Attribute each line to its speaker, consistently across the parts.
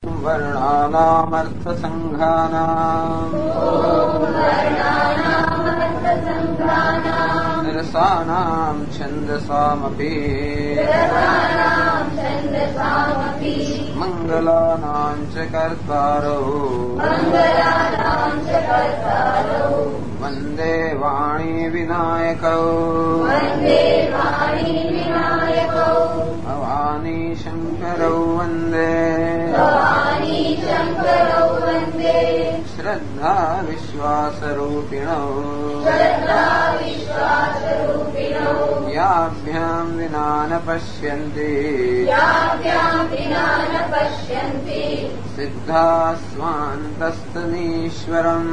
Speaker 1: वर्णानामर्थसङ्घानाम् रसानाम् छन्दसामपि मङ्गलानाम् च कर्तारौ वन्दे वाणी विनायकौ भवानी शङ्करौ वन्दे श्रद्धा विश्वासरूपिणौ याभ्याम् विना न पश्यन्ति सिद्धा स्वान्तस्तमीश्वरम्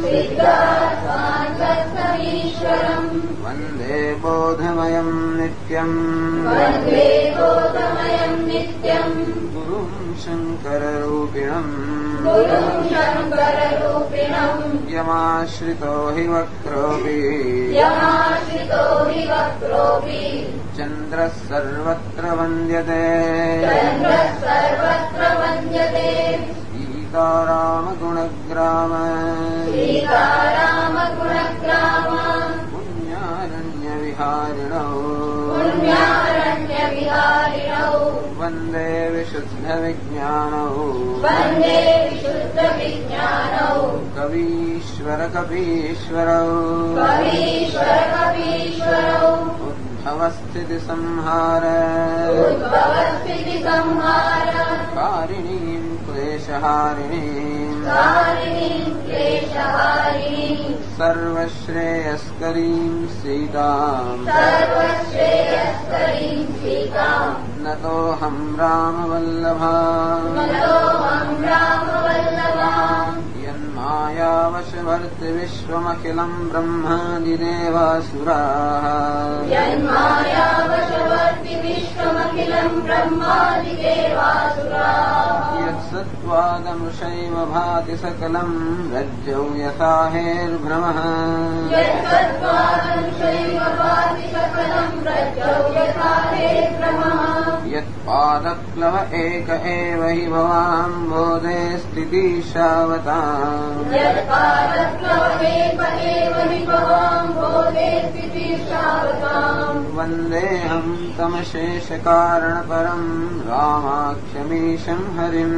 Speaker 1: वन्दे बोधमयम् नित्यम् गुरुम् शङ्कररूपिणम् यमाश्रितो हि वक्रोऽपि चन्द्रः सर्वत्र वन्द्यते सीतारामगुणग्राम पुण्यारण्यविहारिणौ वन्दे विशुद्धविज्ञानौ कवीश्वरकपीश्वरौ उद्भवस्थितिसंहार कारिणीम् क्लेशहारिणीम् सर्वश्रेयस्करीम् सीताम् नतोऽहम् रामवल्लभा यन्मायावशवर्ति विश्वमखिलम् ब्रह्मादिदेवासुराः यत्सत्त्वादमृषैव भाति सकलम् रज्जौ यथा हेर्भ्रमः यत्पादप्लव एक एव हि भवाम्भोधे स्थितिशावताम् वन्देऽहम् तमशेषकारणपरम् रामाख्यमीशम् हरिम्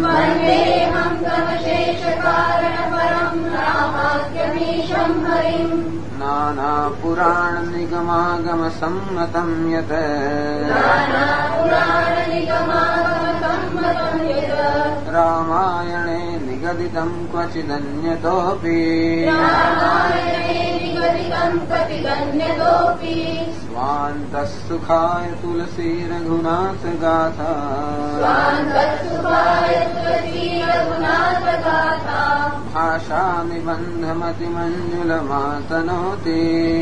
Speaker 1: नानापुराणनिगमागमसम्मतम् यत् रामायणे निगदितम् क्वचिदन्यतोऽपि स्वान्तः सुखाय तुलसी रघुनाथ गाथा भाषा निबन्धमतिमञ्जुलमातनोति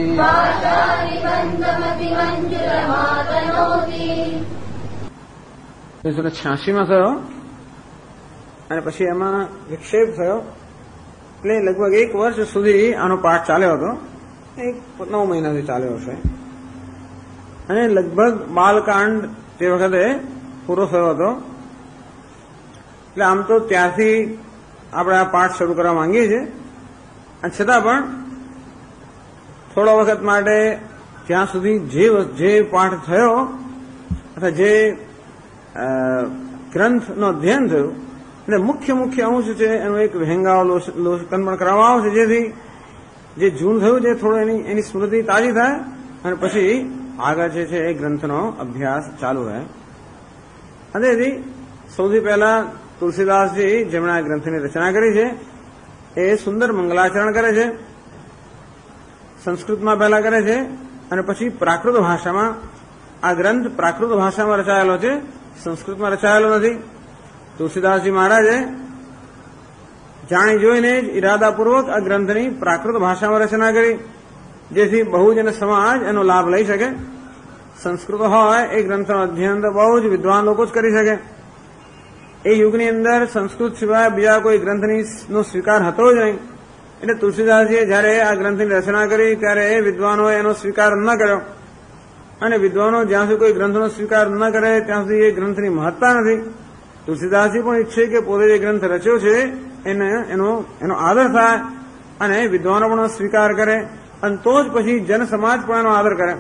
Speaker 2: તો 86માં થયો અને પછી એમાં વિક્ષેપ થયો એટલે લગભગ 1 વર્ષ સુધી આનો પાઠ ચાલ્યો હતો. 9 મહિનાથી ચાલ્યો હશે અને લગભગ બાલકાંડ તે વખતે પૂરો થયો હતો. એટલે આમ તો ત્યારથી આપણે આ પાઠ શરૂ કરવા માંગીએ છીએ અને છતાં પણ થોડો વખત માટે ત્યાં સુધી જે પાઠ થયો અથવા જે ગ્રંથનું અધ્યયન થયું એટલે મુખ્ય અંશ છે એનો એક વિહંગાવલોકન પણ કરવામાં આવશે, જેથી જે જૂન થયું છે થોડું એની સ્મૃતિ તાજી થાય અને પછી આગળ જે છે એ ગ્રંથનો અભ્યાસ ચાલુ રહે. અને તેથી સૌથી પહેલા તુલસીદાસજી જેમણે આ ગ્રંથની રચના કરી છે એ સુંદર મંગલાચરણ કરે છે. સંસ્કૃતમાં પહેલા કરે છે અને પછી પ્રાકૃત ભાષામાં. આ ગ્રંથ પ્રાકૃત ભાષામાં રચાયેલો છે, સંસ્કૃતમાં રચાયેલો નથી. તુલસીદાસજી મહારાજે જાણી જોઈને જ ઇરાદાપૂર્વક આ ગ્રંથની પ્રાકૃત ભાષામાં રચના કરી, જેથી બહુજન સમાજ એનો લાભ લઈ શકે. સંસ્કૃત હોય એ ગ્રંથનો અધ્યયન તો બહુ જ વિદ્વાન લોકો જ કરી શકે. એ યુગની અંદર સંસ્કૃત સિવાય બીજા કોઈ ગ્રંથનો સ્વીકાર હતો જ નહીં. એટલે તુલસીદાસજીએ જયારે આ ગ્રંથની રચના કરી ત્યારે એ વિદ્વાનોએ એનો સ્વીકાર ન કર્યો. અને વિદ્વાનો જ્યાં સુધી કોઈ ગ્રંથનો સ્વીકાર ન કરે ત્યાં સુધી એ ગ્રંથની મહત્તા નથી. તુલસીદાસજી પણ ઈચ્છે કે પોતે જે ગ્રંથ રચ્યો છે એનો આદર થાય અને વિદ્વાનો પણ સ્વીકાર કરે અને તો જ પછી જન સમાજ પણ એનો આદર કરે.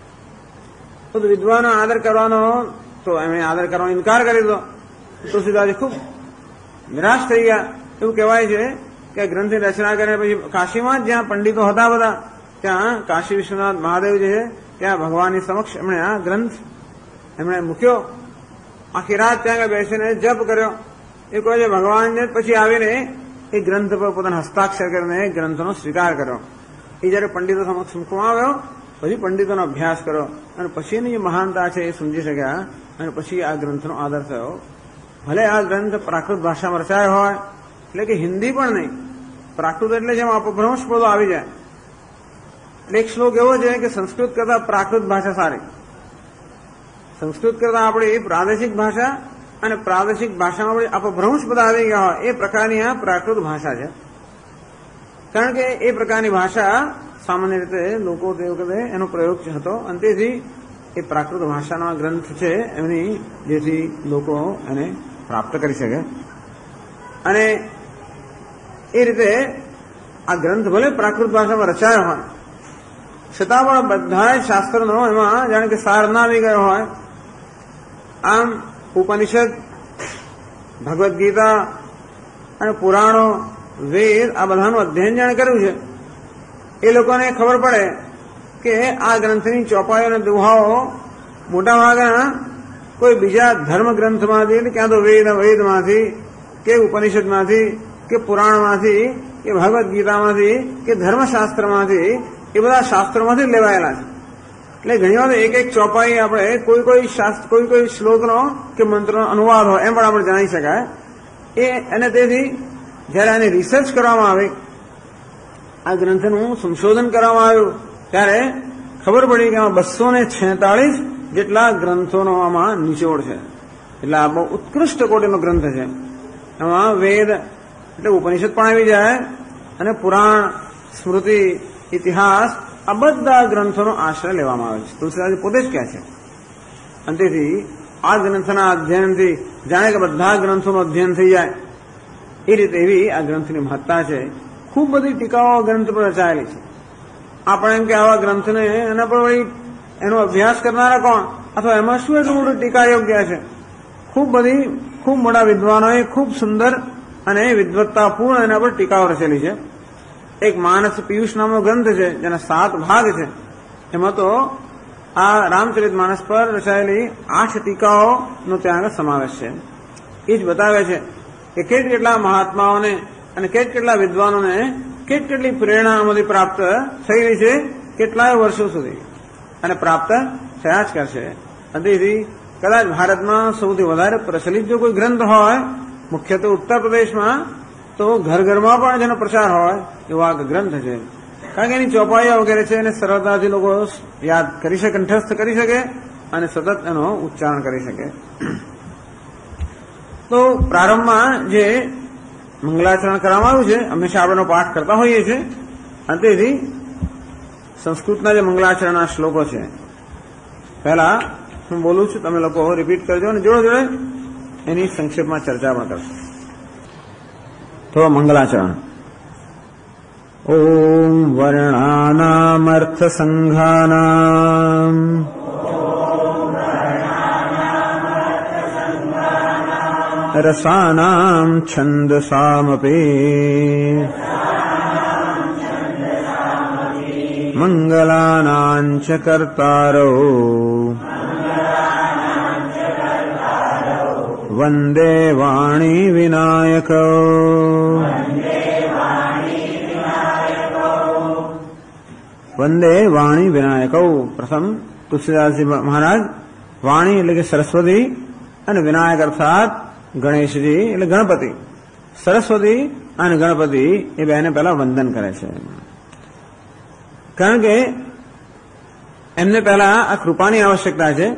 Speaker 2: તો વિદ્વાનો આદર કરવાનો તો એમણે આદર કરવાનો ઇનકાર કરી દીધો. તુલસીદાસજી ખૂબ નિરાશ થઈ ગયા. એવું કહેવાય છે કે ગ્રંથની રચના કરીને પછી કાશીમાં જ્યાં પંડિતો હતા બધા, ત્યાં કાશી વિશ્વનાથ મહાદેવ જે છે ત્યાં ભગવાનની સમક્ષ એમણે આ ગ્રંથ એમણે મૂક્યો. આખી રાત ત્યાં બેસીને જપ કર્યો. એ કહે છે ભગવાનને પછી આવીને એ ગ્રંથ પર પોતાના હસ્તાક્ષર કરીને ગ્રંથનો સ્વીકાર કર્યો. એ જયારે પંડિતો સમક્ષ મૂકવામાં આવ્યો પછી પંડિતોનો અભ્યાસ કર્યો અને પછી એની જે મહાનતા છે એ સમજી શક્યા અને પછી આ ગ્રંથનો આદર થયો. ભલે આ ગ્રંથ પ્રાકૃત ભાષામાં રચાયો હોય, એટલે કે હિન્દી પણ નહીં, પ્રાકૃત એટલે જેમ અપભ્રંશ પદો આવી જાય. એટલે એક શ્લોક એવો છે કે સંસ્કૃત કરતા પ્રાકૃત ભાષા સારી. સંસ્કૃત કરતા આપણી પ્રાદેશિક ભાષા અને પ્રાદેશિક ભાષામાં આપણી અપભ્રંશ બધા આવી ગયા હોય એ પ્રકારની આ પ્રાકૃત ભાષા છે. કારણ કે એ પ્રકારની ભાષા સામાન્ય રીતે લોકો તે વખતે એનો પ્રયોગ હતો અને તેથી એ પ્રાકૃત ભાષાનો ગ્રંથ છે એમની જેથી લોકો એને પ્રાપ્ત કરી શકે. અને એ રીતે આ ગ્રંથ ભલે પ્રાકૃત ભાષામાં રચાયો હોય છતાં પણ બધા શાસ્ત્રનો એમાં જાણે કે સાર ના આવી ગયો હોય. આમ ઉપનિષદ, ભગવદ્ ગીતા અને પુરાણો, વેદ આ બધાનું અધ્યયન જાણે કર્યું છે એ લોકોને ખબર પડે કે આ ગ્રંથની ચોપાઈઓ અને દુહાઓ મોટા ભાગના કોઈ બીજા ધર્મ ગ્રંથમાંથી, ક્યાં તો વેદમાંથી કે ઉપનિષદમાંથી કે પુરાણમાંથી કે ભગવદ્ ગીતામાંથી કે ધર્મશાસ્ત્રમાંથી એ બધા શાસ્ત્રોમાંથી લેવાયેલા છે. એટલે ઘણી વાર એક એક ચોપાઈ આપણે કોઈ શ્લોકનો કે મંત્રનો અનુવાદ હોય એમ પણ આપણે જાણી શકાય. અને તેથી જયારે આની રિસર્ચ કરવામાં આવી, આ ગ્રંથનું સંશોધન કરવામાં આવ્યું ત્યારે ખબર પડી કે આમાં 246 જેટલા ગ્રંથોનો આમાં નિચોડ છે. એટલે આ બહુ ઉત્કૃષ્ટ કોટીનો ગ્રંથ છે. એમાં વેદ એટલે ઉપનિષદ પણ આવી જાય અને પુરાણ, સ્મૃતિ, ઇતિહાસ આ બધા ગ્રંથોનો આશ્રય લેવામાં આવે છે. તુલસીદાસજી પોતે જ કહે છે. અને તેથી આ ગ્રંથના અધ્યયનથી જાણે કે બધા ગ્રંથોનું અધ્યયન થઈ જાય એ રીતે એવી આ ગ્રંથની મહત્તા છે. ખૂબ બધી ટીકાઓ ગ્રંથ પર રચાયેલી છે. આપણે એમ કે આવા ગ્રંથને એના પર વળી એનો અભ્યાસ કરનારા કોણ અથવા એમાં શું એટલું મોટું ટીકા યોગ્ય છે. ખૂબ મોટા વિદ્વાનોએ ખૂબ સુંદર અને વિદ્વત્તાપૂર્ણ એના પર ટીકાઓ રચેલી છે. એક માનસ પિયુષ નામનો ગ્રંથ છે જેના 7 ભાગ છે. એમાં તો આ રામચરિત માનસ પર રચાયેલી 8 ટીકાઓનો ત્યાં આગળ સમાવેશ છે. એ જ બતાવે છે કે કેટલા મહાત્માઓને અને કેટલા વિદ્વાનોને કેટલી પ્રેરણા આમાંથી પ્રાપ્ત થયેલી છે કેટલાય વર્ષો સુધી અને પ્રાપ્ત થયા જ કરશે. તેથી કદાચ ભારતમાં સૌથી વધારે પ્રચલિત જો કોઈ ગ્રંથ હોય મુખ્યત્વે ઉત્તર પ્રદેશમાં તો ઘરમાં પણ જેનો પ્રચાર હોય એવો આ ગ્રંથ છે. કારણ કે એની ચોપાઈઓ વગેરે છે એને સરળતાથી લોકો યાદ કરી શકે, કંઠસ્થ કરી શકે અને સતત એનો ઉચ્ચારણ કરી શકે. તો પ્રારંભમાં જે મંગલાચરણ કરવામાં આવ્યું છે હંમેશા આપણે પાઠ કરતા હોઈએ છીએ અને તેથી સંસ્કૃતના જે મંગલાચરણના શ્લોકો છે પહેલા હું બોલું છું, તમે લોકો રિપીટ કરજો અને જોડે જોડે એની સંક્ષેપમાં ચર્ચા પણ કરશો. તો મંગલાચરણ. ઓમ વર્ણાનામર્થ સંઘાનામ રસાનામ છંદસામપી મંગલાનાંચ કર્તારો વંદે વાણી વિનાયક. વંદે વાણી વિનાયક. પ્રથમ તુલસીદાસજી મહારાજ વાણી એટલે કે સરસ્વતી અને વિનાયક અર્થાત ગણેશજી એટલે ગણપતિ, સરસ્વતી અને ગણપતિ એ બેને પહેલા વંદન કરે છે. કારણ કે એમને પહેલા આ કૃપાની આવશ્યકતા છે.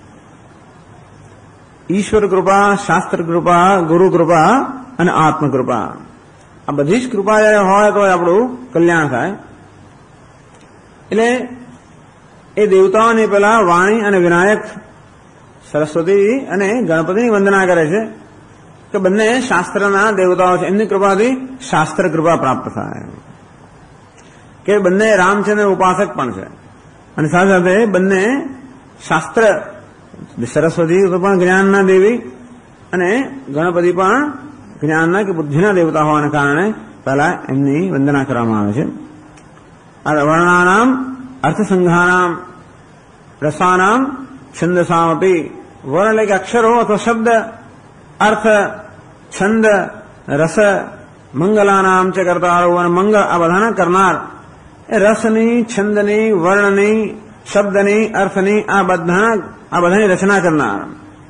Speaker 2: ઈશ્વર કૃપા, શાસ્ત્ર કૃપા, ગુરુ કૃપા અને આત્મકૃપા આ બધી જ કૃપા જયારે હોય તો આપણું કલ્યાણ થાય. એટલે એ દેવતાઓને પહેલા વાણી અને વિનાયક સરસ્વતી અને ગણપતિની વંદના કરે છે કે બંને શાસ્ત્રના દેવતાઓ છે, એમની કૃપાથી શાસ્ત્ર કૃપા પ્રાપ્ત થાય, કે બંને રામચંદ્ર ઉપાસક પણ છે, અને સાથે સાથે બંને શાસ્ત્ર, સરસ્વતી પણ જ્ઞાનના દેવી અને ગણપતિ પણ જ્ઞાનના કે બુદ્ધિના દેવતા હોવાના કારણે પહેલા એમની વંદના કરવામાં આવે છે. વર્ણાનામ અર્થસંઘાનામ રસાનામ છંદસામપી. વર્ણ એટલે કે અક્ષરો અથવા શબ્દ, અર્થ, છંદ, રસ, મંગલાનામ ચ કરતારો, અને મંગળ આ બધાના કરનાર. એ રસની, છંદની, વર્ણની, શબ્દની, અર્થની આ બધાની રચના કરનાર.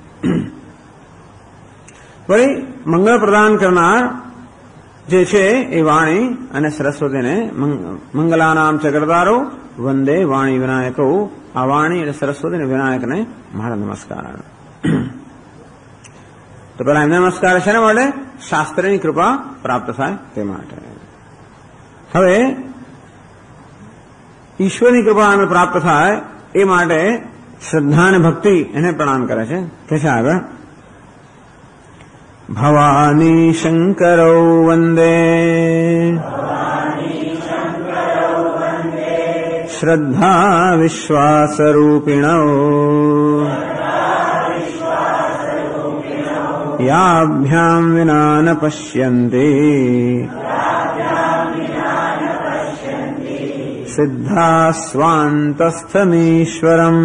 Speaker 2: વળી મંગળ પ્રદાન કરનાર જે છે એ વાણી અને સરસ્વતીને મંગલાનામ ચ કરતારો વંદે વાણી વિનાયકો. આ વાણી અને સરસ્વતી અને વિનાયકને મારા નમસ્કાર. તો પેલા એમને નમસ્કાર છે ને માટે શાસ્ત્રની કૃપા પ્રાપ્ત થાય તે માટે. હવે ઈશ્વરની કૃપા પ્રાપ્ત થાય એ માટે શ્રદ્ધા અને ભક્તિ એને પ્રણામ કરે છે. કે છે આગળ, ભવાની શંકરો વંદે શ્રદ્ધા વિશ્વાસરૂપિણો યાભ્યામ વિના ન પશ્યન્તિ સિદ્ધા સ્વાંતસ્થમીશ્વરમ.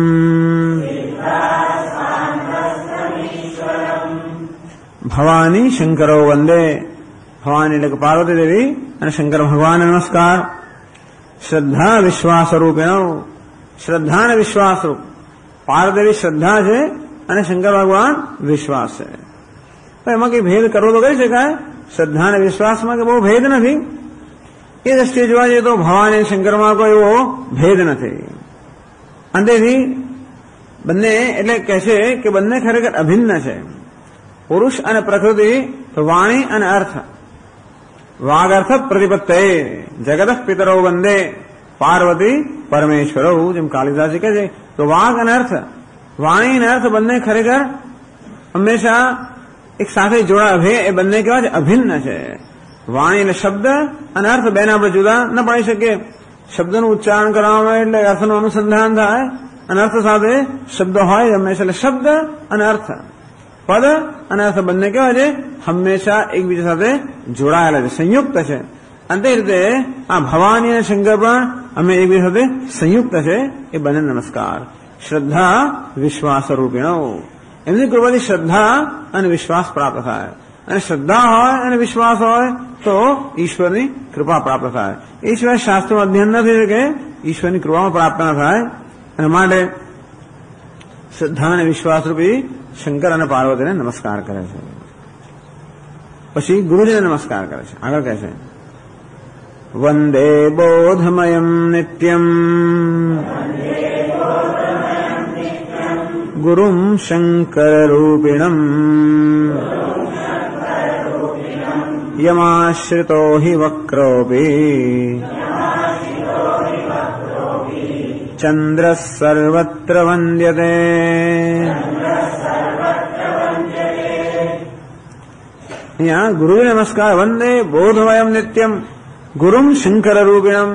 Speaker 2: ભવાની શંકરો વંદે. ભવાની એટલે કે પાર્વતી દેવી અને શંકર ભગવાનને નમસ્કાર. શ્રદ્ધા વિશ્વાસ રૂપેણો. શ્રદ્ધા અને વિશ્વાસ રૂપ. પાર્વતી શ્રદ્ધા છે અને શંકર ભગવાન વિશ્વાસ છે. એમાં કઈ ભેદ કરવો તો કરી શકાય. શ્રદ્ધા અને વિશ્વાસમાં કે બહુ ભેદ નથી. એ દ્રષ્ટિએ જોવા જઈએ તો ભવાની અને શંકરમાં કોઈ એવો ભેદ નથી. અંતેથી બંને એટલે કહે છે કે બંને ખરેખર અભિન્ન છે. પુરુષ અને પ્રકૃતિ, વાણી અને અર્થ. વાગ અર્થ પ્રતિપત્તે જગત પિતરો વંદે પાર્વતી પરમેશ્વરો. જેમ કાલિદાસજી કહે છે તો વાગ અને અર્થ, વાણી અને અર્થ બંને ખરેખર હંમેશા એક સાથે જોડા એ બંને કેવા છે? અભિન્ન છે. વાણી એટલે શબ્દ અને અર્થ બેને આપણે જુદા ન પાડી શકીએ. શબ્દનું ઉચ્ચારણ કરવામાં એટલે અર્થનું અનુસંધાન થાય, અને અર્થ સાથે શબ્દ હોય હંમેશા. એટલે શબ્દ અને અર્થ, પદ અને અર્થ બંને કેવા છે? હંમેશા એકબીજા સાથે જોડાયેલા છે, સંયુક્ત છે. અને તે રીતે આ ભવાની અને શંકર પણ અમે એકબીજા સાથે સંયુક્ત છે. એ બંને નમસ્કાર. શ્રદ્ધા વિશ્વાસ રૂપિણો. એમની કૃપાથી શ્રદ્ધા અને વિશ્વાસ પ્રાપ્ત થાય. અને શ્રદ્ધા હોય અને વિશ્વાસ હોય તો ઈશ્વરની કૃપા પ્રાપ્ત થાય. એ સિવાય શાસ્ત્રનું અધ્યયન ન થઈ શકે, ઈશ્વરની કૃપામાં પ્રાપ્ત ન થાય. અને માટે શ્રદ્ધા અને વિશ્વાસ રૂપી શંકર અને પાર્વતીને નમસ્કાર કરે છે. પછી ગુરુજીને નમસ્કાર કરે છે. આગળ કહે છે, વંદે બોધમયમ નિત્યમ ગુરુમ શંકર રૂપિણમ યમાશ્રિતો હિ વક્રોપી ચંદ્ર સર્વત્ર વંદ્યતે. અહીંયા ગુરુને નમસ્કાર. વંદે બોધવયમ નિત્યમ ગુરુમ શંકર રૂપિણમ.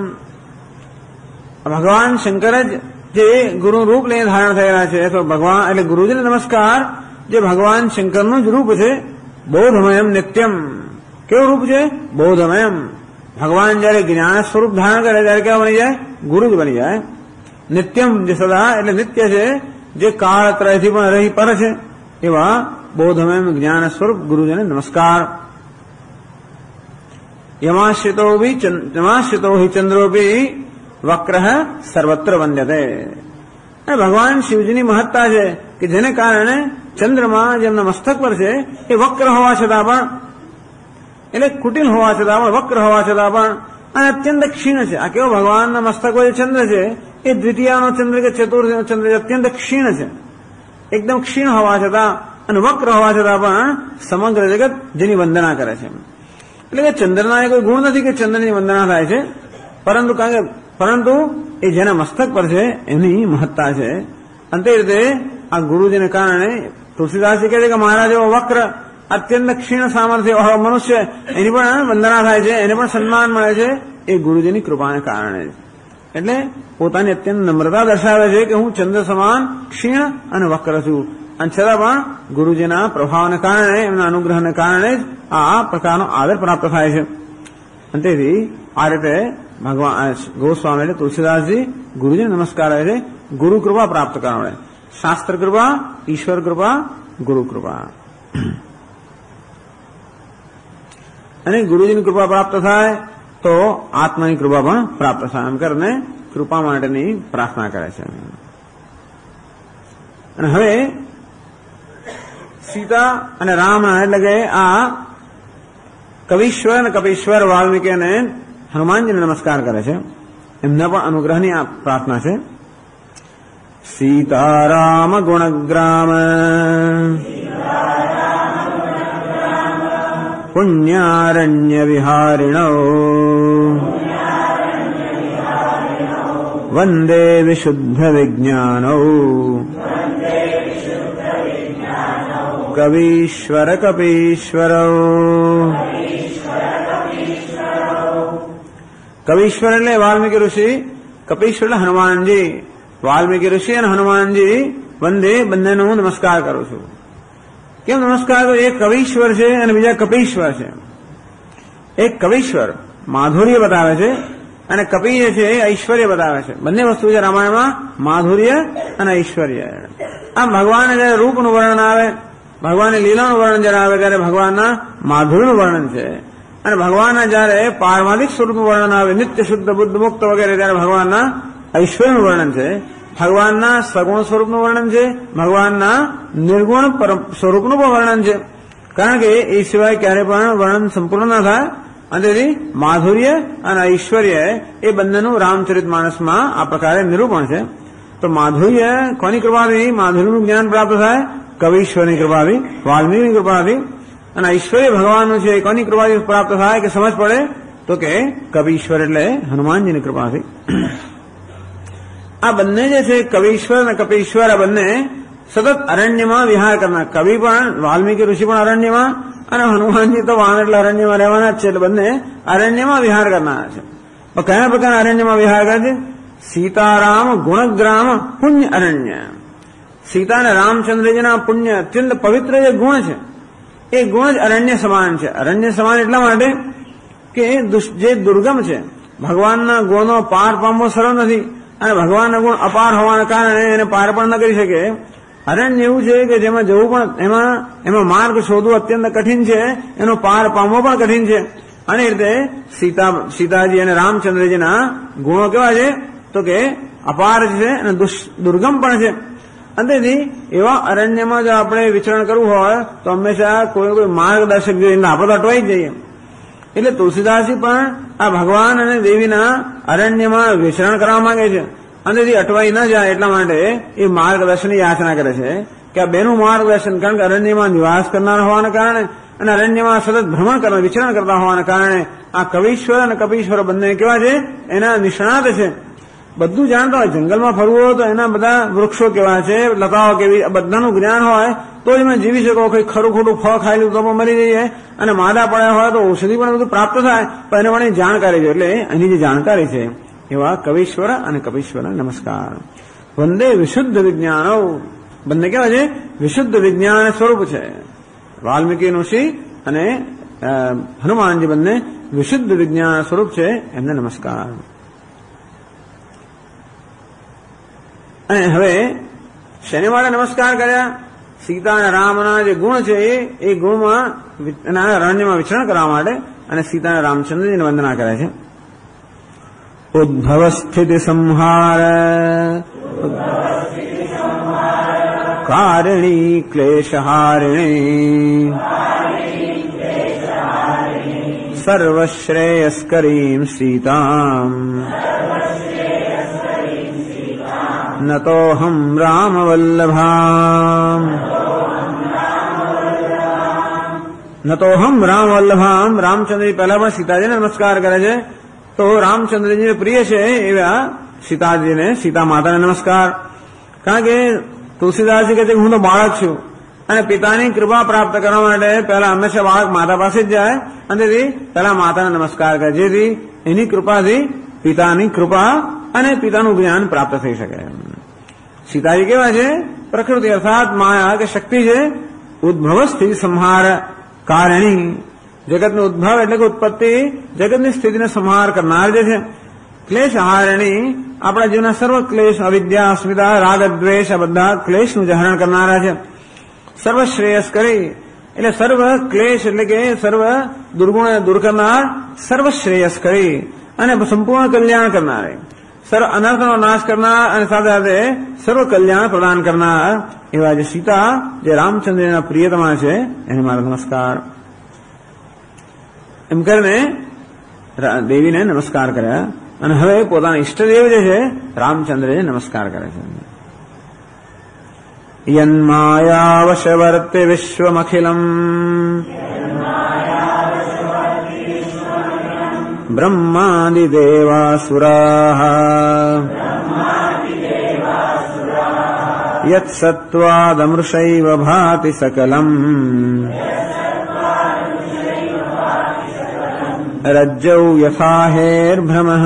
Speaker 2: ભગવાન શંકર જ જે ગુરુ રૂપ લઈને ધારણ થયેલા છે, તો ભગવાન એટલે ગુરુજીને નમસ્કાર જે ભગવાન શંકરનું જ રૂપ છે. બોધમયમ નિત્યમ. કેવું રૂપ છે? બોધમયમ. ભગવાન જયારે જ્ઞાન સ્વરૂપ ધારણ કરે ત્યારે કેવા બની જાય? ગુરુ જ બની જાય. નિત્યમ જે સદા એટલે નિત્ય છે, જે કાળ ત્રયથી પણ રહી પર છે, એવા બોધમય જ્ઞાન સ્વરૂપ ગુરુજીને નમસ્કાર. યમાશ્રિતો હિ ચંદ્રોપી વક્ર સર્વત્ર વંદ્યતે. ભગવાન શિવજીની મહત્તા છે કે જેને કારણે ચંદ્રમાં જેમના મસ્તક પર છે એ વક્ર હોવા છતાં પણ, એટલે કુટિલ હોવા છતાં પણ, વક્ર હોવા છતાં પણ, અને અત્યંત ક્ષીણ છે. આ કેવો ભગવાનના મસ્તક પર જે ચંદ્ર છે એ દ્વિતીયાનો ચંદ્ર કે ચતુર્થનો ચંદ્ર અત્યંત ક્ષીણ છે. એકદમ ક્ષીણ હોવા છતાં અને વક્ર હોવા છતાં પણ સમગ્ર જગત જેની વંદના કરે છે. એટલે કે ચંદ્રના એ કોઈ ગુણ નથી કે ચંદ્રની વંદના થાય છે, પરંતુ એ જેના મસ્તક પર છે એની મહત્તા છે. અને તે રીતે આ ગુરુજીને કારણે તુલસીદાસજી કહે છે કે મહારાજ એવો વક્ર અત્યંત ક્ષીણ સામર્થ્ય વાળો મનુષ્ય એની પણ વંદના થાય છે, એને પણ સન્માન મળે છે, એ ગુરુજીની કૃપાને કારણે જ. એટલે પોતાની અત્યંત નમ્રતા દર્શાવે છે કે હું ચંદ્ર સમાન ક્ષીણ અને વક્ર છું, અને છતાં પણ ગુરુજીના પ્રભાવને કારણે, એમના અનુગ્રહને કારણે જ આ પ્રકારનો આદર પ્રાપ્ત થાય છે. અને તેથી આ રીતે ભગવાન ગોસ્વામી એટલે તુલસીદાસજી ગુરુજીને નમસ્કાર કરે છે ગુરુ કૃપા પ્રાપ્ત કરવા માટે. શાસ્ત્ર કૃપા, ઈશ્વર કૃપા, ગુરુ કૃપા. અને ગુરુજીની કૃપા પ્રાપ્ત થાય તો આત્માની કૃપા પણ પ્રાપ્ત થાય, એમ કરીને કૃપા માટેની પ્રાર્થના કરે છે. અને હવે સીતા અને રામ એટલે કે આ કવીશ્વર અને કપીશ્વર વાલ્મીકી અને હનુમાનજીને નમસ્કાર કરે છે, એમના પણ અનુગ્રહની આ પ્રાર્થના છે. સીતારામ ગુણગ્રામ પુણ્યારણ્ય વિહારિણો વંદે વિશુદ્ધ વિજ્ઞાનો કવીશ્વર કપીશ્વરો. કવીશ્વર એટલે વાલ્મીકી ઋષિ, કપીશ્વર એટલે હનુમાનજી. વાલ્મીકી ઋષિ અને હનુમાનજી વંદે, બંનેનો હું નમસ્કાર કરું છું. કેમ નમસ્કાર કરું? એક કવીશ્વર છે અને બીજા કપીશ્વર છે. એક કવીશ્વર માધુર્ય બતાવે છે અને કપિ જે છે એ ઐશ્વર્ય બતાવે છે. બંને વસ્તુ છે રામાયણમાં, માધુર્ય અને ઐશ્વર્ય. આમ ભગવાનને જયારે રૂપનું વર્ણન આવે, ભગવાનની લીલાનું વર્ણન જયારે આવે ત્યારે ભગવાનના માધુર્યનું વર્ણન છે, અને ભગવાનના જયારે પારમાર્થિક સ્વરૂપનું વર્ણન આવે, નિત્ય શુદ્ધ બુદ્ધ મુક્ત વગેરે, ત્યારે ભગવાનના ઐશ્વર્યનું વર્ણન છે. ભગવાનના સગુણ સ્વરૂપનું વર્ણન છે, ભગવાનના નિર્ગુણ સ્વરૂપનું પણ વર્ણન છે. કારણ કે એ સિવાય ક્યારે પણ વર્ણન સંપૂર્ણ ના થાય. અને તેથી માધુર્ય અને ઐશ્વર્ય એ બંનેનું રામચરિત માનસમાં આ પ્રકારે નિરૂપણ છે. તો માધુર્ય કોની કૃપાથી? માધુર્યનું જ્ઞાન પ્રાપ્ત થાય કવીશ્વરની કૃપાથી, વાલ્મીકીની કૃપાથી. અને ઐશ્વર્ય ભગવાનનું છે, કોની કૃપાથી પ્રાપ્ત થાય કે સમજ પડે? તો કે કવીશ્વર એટલે હનુમાનજીની કૃપાથી. આ બંને જે છે કવીશ્વર અને કપીશ્વર, આ બંને સતત અરણ્યમાં વિહાર કરનાર. કવિ પણ, વાલ્મીકી ઋષિ પણ અરણ્યમાં, અને હનુમાનજી તો વાન એટલે અરણ્યમાં રહેવાના જ છે. એટલે બંને અરણ્યમાં વિહાર કરનારા છે. તો કયા પ્રકારના અરણ્યમાં વિહાર કરે છે? સીતારામ ગુણગ્રામ પુણ્ય અરણ્ય. સીતા અને રામચંદ્રજીના પુણ્ય અત્યંત પવિત્ર જે ગુણ છે, એ ગુણ જ અરણ્ય સમાન છે. અરણ્ય સમાન એટલા માટે કે જે દુર્ગમ છે, ભગવાનના ગુણનો પાર પામવો સરળ નથી, અને ભગવાનના ગુણ અપાર હોવાના કારણે એને પાર પણ ન કરી શકે. અરણ્ય એવું છે કે જેમાં જવું પણ, એમાં માર્ગ શોધવો અત્યંત કઠિન છે, એનો પાર પામવો પણ કઠિન છે. અને એ રીતે સીતાજી અને રામચંદ્રજીના ગુણો કેવા છે? તો કે અપાર છે અને દુર્ગમ પણ છે. અંતેથી એવા અરણ્યમાં જો આપણે વિચરણ કરવું હોય તો હંમેશા કોઈ માર્ગદર્શક જોઈએ, આપણે તો અટવાઈ જ જઈએ. એટલે તુલસીદાસજી પણ આ ભગવાન અને દેવીના અરણ્યમાં વિચરણ કરવા માંગે છે, અને તેથી અટવાઈ ન જાય એટલા માટે એ માર્ગદર્શનની યાચના કરે છે કે આ બેનું માર્ગદર્શન. કારણ કે અરણ્યમાં નિવાસ કરનાર હોવાના કારણે અને અરણ્યમાં સતત ભ્રમણ કરવા, વિચરણ કરતા હોવાના કારણે આ કવીશ્વર અને કપીશ્વર બંને કેવા છે? એના નિષ્ણાત છે. બધું જાણતા હોય. જંગલમાં ફરવું હોય તો એના બધા વૃક્ષો કેવા છે, લતાઓ કેવી, બધાનું જ્ઞાન હોય તો જ એમાં જીવી શકો. કઈ ખરું ખોટું ફળ ખાઈ લીધું તો મરી જઈએ, અને માદા પડ્યા હોય તો ઔષધિ પણ બધું પ્રાપ્ત થાય, પણ એને પણ જાણકારી છે. એટલે એની જે જાણકારી છે એવા કવીશ્વર અને કપીશ્વર નમસ્કાર. વંદે વિશુદ્ધ વિજ્ઞાનો. બંને કેવા છે? વિશુદ્ધ વિજ્ઞાન સ્વરૂપ છે. વાલ્મીકી ઋષિ અને હનુમાનજી બંને વિશુદ્ધ વિજ્ઞાન સ્વરૂપ છે, એમને નમસ્કાર. અને હવે શેને માટે નમસ્કાર કર્યા? સીતા અને રામના જે ગુણ છે એ ગુણમાં અરણ્યમાં વિચરણ કરવા માટે, અને સીતા અને રામચંદ્રજીને વંદના કરે છે. ઉદ્ભવ સ્થિતિ સંહાર કારિણી ક્લેશહારિણી સર્વશ્રેયસ્કરીમ સીતામ નતોહમ રામવલ્લભામ. નતોહમ રામવલ્લભામ. રામચંદ્રજી પહેલા પણ સીતાજીને નમસ્કાર કરે છે. તો રામચંદ્રજીને પ્રિય છે એવા સીતાજીને, સીતા માતાને નમસ્કાર. કારણ કે તુલસીદાસજી કહે છે કે હું તો બાળક છું, અને પિતાની કૃપા પ્રાપ્ત કરવા માટે પહેલા હંમેશા બાળક માતા પાસે જ જાય અને તેથી પહેલા માતાને નમસ્કાર કરે, જેથી એની કૃપાથી પિતાની કૃપા અને પિતાનું જ્ઞાન પ્રાપ્ત થઈ શકે. સીતાજી કેવા છે? પ્રકૃતિ અર્થાત માયા કે શક્તિ છે, ઉદ્ભવ સ્થિતિ સંહાર કારણી. જગતનો ઉદ્ભવ એટલે કે ઉત્પત્તિ, જગતની સ્થિતિને સંહાર કરનાર જે છે. ક્લેશ હારણી, આપણા જીવના સર્વ ક્લેશ, અવિદ્યા, અસ્મિતા, રાગ, દ્વેષ, આ બધા ક્લેશનું જ હરણ કરનારા છે. સર્વ શ્રેયસ કરી એટલે સર્વ ક્લેશ એટલે કે સર્વ દુર્ગુણ દૂર કરનાર, સર્વ શ્રેયસ કરી અને સંપૂર્ણ કલ્યાણ કરનાર, સર્વ અનર્થનો નાશ કરનાર અને સાથે સાથે સર્વ કલ્યાણ પ્રદાન કરનાર એવા જે સીતા, જે રામચંદ્રના પ્રિયતમા છે, એને મારા નમસ્કાર. એમ કરીને દેવીને નમસ્કાર કર્યા અને હવે પોતાના ઈષ્ટદેવ જે છે રામચંદ્રને નમસ્કાર કરે છે. યન્માયાવશવર્તે વિશ્વમખિલમ બ્રહ્માદિદેવાસુરાઃ યત્સત્વાદમૃષૈવ ભાતિ સકલમ રજ્જૌ યથાહેર્ભ્રમઃ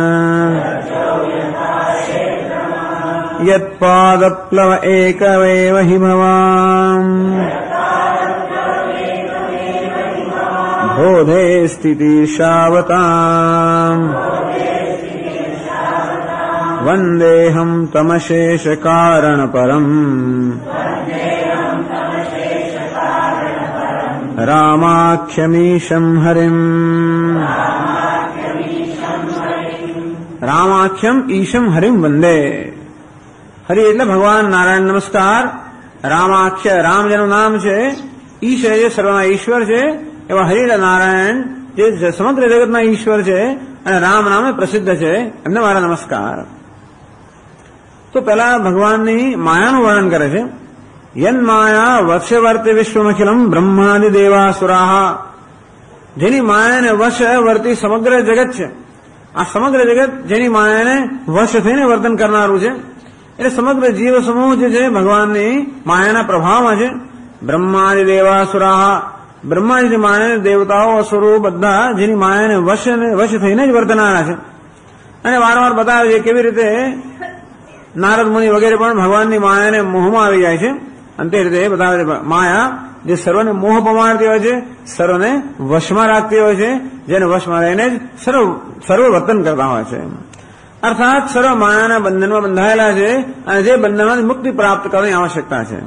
Speaker 2: યત્પાદપ્લવ એકમેવ હિ ભવામ બોધે સ્થિતિશાવતામ વંદેહમ તમશેષ કારણ પરમ રામાખ્યમીશમ હરિમ. રામાખ્યમ ઈશમ હરિમ વંદે. હરિ એટલે ભગવાન નારાયણ નમસ્કાર. રામાખ્ય, રામ જેનું નામ છે, ઈશ જે સર્વના ઈશ્વર છે, એવા હરિ નારાયણ જે સમગ્ર જગતના ઈશ્વર છે અને રામ નામે પ્રસિદ્ધ છે, એમને મારા નમસ્કાર. તો પેલા ભગવાનની માયાનું વર્ણન કરે છે. યન માયા વશ્યવર્તી વિશ્વમખિલમ બ્રહ્માદિ દેવાસુરાઃ. જેની માયાને વશ વર્તી સમગ્ર જગત છે. આ સમગ્ર જગત જેની માયાને વશ થઈને વર્તન કરનારું છે. એટલે સમગ્ર જીવ સમૂહ જે છે ભગવાનની માયાના પ્રભાવમાં છે. બ્રહ્માદિ દેવાસુરાઃ. બ્રહ્માજી માયાને દેવતાઓ, અસુરો બધા જેની માયાને વશ થઈને જ વર્તનારા છે. અને વારંવાર બતાવે છે કેવી રીતે નારદ મુનિ વગેરે પણ ભગવાનની માયાને મોહમાં આવી જાય છે. અને તે રીતે બતાવે છે માયા જે સર્વને મોહ પમાડતી હોય છે, સર્વને વશમાં રાખતી હોય છે, જેને વશમાં રહીને જ સર્વ વર્તન કરતા હોય છે. અર્થાત સર્વ માયાના બંધનમાં બંધાયેલા છે અને જે બંધનમાંથી મુક્તિ પ્રાપ્ત કરવાની આવશ્યકતા છે.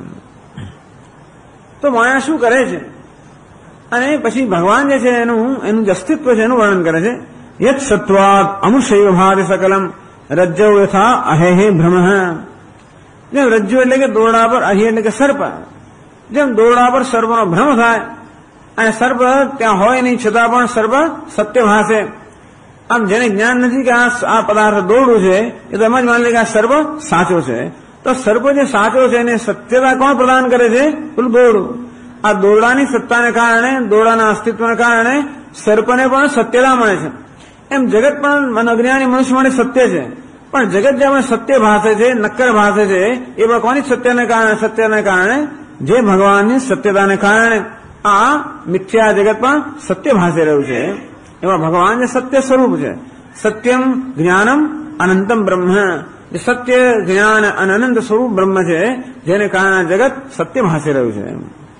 Speaker 2: તો માયા શું કરે છે? અને પછી ભગવાન જે છે એનું જે અસ્તિત્વ છે એનું વર્ણન કરે છે. યત સત્વાત અમુષૈવ ભાતિ સકલમ રજ્જૌ યથા અહેહે ભ્રમઃ. જેમ રજ્જુ એટલે કે દોરડા પર, અહી એટલે કે સર્પ, જેમ દોરડા પર સર્પનો ભ્રમ થાય અને સર્પ ત્યાં હોય નહીં છતાં પણ સર્પ સત્ય ભાસે. આમ જેને જ્ઞાન નથી કે આ પદાર્થ દોરડું છે, એ તો એમ જ માની લે કે આ સર્પ સાચો છે. તો સર્પ જે સાચો છે એને સત્યતા કોણ પ્રદાન કરે છે? પેલું દોરડું. આ દોરડાની સત્તાને કારણે, દોરડાના અસ્તિત્વને કારણે સર્પને પણ સત્યતા મળે છે. એમ જગત પણ અજ્ઞાની મનુષ્ય માટે સત્ય છે, પણ જગત જે આપણે સત્ય ભાષે છે, નક્કર ભાષે છે, એ પણ કોની સત્યને કારણે જે ભગવાનની સત્યતાને કારણે આ મિથ્યા જગત પણ સત્ય ભાષી રહ્યું છે. એમાં ભગવાન જે સત્ય સ્વરૂપ છે. સત્યમ જ્ઞાનમ અનંતમ બ્રહ્મ. જે સત્ય, જ્ઞાન અને અનંત સ્વરૂપ બ્રહ્મ છે, જેને કારણે જગત સત્ય ભાષી રહ્યું છે.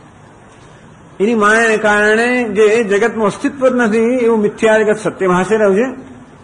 Speaker 2: એની માયાને કારણે જે જગતનું અસ્તિત્વ જ નથી એવું મિથ્યા જગત સત્ય ભાષી રહ્યું છે.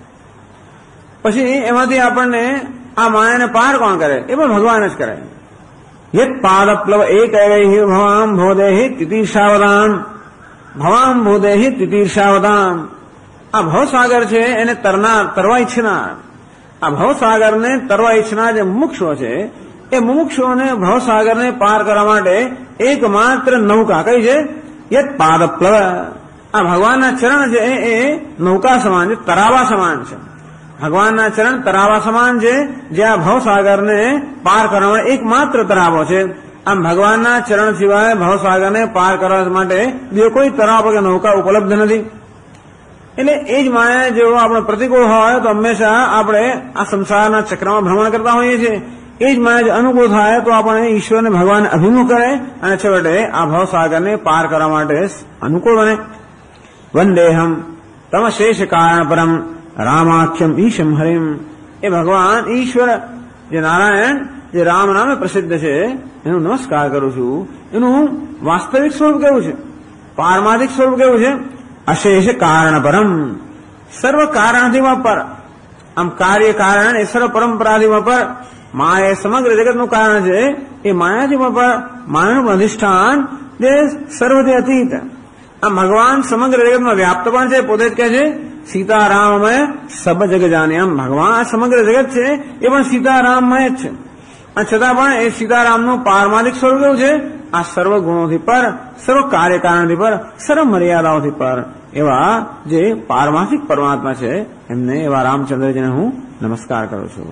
Speaker 2: પછી એમાંથી આપણને આ માયાને પાર કોણ કરે? એ પણ ભગવાન જ કરે. યત પાદપ્લવ એકૈવ ભવામ ભોદેહિ તિતીર્ષાવદામ. ભવામ ભોદેહિ તિતીર્ષાવદામ. આ ભવસાગર છે એને તરવા ઈચ્છનાર, આ ભવસાગરને તરવા ઈચ્છનાર જે મુમુક્ષુઓ છે, એ મુમુક્ષુઓને ભવસાગરને પાર કરવા માટે એકમાત્ર નૌકા કઈ છે? યત પાદપ્લવ. આ ભગવાનના ચરણ છે એ નૌકા સમાન છે, તરાવા સમાન છે. ભગવાનના ચરણ તરાવા સમાન છે, જે આ ભવસાગરને પાર કરવા માટે એકમાત્ર તરાવો છે. આમ ભગવાનના ચરણ સિવાય ભવસાગરને પાર કરવા માટે બીજો કોઈ તરાવ કે નૌકા ઉપલબ્ધ નથી. એટલે એ જ માયા જેવો આપણો પ્રતિકૂળ હોય તો હંમેશા આપણે આ સંસારના ચક્રમાં ભ્રમણ કરતા હોઈએ છીએ. એ જ માયા જો અનુકૂળ થાય તો આપણે ઈશ્વરને ભગવાન અભિમુખ કરે અને છેવટે આ ભવસાગરને પાર કરવા માટે અનુકૂળ બને. વંદેહમ તમ શેષ કારણ પરમ રામાખ્યમ ઈશમ હરિમ. એ ભગવાન ઈશ્વર જે નારાયણ જે રામ નામે પ્રસિદ્ધ છે એનું નમસ્કાર કરું છું. એનું વાસ્તવિક સ્વરૂપ કેવું છે, પારમાર્થિક સ્વરૂપ કેવું છે? અશેષ કારણ પરમ, સર્વ કારણાધિમાં પર. આમ કાર્ય કારણ એ સર્વ પરંપરાધિમાં પર. માયા એ સમગ્ર જગતનું કારણ છે. એ માયાધિમાં પર માયાનું અધિષ્ઠાન જે સર્વથી અતીત. આ ભગવાન સમગ્ર જગતમાં વ્યાપ્ત પણ છે. પોતે જ કહે છે સીતારામમય સબ જગ જાને. આમ ભગવાન સમગ્ર જગત છે એ પણ સીતારામમય જ છે. અને છતાં પણ એ સીતારામનું પારમાર્થિક સ્વરૂપ કેવું છે? આ સર્વ ગુણોથી પર, સર્વ કાર્યકારણથી પર, સર્વ મર્યાદાઓથી પર એવા જે પારમાર્થિક પરમાત્મા છે એમને, એવા રામચંદ્રજીને હું નમસ્કાર કરું છું.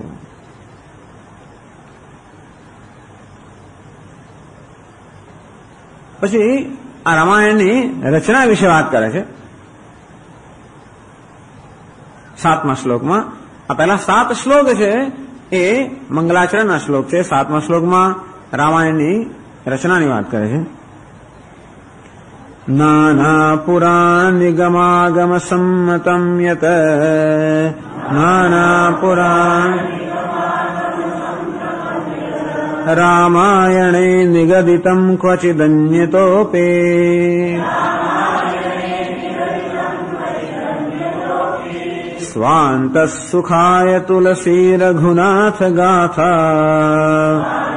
Speaker 2: પછી આ રામાયણની રચના વિશે વાત કરે છે 7મા શ્લોકમાં. આ પહેલા 7 શ્લોક છે એ મંગલાચરણના શ્લોક છે. 7મા શ્લોકમાં રામાયણની રચનાની વાત કરે છે. નાના પુરાણ નિગમાગમ સંમતમ યત નાના પુરાણ રામાયણે નિગદિતમ ક્વચિદન્યતોપે. સ્વાંત સુખાય તુલસી રઘુનાથ ગાથા.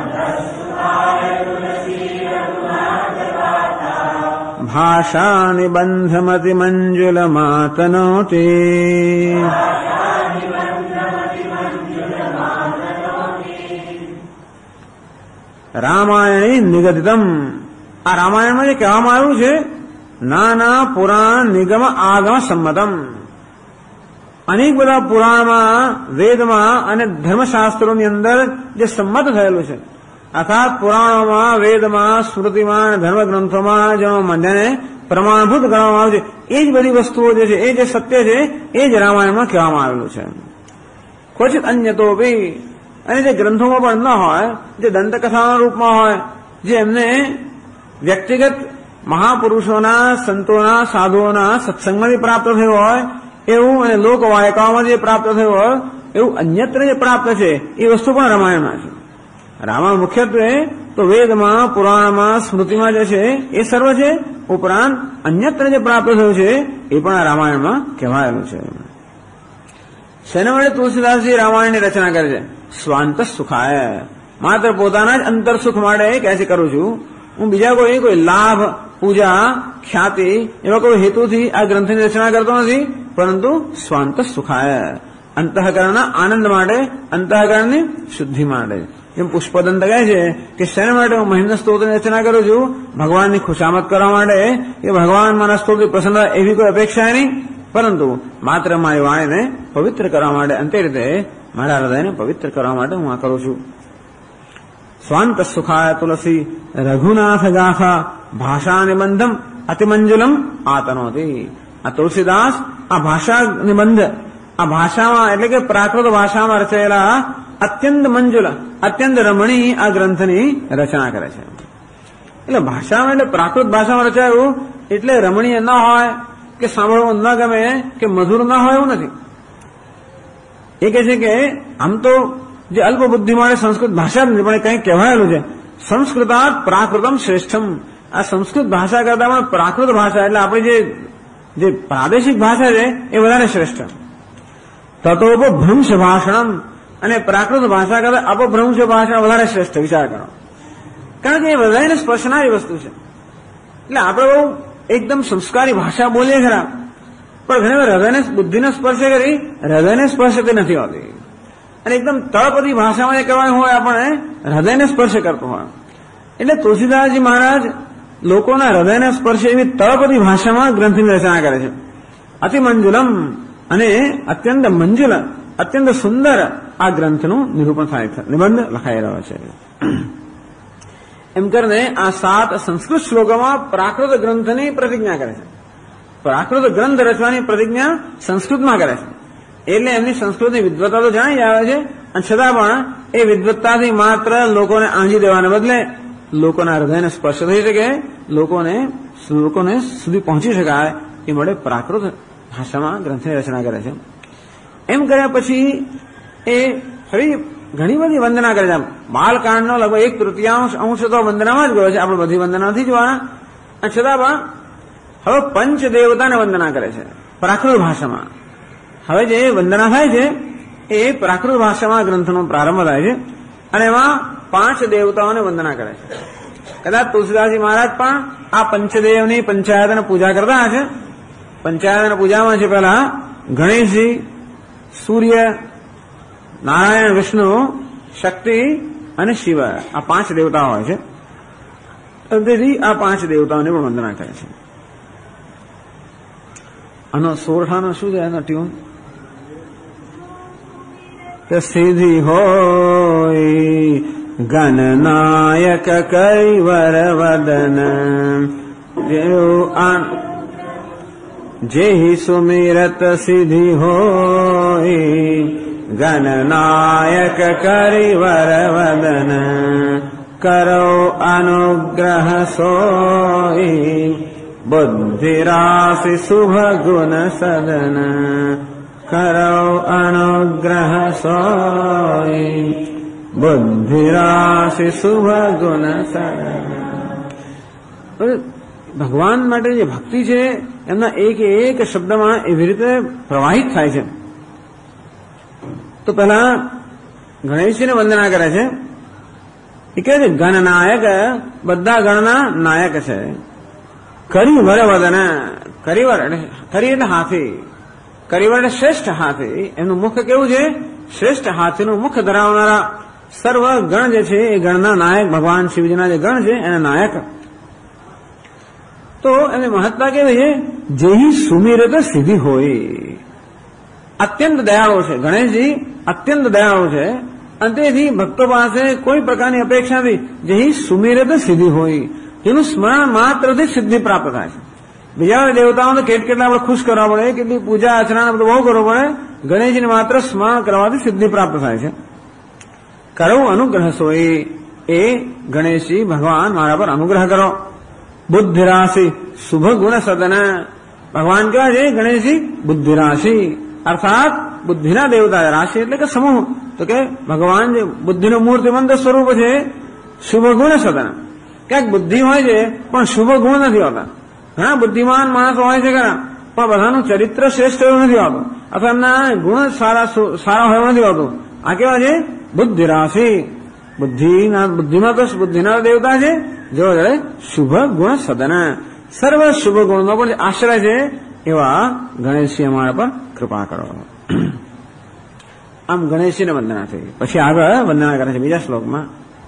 Speaker 2: ભાષા નિબંધમતિ મંજુલ માતનોતે. રામાયણે નિગદિતમ. આ રામાયણમાં જે કહેવામાં આવ્યું છે નાના પુરાણ નિગમ આગમ સંમતમ. અનેક બધા પુરાણમાં, વેદમાં અને ધર્મશાસ્ત્રોની અંદર જે સંમત થયેલું છે, અર્થાત પુરાણોમાં, વેદમાં, સ્મૃતિમાં અને ધર્મગ્રંથોમાં જેને પ્રમાણભૂત ગણવામાં આવે છે એ જ બધી વસ્તુઓ જે છે, એ જે સત્ય છે એ જ રામાયણમાં કહેવામાં આવેલું છે. ક્વચિત અન્યતો બી. અને જે ગ્રંથોમાં પણ ન હોય, જે દંતકથાના રૂપમાં હોય, જે એમને વ્યક્તિગત મહાપુરુષોના, સંતોના, સાધુઓના સત્સંગમાંથી પ્રાપ્ત થયું હોય એવું, અને લોકવાયકાઓમાં જે પ્રાપ્ત થયું હોય એવું અન્યત્ર જે પ્રાપ્ત છે એ વસ્તુ પણ રામાયણમાં છે. રામાયણ મુખ્યત્વે તો વેદમાં, પુરાણમાં, સ્મૃતિમાં જે છે એ સર્વ છે. ઉપરાંત અન્યત્ર જે પ્રાપ્ત થયું છે એ પણ આ રામાયણમાં કહેવાયેલું છે. શેના માટે તુલસીદાસજી રામાયણની રચના કરે છે? સ્વાંત સુખાય. માત્ર પોતાના જ અંતર સુખ માટે કહે કરું છું. હું બીજા કોઈ લાભ, પૂજા, ખ્યાતિ એવા કોઈ હેતુથી આ ગ્રંથની રચના કરતો નથી, પરંતુ સ્વાંત સુખાય, અંતઃકરણના આનંદ માટે, અંતઃકરણની શુદ્ધિ માટે. એમ પુષ્પદંત કહે છે કે શેના માટે હું મહિમ્ન સ્તોત્રની રચના કરું છું? ભગવાનની ખુશામત કરવા માટે, કે ભગવાન મારા સ્તોત્રની પ્રસન્ન એવી કોઈ અપેક્ષા નહીં, પરંતુ માત્ર મારી વાણીને પવિત્ર કરવા માટે, અંતે રીતે મારા હૃદયને પવિત્ર કરવા માટે હું આ કરું છું. સ્વાંત સુખાય તુલસી રઘુનાથ ગાથા ભાષા નિબંધમ અતિમંજુલમ આતનોતી. આ તુલસીદાસ આ ભાષા નિબંધ, આ ભાષામાં એટલે કે પ્રાકૃત ભાષામાં રચાયેલા અત્યંત મંજુલ, અત્યંત રમણીય આ ગ્રંથની રચના કરે છે. એટલે ભાષામાં, એટલે પ્રાકૃત ભાષામાં રચાયું એટલે રમણીય ન હોય, કે સાંભળવું ન ગમે, કે મધુર ન હોય એવું નથી. એ કહે છે કે આમ તો જે અલ્પ બુદ્ધિ માટે સંસ્કૃત ભાષા જ નથી, પણ કંઈક કહેવાયેલું છે સંસ્કૃતાત પ્રાકૃતમ શ્રેષ્ઠમ. આ સંસ્કૃત ભાષા કરતા પણ પ્રાકૃત ભાષા એટલે આપણી જે પ્રાદેશિક ભાષા છે એ વધારે શ્રેષ્ઠ. તતોપભ્રંશ ભાષણમ. અને પ્રાકૃત ભાષા કરતા અપભ્રંશ ભાષા વધારે શ્રેષ્ઠ. વિચાર કરો, કારણ કે એ હૃદયને સ્પર્શનારી વસ્તુ છે. એટલે આપણે બહુ એકદમ સંસ્કારી ભાષા બોલીએ ખરા, પણ ઘણી વાર હૃદયને, બુદ્ધિને સ્પર્શ કરી હૃદયને સ્પર્શતી નથી હોતી. અને એકદમ તળપદી ભાષામાં જે કહેવાય હોય આપણે હૃદયને સ્પર્શ કરતો હોય. એટલે તુલસીદાસજી મહારાજ લોકોના હૃદયને સ્પર્શે એવી તળપદી ભાષામાં ગ્રંથની રચના કરે છે. અતિ મંજુલમ, અને અત્યંત મંજુલ, અત્યંત સુંદર આ ગ્રંથનું નિરૂપણ થાય છે, નિબંધ લખાઈ રહ્યો છે. એમ કરીને આ 7 સંસ્કૃત શ્લોકોમાં પ્રાકૃત ગ્રંથની પ્રતિજ્ઞા કરે છે. પ્રાકૃત ગ્રંથ રચવાની પ્રતિજ્ઞા સંસ્કૃતમાં કરે છે. એટલે એમની સંસ્કૃતની વિદ્વતા તો જણાઈ આવે છે, અને છતાં પણ એ વિદ્વત્તાથી માત્ર લોકોને આંજી દેવાને બદલે લોકોના હૃદયને સ્પર્શ થઈ શકે, લોકોને સુધી પહોંચી શકાય એ માટે પ્રાકૃત ભાષામાં ગ્રંથની રચના કરે છે. એમ કર્યા પછી એ ફરી ઘણી બધી વંદના કરે છે. બાલકાંડનો લગભગ 1/3 અંશ તો વંદનામાં જ ગયો છે, આપણે બધી વંદના નથી જોવાના. અને છતાં પણ હવે પંચ દેવતાને વંદના કરે છે પ્રાકૃત ભાષામાં. હવે જે વંદના થાય છે એ પ્રાકૃત ભાષામાં ગ્રંથનો પ્રારંભ થાય છે અને એમાં 5 દેવતાઓને વંદના કરે છે. કદાચ તુલસીદાસજી મહારાજ પણ આ પંચદેવની પંચાયતની પૂજા કરતા હશે. પંચાયતની પૂજામાં છે પહેલા ગણેશજી, સૂર્ય, નારાયણ, વિષ્ણુ, શક્તિ અને શિવ, આ 5 દેવતાઓ હોય છે. તેથી આ 5 દેવતાઓની પણ વંદના કરે છે. આનો સોરઠાનો શું છે એનો ટ્યુન? સિદ્ધિ હોય ગણનાયક કૈવર વદન, જેહી સુમિરત સિદ્ધિ હોય ગણનાયક કૈવર વદન, કરો અનુગ્રહ સોઈ બુદ્ધિ રાશિ શુભ ગુણ સદન, કરો અનુગ્રહ સોઈ બુદ્ધિ રાશિ શુભ ગુણ સદન. ભગવાન માટે જે ભક્તિ છે એમના એક શબ્દમાં એવી રીતે પ્રવાહિત થાય છે. તો પહેલા ગણેશજીને વંદના કરે છે. એ કહે છે ગણનાયક, બધા ગણના નાયક છે. કરિવર વદન, કરિવર કરી એટલે હાથી, કરિવર એટલે શ્રેષ્ઠ હાથી. એનું મુખ કેવું છે? શ્રેષ્ઠ હાથીનું મુખ ધરાવનારા સર્વ ગણ જે છે એ ગણના નાયક, ભગવાન શિવજીના જે ગણ છે એના નાયક. તો એની મહત્તા કેવી છે? જેહી સુમિરત સિદ્ધિ હોય. અત્યંત દયાળુ છે ગણેશજી, અત્યંત દયાળુ છે. અને તેથી ભક્તો પાસે કોઈ પ્રકારની અપેક્ષા નથી. જેહી સુમિરત સિદ્ધિ હોય, જેનું સ્મરણ માત્રથી સિદ્ધિ પ્રાપ્ત થાય છે. બીજા દેવતાઓને કેટલા આપણે ખુશ કરવા પડે, કેટલી પૂજા અર્ચના બધું બહુ કરવું પડે. ગણેશજીને માત્ર સ્મરણ કરવાથી સિદ્ધિ પ્રાપ્ત થાય છે. કરો અનુગ્રહ સોઈ, એ ગણેશજી ભગવાન મારા પર અનુગ્રહ કરો. બુદ્ધિ રાશિ શુભ ગુણ સદન, ભગવાન કેવા છે? ગણેશજી બુદ્ધિ રાશિ અર્થાત બુદ્ધિના દેવતા. રાશિ એટલે કે સમૂહ. તો કે ભગવાન જે બુદ્ધિનું મૂર્તિમંત સ્વરૂપ છે, શુભ ગુણ સદન. ક્યાંક બુદ્ધિ હોય છે પણ શુભ ગુણ નથી હોતા. ઘણા બુદ્ધિમાન માણસો હોય છે ખરા, પણ બધાનું ચરિત્ર શ્રેષ્ઠ એવું નથી હોતું, અથવા એમના ગુણ સારા હોય એવું નથી હોતું. આ કેવા છે? બુદ્ધિ રાશિ. બુદ્ધિમાં તો બુદ્ધિના દેવતા છે. જો શુભ ગુણ સદન, સર્વ શુભ ગુણનો પણ આશ્રય છે એવા ગણેશજી અમારા પર કૃપા કરો. આમ ગણેશજીને વંદના થઈ. પછી આગળ વંદના કરે છે બીજા શ્લોકમાં.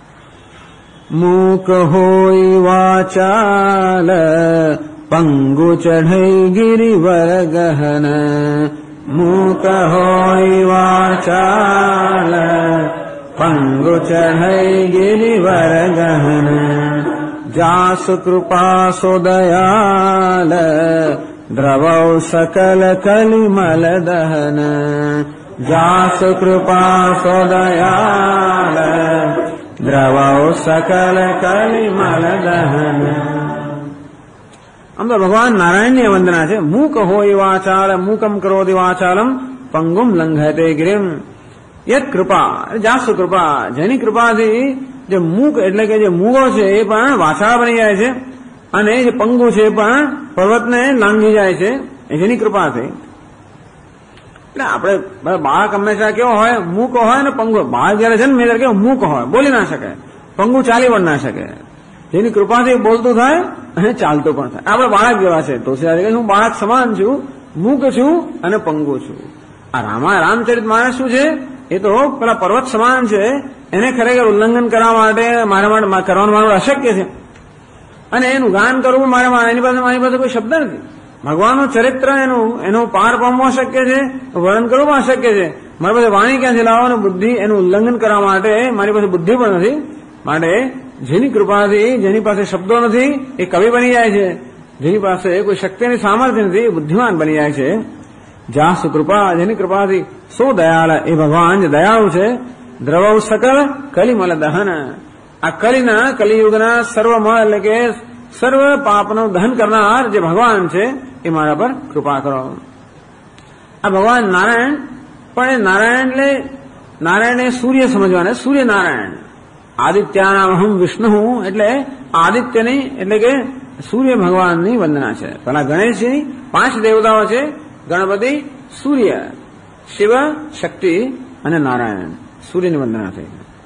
Speaker 2: મૂક હોય વાચાલ પંગુ ચઢઈ ગિરિવર ગહન, મૂક હોય વાચાલ પંગુ ચઢઈ ગિરિવર ગહન, જાસુ કૃપા સો દયાલ દ્રવૌ સકલ કલિમલ દહન, જાસુ કૃપા સો દયાલ દ્રવૌ સકલ કલિમલ દહન. આમ તો ભગવાન નારાયણની વંદના છે. મૂક હોય વાચાળ મૂકમ કરોતિ વાચાલમ પંગુમ લંઘયતે ગિરિમ, યત કૃપા જાસુ કૃપા, જેની કૃપાથી જે મૂક એટલે કે જે મૂગો છે એ પણ વાછાળ બની જાય છે, અને જે પંગુ છે એ પણ પર્વતને લાંઘી જાય છે, જેની કૃપાથી. એટલે આપણે બાળક હંમેશા કેવો હોય? મૂક હોય ને પંગુ. બાળક જયારે જન્મે ત્યારે કેવો? મૂક હોય, બોલી ના શકે, પંગુ ચાલી પણ ના શકે. જેની કૃપાથી બોલતું થાય અને ચાલતું પણ થાય. આપણે બાળક જેવા છે. તો હું બાળક સમાન છું, મૂક છું અને પંગુ છું. આ રામચરિત માનસ શું છે? એ તો પેલા પર્વત સમાન છે. એને ખરેખર ઉલ્લંઘન કરવા માટે કરવાનું મારું અશક્ય છે, અને એનું ગાન કરવું મારી પાસે કોઈ શબ્દ નથી. ભગવાનનું ચરિત્ર એનું પાર પામવું અશક્ય છે, વર્ણન કરવું અશક્ય છે. મારી પાસે વાણી ક્યાંથી લાવવાનું? બુદ્ધિ એનું ઉલ્લંઘન કરવા માટે મારી પાસે બુદ્ધિ પણ નથી. માટે જેની કૃપાથી, જેની પાસે શબ્દો નથી એ કવિ બની જાય છે, જેની પાસે કોઈ શક્તિની સામર્થ્ય નથી એ બુદ્ધિમાન બની જાય છે. જાસુ કૃપા, જેની કૃપાથી સો દયાળ એ ભગવાન જે દયાળુ છે. દ્રવૌ સકલ કલિમલ દહન, આ કલિના કલિયુગના સર્વ મળ એટલે કે સર્વ પાપનું દહન કરનાર જે ભગવાન છે એ મારા પર કૃપા કરો. આ ભગવાન નારાયણ, પણ એ નારાયણ એટલે નારાયણ એ સૂર્ય સમજવાના, સૂર્ય નારાયણ. આદિત્યાનામહમ વિષ્ણુ એટલે આદિત્યની એટલે કે સૂર્ય ભગવાનની વંદના છે. પેલા ગણેશજીની 5 દેવતાઓ છે, ગણપતિ, સૂર્ય, શિવ, શક્તિ અને નારાયણ. સૂર્યની વંદના થઈ.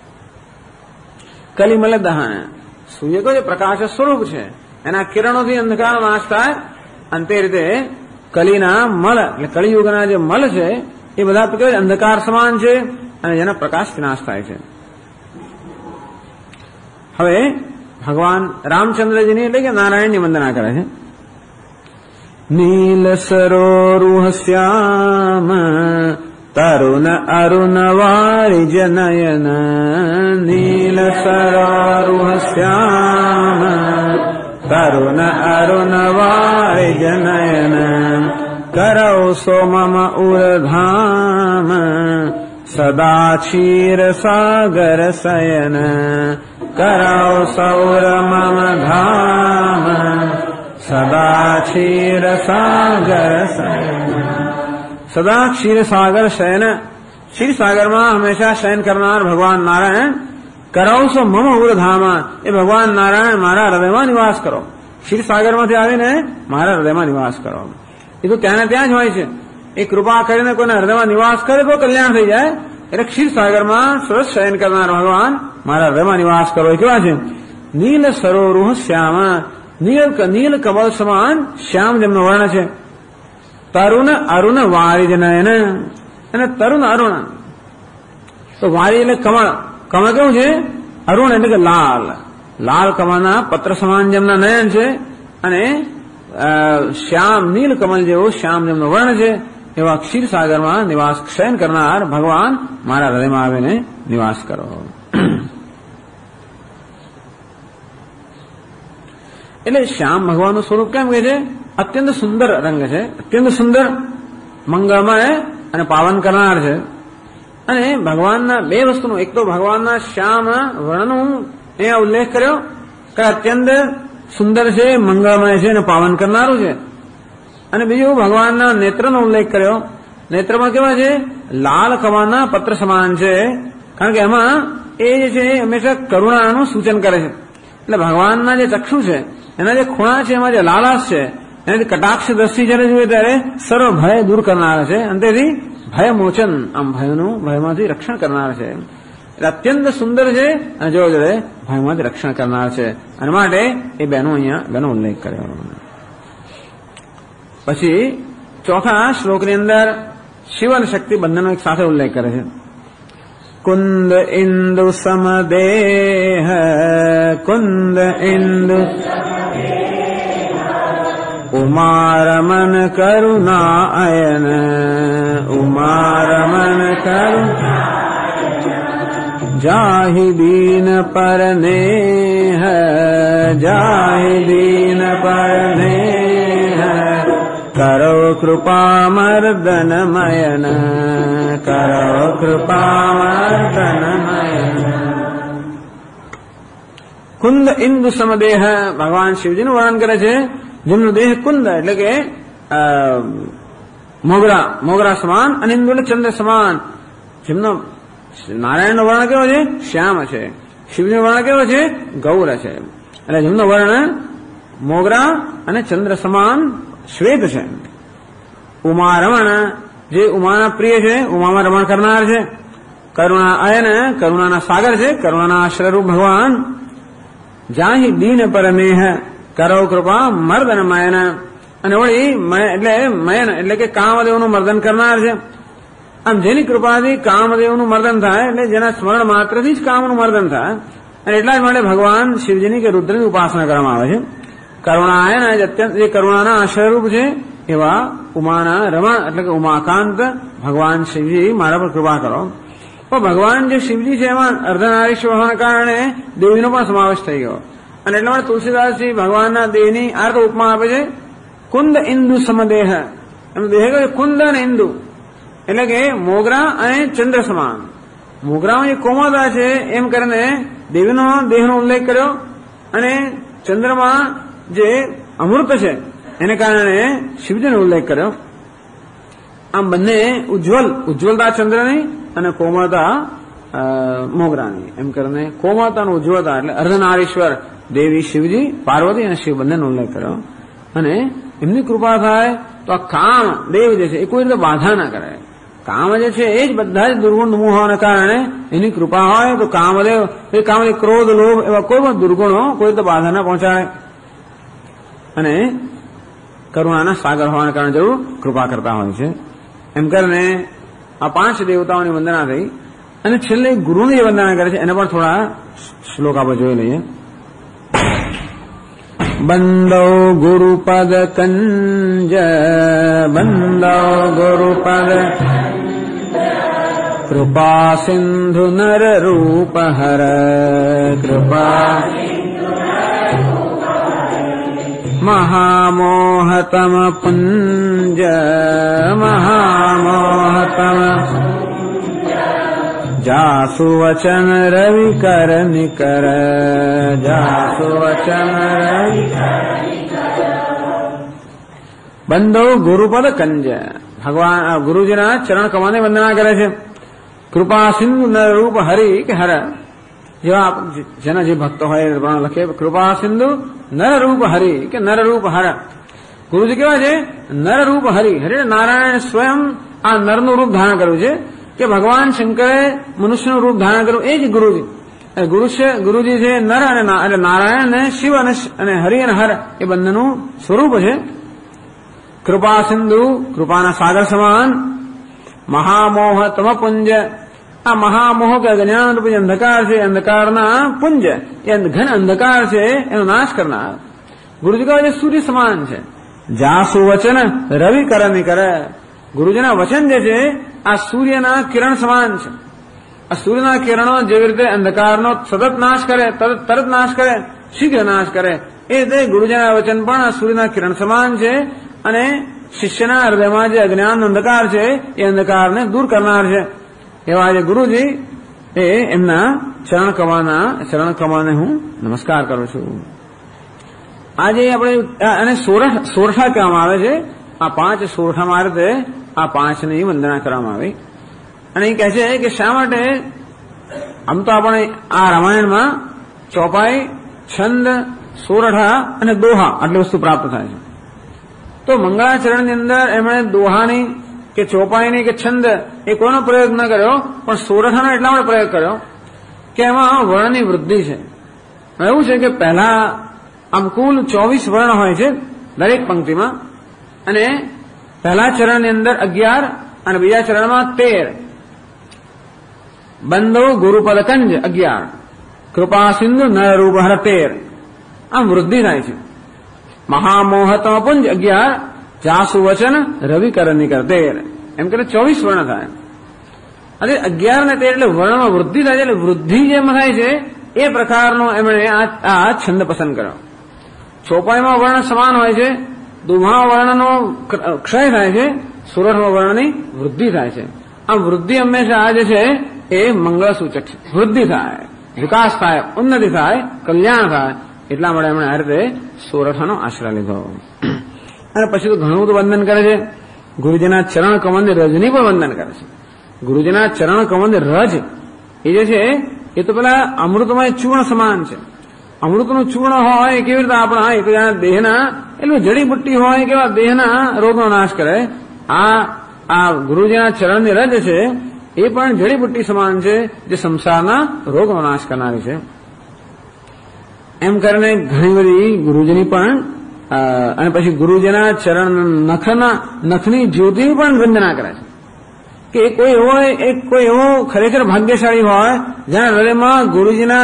Speaker 2: કલિમલ દહન, સૂર્ય તો જે પ્રકાશ સ્વરૂપ છે, એના કિરણોથી અંધકાર નાશ થાય. અને તે રીતે કલિના મલ એટલે કલિયુગના જે મલ છે એ બધા અંધકાર સમાન છે અને જેના પ્રકાશથી નાશ થાય છે. હવે ભગવાન રામચંદ્રજીની એટલે કે નારાયણની વંદના કરે છે. નીલ સરોરુહ શ્યામ તરુણ અરુણ વારિજ નયન, નીલ સરોરુહ શ્યામ તરુણ અરુણ વારિજ નયન, કરૌ સો મમ ઉરધામ સદા ક્ષીર સાગર શયન, કરૌ સૌર મમ ધામ સદા ક્ષીર સાગર શયન. સદા ક્ષીર સાગર શયન, ક્ષીર સાગરમાં હંમેશા શયન કરનાર ભગવાન નારાયણ. કરૌ સો મમ ઉરધામ, એ ભગવાન નારાયણ મારા હૃદયમાં નિવાસ કરો. ક્ષીર સાગરમાંથી આવીને મારા હૃદયમાં નિવાસ કરો. એ તો ત્યાં ત્યાં જ હોય છે. એ કૃપા કરીને કોઈના હૃદયમાં નિવાસ કરે તો કલ્યાણ થઈ જાય. એટલે ક્ષીર સાગરમાં સરસ શયન કરનાર ભગવાન મારા હૃદયમાં નિવાસ કરો. એ કેવા છે? નીલ સરોરુહ શ્યામ, નીલ કમળ સમાન શ્યામ જેમનો વર્ણ છે. તરુણ અરુણ વારિજ નયન, અને તરુણ અરુણ તો વારી એટલે કમળ. કમળ કેવું છે? અરુણ એટલે કે લાલ. લાલ કમળના પત્ર સમાન જેમના નયન છે અને શ્યામ નીલ કમલ જેવો શ્યામ જેમનો વર્ણ છે એવા ક્ષીરસાગરમાં નિવાસ શયન કરનાર ભગવાન મારા હૃદયમાં આવીને નિવાસ કરો. એટલે શ્યામ ભગવાનનું સ્વરૂપ કેમ કે છે? અત્યંત સુંદર રંગ છે, અત્યંત સુંદર, મંગળમય અને પાવન કરનાર છે. અને ભગવાનના 2 વસ્તુનો, એક તો ભગવાનના શ્યામ વર્ણનું અહીંયા ઉલ્લેખ કર્યો કે અત્યંત સુંદર છે, મંગળમય છે અને પાવન કરનારું છે. અને બીજું ભગવાનના નેત્રનો ઉલ્લેખ કર્યો. નેત્રમાં કેવા છે? લાલ કમળના પત્ર સમાન છે, કારણ કે એમાં એ જે છે હંમેશા કરુણાનું સૂચન કરે છે. એટલે ભગવાનના જે ચક્ષુ છે એના જે ખૂણા છે એમાં જે લાલાશ છે એનાથી કટાક્ષ દ્રષ્ટિ જયારે જોઈએ ત્યારે સર્વ ભય દૂર કરનાર છે. અને તેથી ભય મોચન, આમ ભયમાંથી રક્ષણ કરનાર છે. એટલે અત્યંત સુંદર છે અને જોડે જોડે ભયમાંથી રક્ષણ કરનાર છે. અને માટે એ બેનો ઉલ્લેખ કર્યો. પછી ચોથા શ્લોકની અંદર શિવ અને શક્તિ બંનેનો એક સાથે ઉલ્લેખ કરે છે. કુંદ ઇન્દુ સમદેહ, કુંદ ઇન્દુ ઉમારમન કરુણા અયન, ઉમારમન કરુણા જાહિ દીન પર નેહ, જાહિ દીન પર નેહ, કરો કૃપા મર્દન મયન, કરો કૃપા મર્દન મયન. કુંદ ઇન્દુ સમદેહ, ભગવાન શિવજીનું વર્ણન કરે છે જેમનો દેહ કુંદ એટલે કે મોગરા સમાન અને ઇન્દુ એટલે ચંદ્ર સમાન. જેમનો નારાયણનો વર્ણ કેવો છે? શ્યામ છે. શિવજીનો વર્ણ કેવો છે? ગૌર છે. એટલે જેમનો વર્ણ મોગરા અને ચંદ્ર સમાન શ્વેત છે. ઉમા રમણ, જે ઉમાના પ્રિય છે, ઉમામાં રમણ કરનાર છે. કરુણા અયન, કરુણાના સાગર છે, કરુણાના આશ્રયરૂપ ભગવાન. જાહિ દીન પર મેહ, કરો કૃપા મર્દન મયન, અને વળી મયન એટલે કે કામદેવનું મર્દન કરનાર છે. આમ જેની કૃપાથી કામદેવનું મર્દન થાય એટલે જેના સ્મરણ માત્રથી જ કામનું મર્દન થાય. અને એટલા જ માટે ભગવાન શિવજીની કે રુદ્રની ઉપાસના કરવામાં આવે છે. કરુણાયન અત્યંત જે કરુણાના આશ્રયરૂપ છે એવા ઉમાના રમણ એટલે કે ઉમાકાંત ભગવાન શિવજી મારા પર કૃપા કરો. પણ ભગવાન જે શિવજી છે એમાં અર્ધનારીશ્વર હોવાના કારણે દેવીનો પણ સમાવેશ થઈ ગયો. અને એટલા માટે તુલસીદાસજી ભગવાનના દેહની આ તો ઉપમા આપે છે. કુંદ ઇન્દુ સમદેહ, એમનો દેહ કયો? કુંદ અને ઇન્દુ, એટલે કે મોગરા અને ચંદ્ર સમાન. મોગરામાં જે કોમળતા છે એમ કરીને દેવીનો દેહનો ઉલ્લેખ કર્યો, અને ચંદ્રમાં જે અમૃત છે એને કારણે શિવજીનો ઉલ્લેખ કર્યો. આમ બંને ઉજ્જવલતા ચંદ્રની અને કોમળતા મોગરાની, એમ કરીને કોમળતાનું ઉજ્જવળતા એટલે અર્ધનારીશ્વર દેવી શિવજી, પાર્વતી અને શિવ બંનેનો ઉલ્લેખ કર્યો. અને એમની કૃપા થાય તો આ કામ દેવ જે છે એ કોઈ રીતે બાધા ના કરે. કામ જે છે એ જ બધા જ દુર્ગુણ હોવાના કારણે એની કૃપા હોય તો કામદેવ ક્રોધ, લોભ એવા કોઈ પણ દુર્ગુણો કોઈ રીતે બાધા ના પહોંચાડે. અને કરુણાના સાગર હોવાના કારણે જરૂર કૃપા કરતા હોય છે. એમ કરીને આ 5 દેવતાઓની વંદના થઈ, અને છેલ્લે ગુરુની વંદના કરે છે એને પણ થોડા શ્લોક આપણે જોઈ લઈએ. બંદો ગુરુપદ કંજ, બંદો ગુરુપદ કૃપા સિંધુ નર રૂપ હર, કૃપા મહામોહતમ પુંજ, મહામોહતમ જાસુ વચન રવિ કર નિકર, જાસુ વચન રવિ. બંધો ગુરુપદ કંજ, ભગવાન ગુરુજીના ચરણ કમળની વંદના કરે છે. કૃપા સિંધુ નર રૂપ હરિ કે હર, જેવા જેના જે ભક્તો હોય એ લખે કૃપા સિંધુ નર રૂપ હરિ કે નર રૂપ હર. ગુરુજી કેવા છે? નર રૂપ હરિ. હરિ નારાયણ સ્વયં આ નરનું રૂપ ધારણ કર્યું છે, કે ભગવાન શંકરે મનુષ્યનું રૂપ ધારણ કર્યું, એ જ ગુરુજી. ગુરુજી છે નર અને નારાયણ ને શિવ અને હરિ અને હર એ બંનેનું સ્વરૂપ છે. કૃપા સિંધુ, કૃપાના સાગર સમાન. મહામોહ તમ પુંજ, આ મહામોહ કે જ્ઞાન રૂપી અંધકાર છે, અંધકારના પુંજ, એ ઘન અંધકાર છે એનો નાશ કરનાર. ગુરુજી કહે છે સૂર્ય સમાન છે. જાસુ વચન રવિ કર નિકર, ગુરુજીના વચન જે છે આ સૂર્યના કિરણ સમાન છે. આ સૂર્યના કિરણો જેવી રીતે અંધકારનો સતત નાશ કરે, તરત નાશ કરે, શીઘ્ર નાશ કરે, એ રીતે ગુરુજીના વચન પણ આ સૂર્યના કિરણ સમાન છે, અને શિષ્યના હૃદયમાં જે અજ્ઞાન અંધકાર છે એ અંધકારને દૂર કરનાર છે. એવા જે ગુરુજી એ એમના ચરણ કમળને હું નમસ્કાર કરું છું. આજે આપણે અને સોરઠા કહેવામાં આવે છે. આ 5 સોરઠામાં આ રીતે આ 5ની વંદના કરવામાં આવી. અને એ કહે છે કે શા માટે આમ તો આપણે આ રામાયણમાં ચોપાઈ, છંદ, સોરઠા અને દોહા આટલી વસ્તુ પ્રાપ્ત થાય છે. તો મંગળાચરણની અંદર એમણે દોહાની કે ચોપાઈની કે છંદ એ કોઈનો પ્રયોગ ન કર્યો, પણ સોરઠાનો એટલા માટે પ્રયોગ કર્યો કે એમાં વર્ણની વૃદ્ધિ છે. એવું છે કે પહેલા આમ કુલ 24 વર્ણ હોય છે દરેક પંક્તિમાં, અને પહેલા ચરણની અંદર 11 અને બીજા ચરણમાં 13. બંધો ગુરુપદ કંજ 11, કૃપા સિંધુ નર રૂપ હર 13. આમ વૃદ્ધિ થાય છે. મહામોહતમ પુંજ 11, જાસુ વચન રવિ કર નિકર 13, એમ કરીને 24 વર્ણ થાય. અને 11 ને 13 એટલે વર્ણમાં વૃદ્ધિ થાય છે. એટલે વૃદ્ધિ જેમ થાય છે એ પ્રકારનો એમણે આ છંદ પસંદ કર્યો. ચોપાઈમાં વર્ણ સમાન હોય છે, દુહા વર્ણનો ક્ષય થાય છે, સુરઠમાં વર્ણની વૃદ્ધિ થાય છે. આમ વૃદ્ધિ હંમેશા આ જે છે એ મંગળ સૂચક છે. વૃદ્ધિ થાય, વિકાસ થાય, ઉન્નતિ થાય, કલ્યાણ થાય, એટલા માટે એમણે આ રીતે સોરઠાનો આશ્રય લીધો. અને પછી તો ઘણું બધું વંદન કરે છે. ગુરુજીના ચરણ કમળની રજની પણ વંદન કરે છે. ગુરુજીના ચરણ કમળની રજ એ જે છે એ તો પેલા અમૃતમય ચૂર્ણ સમાન છે. અમૃતનું ચૂર્ણ હોય કેવી રીતે આપણા એક દેહના એટલું જડીબુટ્ટી હોય કેવા દેહના રોગનો નાશ કરે. આ ગુરુજીના ચરણની રજ છે એ પણ જડીબુટ્ટી સમાન છે, જે સંસારના રોગનો નાશ કરનારી છે. એમ કરીને ઘણી બધી ગુરુજીની પણ અને પછી ગુરુજીના ચરણ નખની જ્યોતિની પણ વંદના કરે છે. કે કોઈ એવો ખરેખર ભાગ્યશાળી હોય જેના હૃદયમાં ગુરુજીના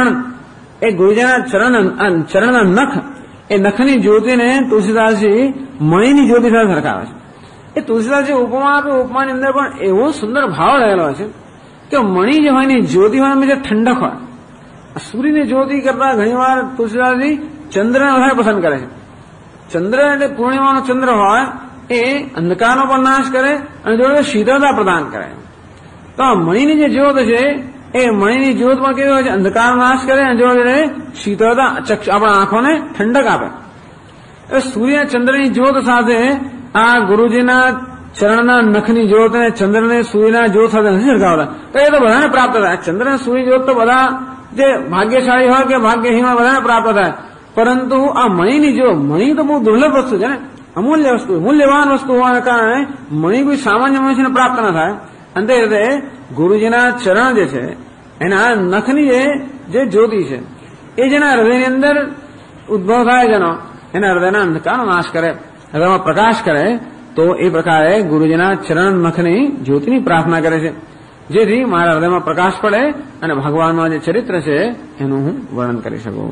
Speaker 2: ચરણના નખ, એ નખની જ્યોતિને તુલસીદાસજી મણીની જ્યોતિ સાથે સરખાવે છે. એ તુલસીદાસજી ઉપમા આપે, ઉપમાની અંદર પણ એવો સુંદર ભાવ રહેલો છે કે મણી જે હોય એની જ્યોતિ હોય હંમેશા ઠંડક હોય. સૂર્યની જ્યોતિ કરતા ઘણીવાર તુલસીદાસજી ચંદ્રને વધારે પસંદ કરે છે. ચંદ્ર એટલે પૂર્ણિમાનો ચંદ્ર હોય એ અંધકારનો પણ નાશ કરે અને જોડે શીતળતા પ્રદાન કરે. તો આ મણીની જે જ્યોત છે એ મણીની જ્યોત પણ કેવી હોય છે? અંધકારનો નાશ કરે અને જોડે શીતળતા આપણા આંખોને ઠંડક આપે. સૂર્ય ચંદ્રની જ્યોત સાથે આ ગુરુજીના ચરણના નખની જ્યોત અને ચંદ્રને સૂર્યના જ્યોત સાથે નથી સરખાવતા. તો એ તો બધાને પ્રાપ્ત થાય. ચંદ્ર અને સૂર્ય જ્યોત તો બધા જે ભાગ્યશાળી હોય કે ભાગ્યહીન હોય બધાને પ્રાપ્ત થાય. પરંતુ આ મણીની જ્યોત, મણી તો બહુ દુર્લભ વસ્તુ છે ને, અમૂલ્ય વસ્તુ, મૂલ્યવાન વસ્તુ હોવાના કારણે મણી કોઈ સામાન્ય મનુષ્યને પ્રાપ્ત ન થાય. અંતે રીતે ગુરુજીના ચરણ જે છે એના નખની જે જ્યોતિ છે એ જેના હૃદયની અંદર ઉદ્ભવ થાય જેનો, એના હૃદયના અંધકારનો નાશ કરે, હૃદયમાં પ્રકાશ કરે. તો એ પ્રકારે ગુરુજીના ચરણ નખની જ્યોતિની પ્રાર્થના કરે છે, જેથી મારા હૃદયમાં પ્રકાશ પડે અને ભગવાનનું જે ચરિત્ર છે એનું હું વર્ણન કરી શકું.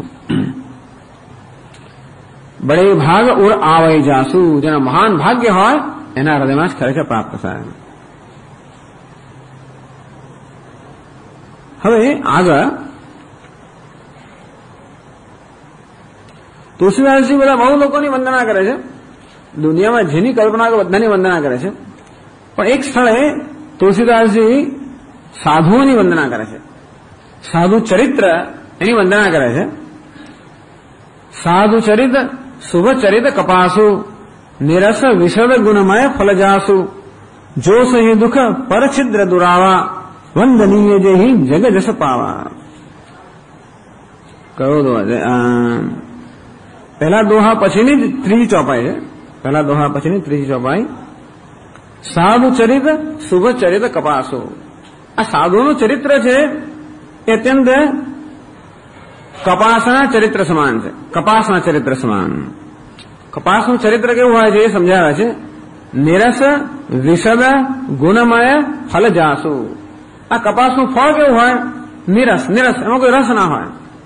Speaker 2: બડે ભાગ ઉર આવઈ જાસુ, જેના મહાન ભાગ્ય હોય એના હૃદયમાં જ ખરેખર પ્રાપ્ત થાય. હવે આગળ તુલસીદાસજી બધા બહુ લોકોની વંદના કરે છે. દુનિયામાં જેની કલ્પના બધાની વંદના કરે છે. પણ એક સ્થળે તુલસીદાસજી સાધુઓની વંદના કરે છે. સાધુ ચરિત્ર એની વંદના કરે છે. સાધુ ચરિત શુભ ચરિત કપાસુ નિરસ વિશદ ગુણમય ફલજાસુ જો સહી દુઃખ પરછિદ્ર દુરાવા વંદનીય જેહી જગ જસ પાવા. કયો દોહા છે? પહેલા દોહા પછીની ત્રીજી ચોપાઈ છે. પહેલા દોહા પછીની ત્રીજી ચોપાઈ. સાધુ ચરિત શુભ ચરિત કપાસો. આ સાધુનું ચરિત્ર છે એ અત્યંત કપાસના ચરિત્ર સમાન છે. કપાસના ચરિત્ર સમાન. કપાસનું ચરિત્ર કેવું હોય છે એ સમજાવે છે. નિરસ વિશદ ગુણમય ફલ જાસુ. આ કપાસનું ફળ કેવું હોય? નિરસ. નિરસ એમાં કોઈ રસ ના હોય.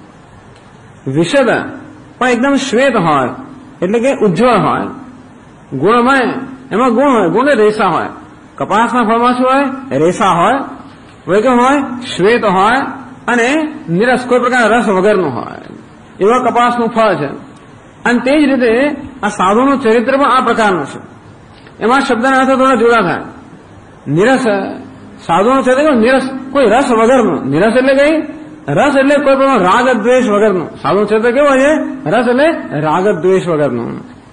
Speaker 2: વિશદ પણ એકદમ શ્વેત હોય, એટલે કે ઉજ્જવળ હોય. ગુણમય એમાં ગુણ હોય, ગુણ રેસા હોય. કપાસના ફળમાં શું હોય? રેસા હોય. હવે કેવું હોય? શ્વેત હોય અને નિરસ, કોઈ પ્રકારના રસ વગરનું હોય. એવા કપાસનું ફળ છે. અને તે જ રીતે આ સાધુનું ચરિત્ર પણ આ પ્રકારનું છે. એમાં શબ્દના અર્થ થોડા જુદા થાય. નિરસ, સાધુનું ચરિત્ર નિરસ, કોઈ રસ વગરનું. નિરસ એટલે કઈ? રસ એટલે કોઈ પ્રકાર રાગ દ્વેષ વગરનું. સાધુનું ચરિત્ર કેવું છે? રસ એટલે રાગ દ્વેષ વગરનું.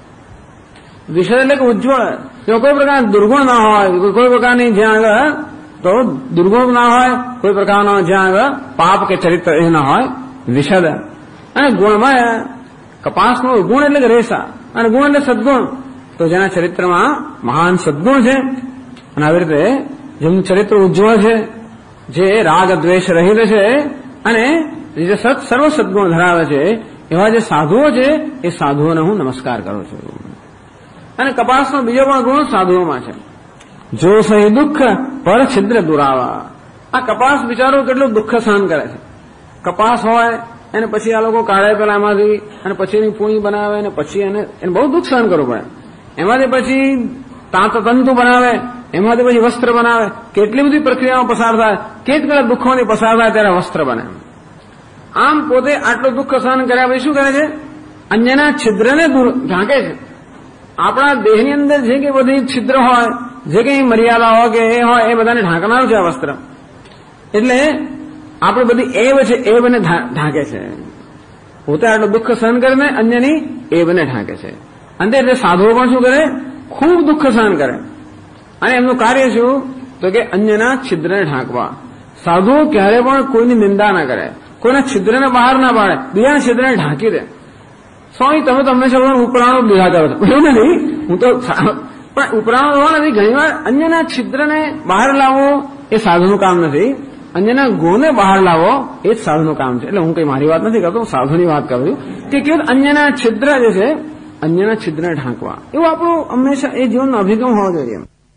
Speaker 2: વિષય એટલે કે ઉજ્જવળ, કોઈ પ્રકાર દુર્ગુણ ના હોય, કોઈ પ્રકારની જ્યાં આગળ તો દુર્ગુણ ના હોય, કોઈ પ્રકારનો જ્યાં આગળ પાપ કે ચરિત્ર એ ના હોય. વિશદ અને ગુણમય. કપાસનું ગુણ એટલે કે રેસા અને ગુણ એટલે સદગુણ. તો જેના ચરિત્રમાં મહાન સદગુણ છે અને આવી રીતે જેમનું ચરિત્ર ઉજ્જવળ છે, જે રાગ દ્વેષ રહિત છે અને જે સર્વ સદગુણ ધરાવે છે, એવા જે સાધુઓ છે એ સાધુઓને હું નમસ્કાર કરું છું. અને કપાસનો બીજો પણ ગુણ સાધુઓમાં છે. જો સહી દુઃખ પર છિદ્ર દુરાવા. આ કપાસ બિચારો કેટલું દુઃખ સહન કરે છે. કપાસ હોય અને પછી આ લોકો કાઢે પેલા એમાંથી અને પછી એની પૂણી બનાવે અને પછી એને બહુ દુઃખ સહન કરવું પડે. એમાંથી પછી તંતુ બનાવે, એમાંથી પછી વસ્ત્ર બનાવે. કેટલી બધી પ્રક્રિયાઓ પસાર થાય, કેટલા દુઃખોની પસાર થાય ત્યારે વસ્ત્ર બને. આમ પોતે આટલું દુઃખ સહન કર્યા પછી શું કરે છે? અન્યના છિદ્રને ઢાંકે છે. આપણા દેહની અંદર જે કંઈ બધી છિદ્ર હોય, જે કંઈ મર્યાદા હોય કે એ હોય, એ બધાને ઢાંકનારું છે આ વસ્ત્ર. એટલે આપણે બધી એવ છે, એવને ઢાંકે છે. પોતે આટલું દુઃખ સહન કરીને અન્યની એવને ઢાંકે છે. અંતે એટલે સાધુઓ પણ શું કરે? ખૂબ દુઃખ સહન કરે. અને એમનું કાર્ય શું? તો કે અન્યના છિદ્રને ઢાંકવા. સાધુઓ ક્યારે પણ કોઈની નિંદા ના કરે, કોઈના છિદ્રને બહાર ના પાડે, બીજાના છિદ્રને ઢાંકી દે. સ્વામી તમે તો હંમેશા ઉપરાણો લીધા કરો છો. એવું નથી, હું તો પણ ઉપરાણો હોવા નથી. ઘણી વાર અન્યના છિદ્રને બહાર લાવવો એ સાધુનું કામ નથી. અન્યના ગુણને બહાર લાવો એ જ સાધુનું કામ છે. એટલે હું કઈ મારી વાત નથી કરતો, હું સાધુની વાત કરું છું કે કેવું અન્યના છિદ્ર જે છે, અન્યના છિદ્રને ઢાંકવા, એવું આપણું હંમેશા એ જીવનનો અભિગમ હોવો જોઈએ.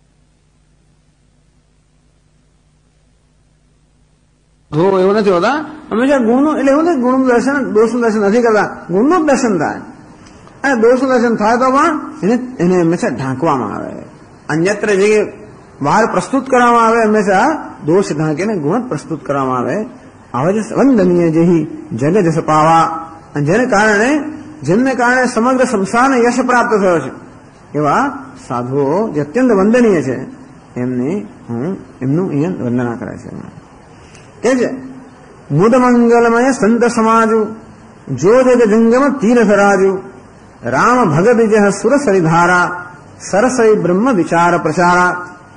Speaker 2: એવું નથી હોતા હંમેશા ગુણનું. એટલે એવું નથી ગુણનું દર્શન, દોષનું દર્શન નથી કરતા, ગુણનું જ દર્શન થાય. અને દોષનું દર્શન થાય તો પણ એને હંમેશા ઢાંકવામાં આવે. અન્યત્ર જે બહાર પ્રસ્તુત કરવામાં આવે, હંમેશા દોષ ઢાંકીને ગુણ પ્રસ્તુત કરવામાં આવે. આવે છે વંદનીય જેહી જગ જસ પાવા. જેને કારણે સમગ્ર સંસારને યશ પ્રાપ્ત થયો છે. એવા સાધુઓ જે અત્યંત વંદનીય છે એમનું અહીંયા વંદના કરે છે. કે છે મુદ મંગલમય સંત સમાજુ જો જગ જંગમ તીર્થરાજુ રામ ભગત જહ સુર સરિધારા સરસઈ બ્રહ્મ વિચાર પ્રચારા.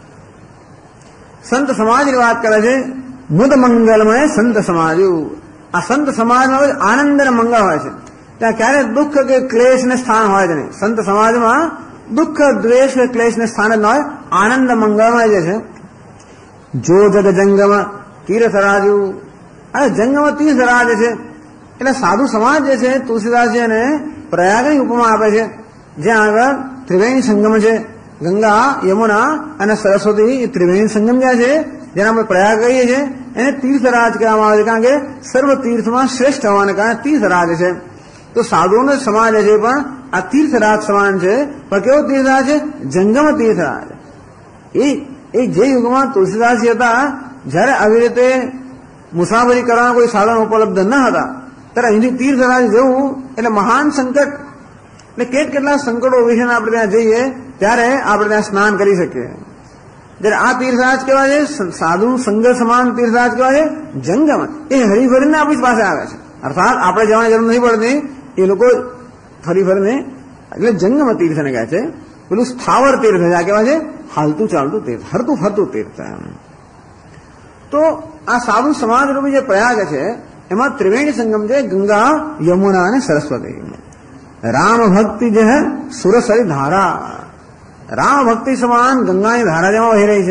Speaker 2: સંત સમાજની વાત કરે છે. મુદ મંગલમય સંત સમાજુ. આ સંત સમાજમાં આનંદ અને મંગળ હોય છે. ત્યાં ક્યારે દુઃખ કે ક્લેશ ને સ્થાન હોય જ નહીં. સંત સમાજમાં દુઃખ દ્વેષ કે ક્લેશ ને સ્થાન જ ન હોય. આનંદ મંગળમય જે છે. જો જગ જંગમ તીર્થરાજુ. આ જંગમ તીર્થરાજ છે એટલે સાધુ સમાજ જે છે તુલસીદાસજી એને પ્રયાગની ઉપમા આપે છે. જ્યાં આગળ ત્રિવેણી સંગમ છે. ગંગા યમુના અને સરસ્વતી એ ત્રિવેણી સંગમ જ્યાં છે જેને આપણે પ્રયાગ કહીએ છીએ એને તીર્થરાજ કહેવામાં આવે છે. કારણ કે સર્વ તીર્થમાં શ્રેષ્ઠ હોવાને કારણે તીર્થરાજ છે. તો સાધુઓનો સમાજ છે પણ આ તીર્થરાજ સમાન છે. પણ કેવો તીર્થરાજ છે? જંગમ તીર્થરાજ. એ જે યુગમાં તુલસીદાસજી હતા જયારે આવી રીતે મુસાફરી કરવાના કોઈ સાધન ઉપલબ્ધ ન હતા ત્યારે અહીંથી તીર્થરાજ જવું એટલે મહાન સંકટ. એટલે કેટલા સંકટો વિશે આપણે ત્યાં જઈએ ત્યારે આપણે ત્યાં સ્નાન કરી શકીએ. જયારે આ તીર્થરાજ કહેવાય છે સાધુ સંઘ સમાન તીર્થરાજ કહેવાય છે જંગમ. એ હરીફરીને આપણી પાસે આવે છે. અર્થાત આપણે જવાની જરૂર નથી પડતી. એ લોકો ફરી ફરીને એટલે જંગમ તીર્થને કહે છે. પેલું સ્થાવર તીર્થ છે. આ કહેવાય છે હાલતું ચાલતું તીર્થ, હરતું ફરતું તીર્થ. તો આ સાધુ સમાજ રૂપી જે પ્રયાગ છે એમાં ત્રિવેણી સંગમ છે. ગંગા યમુના અને સરસ્વતી. રામ ભક્તિ જે હે સુરસરી ધારા. રામ ભક્તિ સમાન ગંગાની ધારા જેમાં વહી રહી છે.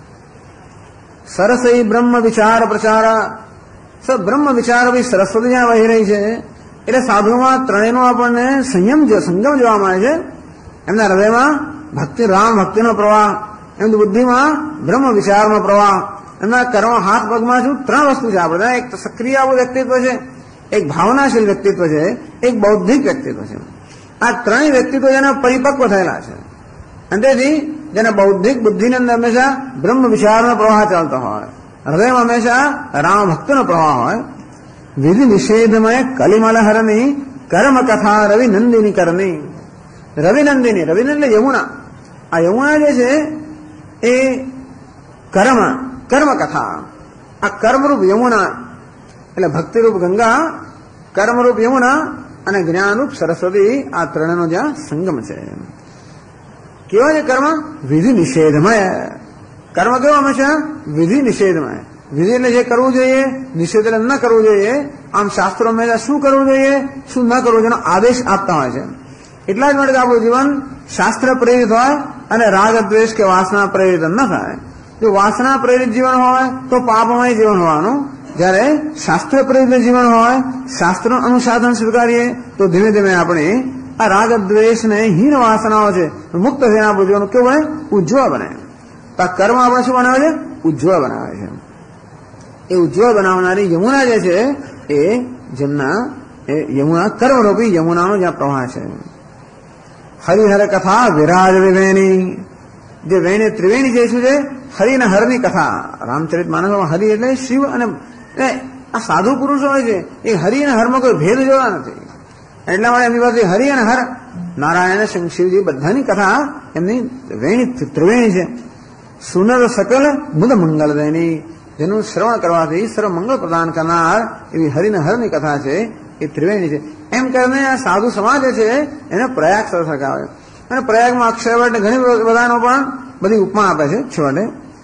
Speaker 2: સરસઈ બ્રહ્મ વિચાર પ્રચારા. બ્રહ્મ વિચાર બી સરસ્વતી જ્યાં વહી રહી છે એટલે સાધુમાં ત્રણેયનો આપણને સંગમ જોવા મળે છે. એમના હૃદયમાં ભક્તિ રામ ભક્તિનો પ્રવાહ, એમની બુદ્ધિમાં બ્રહ્મ વિચારનો પ્રવાહ, એમના કર્મ હાથ પગમાં શું ત્રણ વસ્તુ છે. આપણે એક સક્રિય આપણું વ્યક્તિત્વ છે, એક ભાવનાશીલ વ્યક્તિત્વ છે, એક બૌદ્ધિક વ્યક્તિત્વ છે. આ ત્રણેય વ્યક્તિત્વ જેના પરિપક્વ થયેલા છે અને તેથી જેના બૌદ્ધિક બુદ્ધિની અંદર હંમેશા બ્રહ્મ વિચારનો પ્રવાહ ચાલતો હોય, હૃદયમાં હંમેશા રામ ભક્તિનો પ્રવાહ હોય. વિધિ નિષેધમય કલિમલ હરની કર્મ કથા રવિ નંદિની કરની. રવિનંદિની એટલે યમુના. આ યમુના જે છે એ કર્મ કથા. આ કર્મરૂપ યમુના એટલે ભક્તિરૂપ ગંગા, કર્મરૂપ યમુના અને જ્ઞાનરૂપ સરસ્વતી. આ ત્રણનો જ્યાં સંગમ છે. કેવા છે કર્મ? વિધિ નિષેધમય. કર્મ કેવો હંમેશા વિધિ નિષેધમય. વિધિ એટલે જે કરવું જોઈએ, નિષેધ એટલે ન કરવું જોઈએ. આમ શાસ્ત્રો હંમેશા શું કરવું જોઈએ, શું ન કરવું જોઈએ આદેશ આપતા હોય છે. એટલા જ માટે આપણું જીવન શાસ્ત્ર પ્રેરિત હોય અને રાગ દ્વેષ કે વાસના પ્રેરિત ન થાય. જો વાસના પ્રેરિત જીવન હોય તો પાપમય જીવન હોવાનું. જયારે શાસ્ત્ર પ્રેરિત જીવન હોય, શાસ્ત્રનું અનુશાસન સ્વીકારીએ તો ધીમે ધીમે આપણે આ રાગ દ્વેષ ને હીન વાસનાઓ છે મુક્ત થઈને આપણું જીવન કેવું બને? ઉજ્જવળ બને. તો આ કર્મ આપણે શું બનાવે છે? ઉજ્જવળ બનાવે છે. એ ઉજ્જવળ બનાવનારી યમુના જે છે એ યમુના કર્મરૂપી યમુનાનો જ્યાં પ્રવાહ છે. હરિહર કથા વિરાજ વેણી. જે વેણી ત્રિવેણી જે શું છે? હરિ અને હરની કથા. રામચરિત માનસમાં હરિ એટલે શિવ અને આ સાધુ પુરુષો હોય છે એ હરિ અને હરમાં કોઈ ભેદ જોવા નથી. એટલા માટે એમની પાસે હરિ અને હર, નારાયણ શિવજી બધાની કથા એમની વેણી ત્રિવેણી છે. સુનર સકલ મુદ મંગલ વેણી. જેનું શ્રવણ કરવાથી સર્વ મંગળ પ્રદાન કરનાર એવી હરિને હરની કથા છે એ ત્રિવેણી છે. એમ કરીને આ સાધુ સમાજ છે એને પ્રયાગ સરખાવે. અને પ્રયાગમાં અક્ષયવટ ઘણી બધાનો પણ બધી ઉપમા આપે છે છેવટે.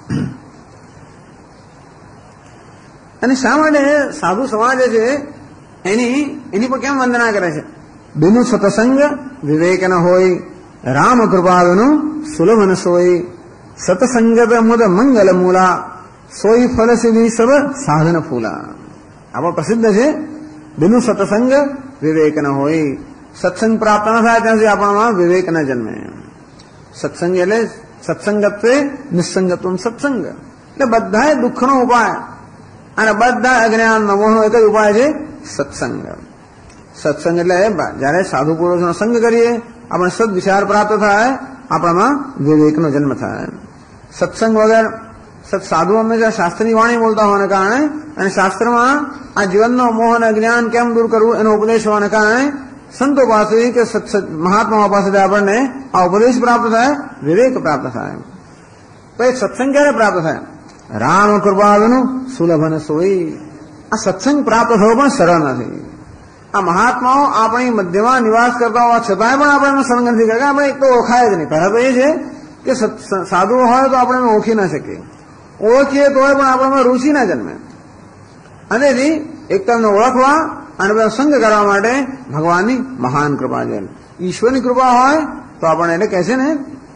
Speaker 2: અને શા માટે સાધુ સમાજ છે એની પર કેમ વંદના કરે છે? બિનુ સતસંગ વિવેક ન હોય, રામ કૃપાનું સુલભ ન સોય, સતસંગત મુદ મંગલ મૂલા, સોઈ ફલ સિદ્ધિ સબ સાધન ફૂલા. આવા પ્રસિદ્ધ છે. બિનુ સત્સંગ વિવેક ન હોય. સત્સંગ પ્રાપ્ત ન થાય ત્યાં સુધી આપણામાં વિવેક ન જન્મે. સત્સંગ એટલે સત્સંગત્વે નિસંગત્વ સત્સંગ એટલે બધા દુઃખનો ઉપાય અને બધા અજ્ઞાનનો મોહનો એક જ ઉપાય છે સત્સંગ. સત્સંગ એટલે જયારે સાધુ પુરુષનો સંગ કરીએ આપણે સદ વિચાર પ્રાપ્ત થાય, આપણામાં વિવેકનો જન્મ થાય. સત્સંગ વગર સાધુ હંમેશા શાસ્ત્રની વાણી બોલતા હોવાને કારણે અને શાસ્ત્રમાં આ જીવનનો મોહ અને જ્ઞાન કેમ દૂર કરવું એનો ઉપદેશ હોવાને કારણે સંતો પાસેથી કે મહાત્માઓ પાસેથી આપણને આ ઉપદેશ પ્રાપ્ત થાય, વિવેક પ્રાપ્ત થાય. તો એક સત્સંગ ક્યારે પ્રાપ્ત થાય? રામ કૃપાનું સુલભન સોઈ. આ સત્સંગ પ્રાપ્ત થવો પણ સરળ નથી. આ મહાત્માઓ આપણી મધ્યમાં નિવાસ કરતા હોવા છતાંય પણ આપણે એનો સંગ નથી કરતા. આપણે એક તો ઓળખાય જ નહીં. પહેલા તો એ છે કે સાધુઓ હોય તો આપણે ઓળખી ના શકીએ, ઓળખીએ તો પણ આપણામાં રુચિ ના જન્મે. અને એક તમને ઓળખવા અને સંગ કરવા માટે ભગવાનની મહાન કૃપા છે. ઈશ્વરની કૃપા હોય તો આપણને એટલે કહે છે ને,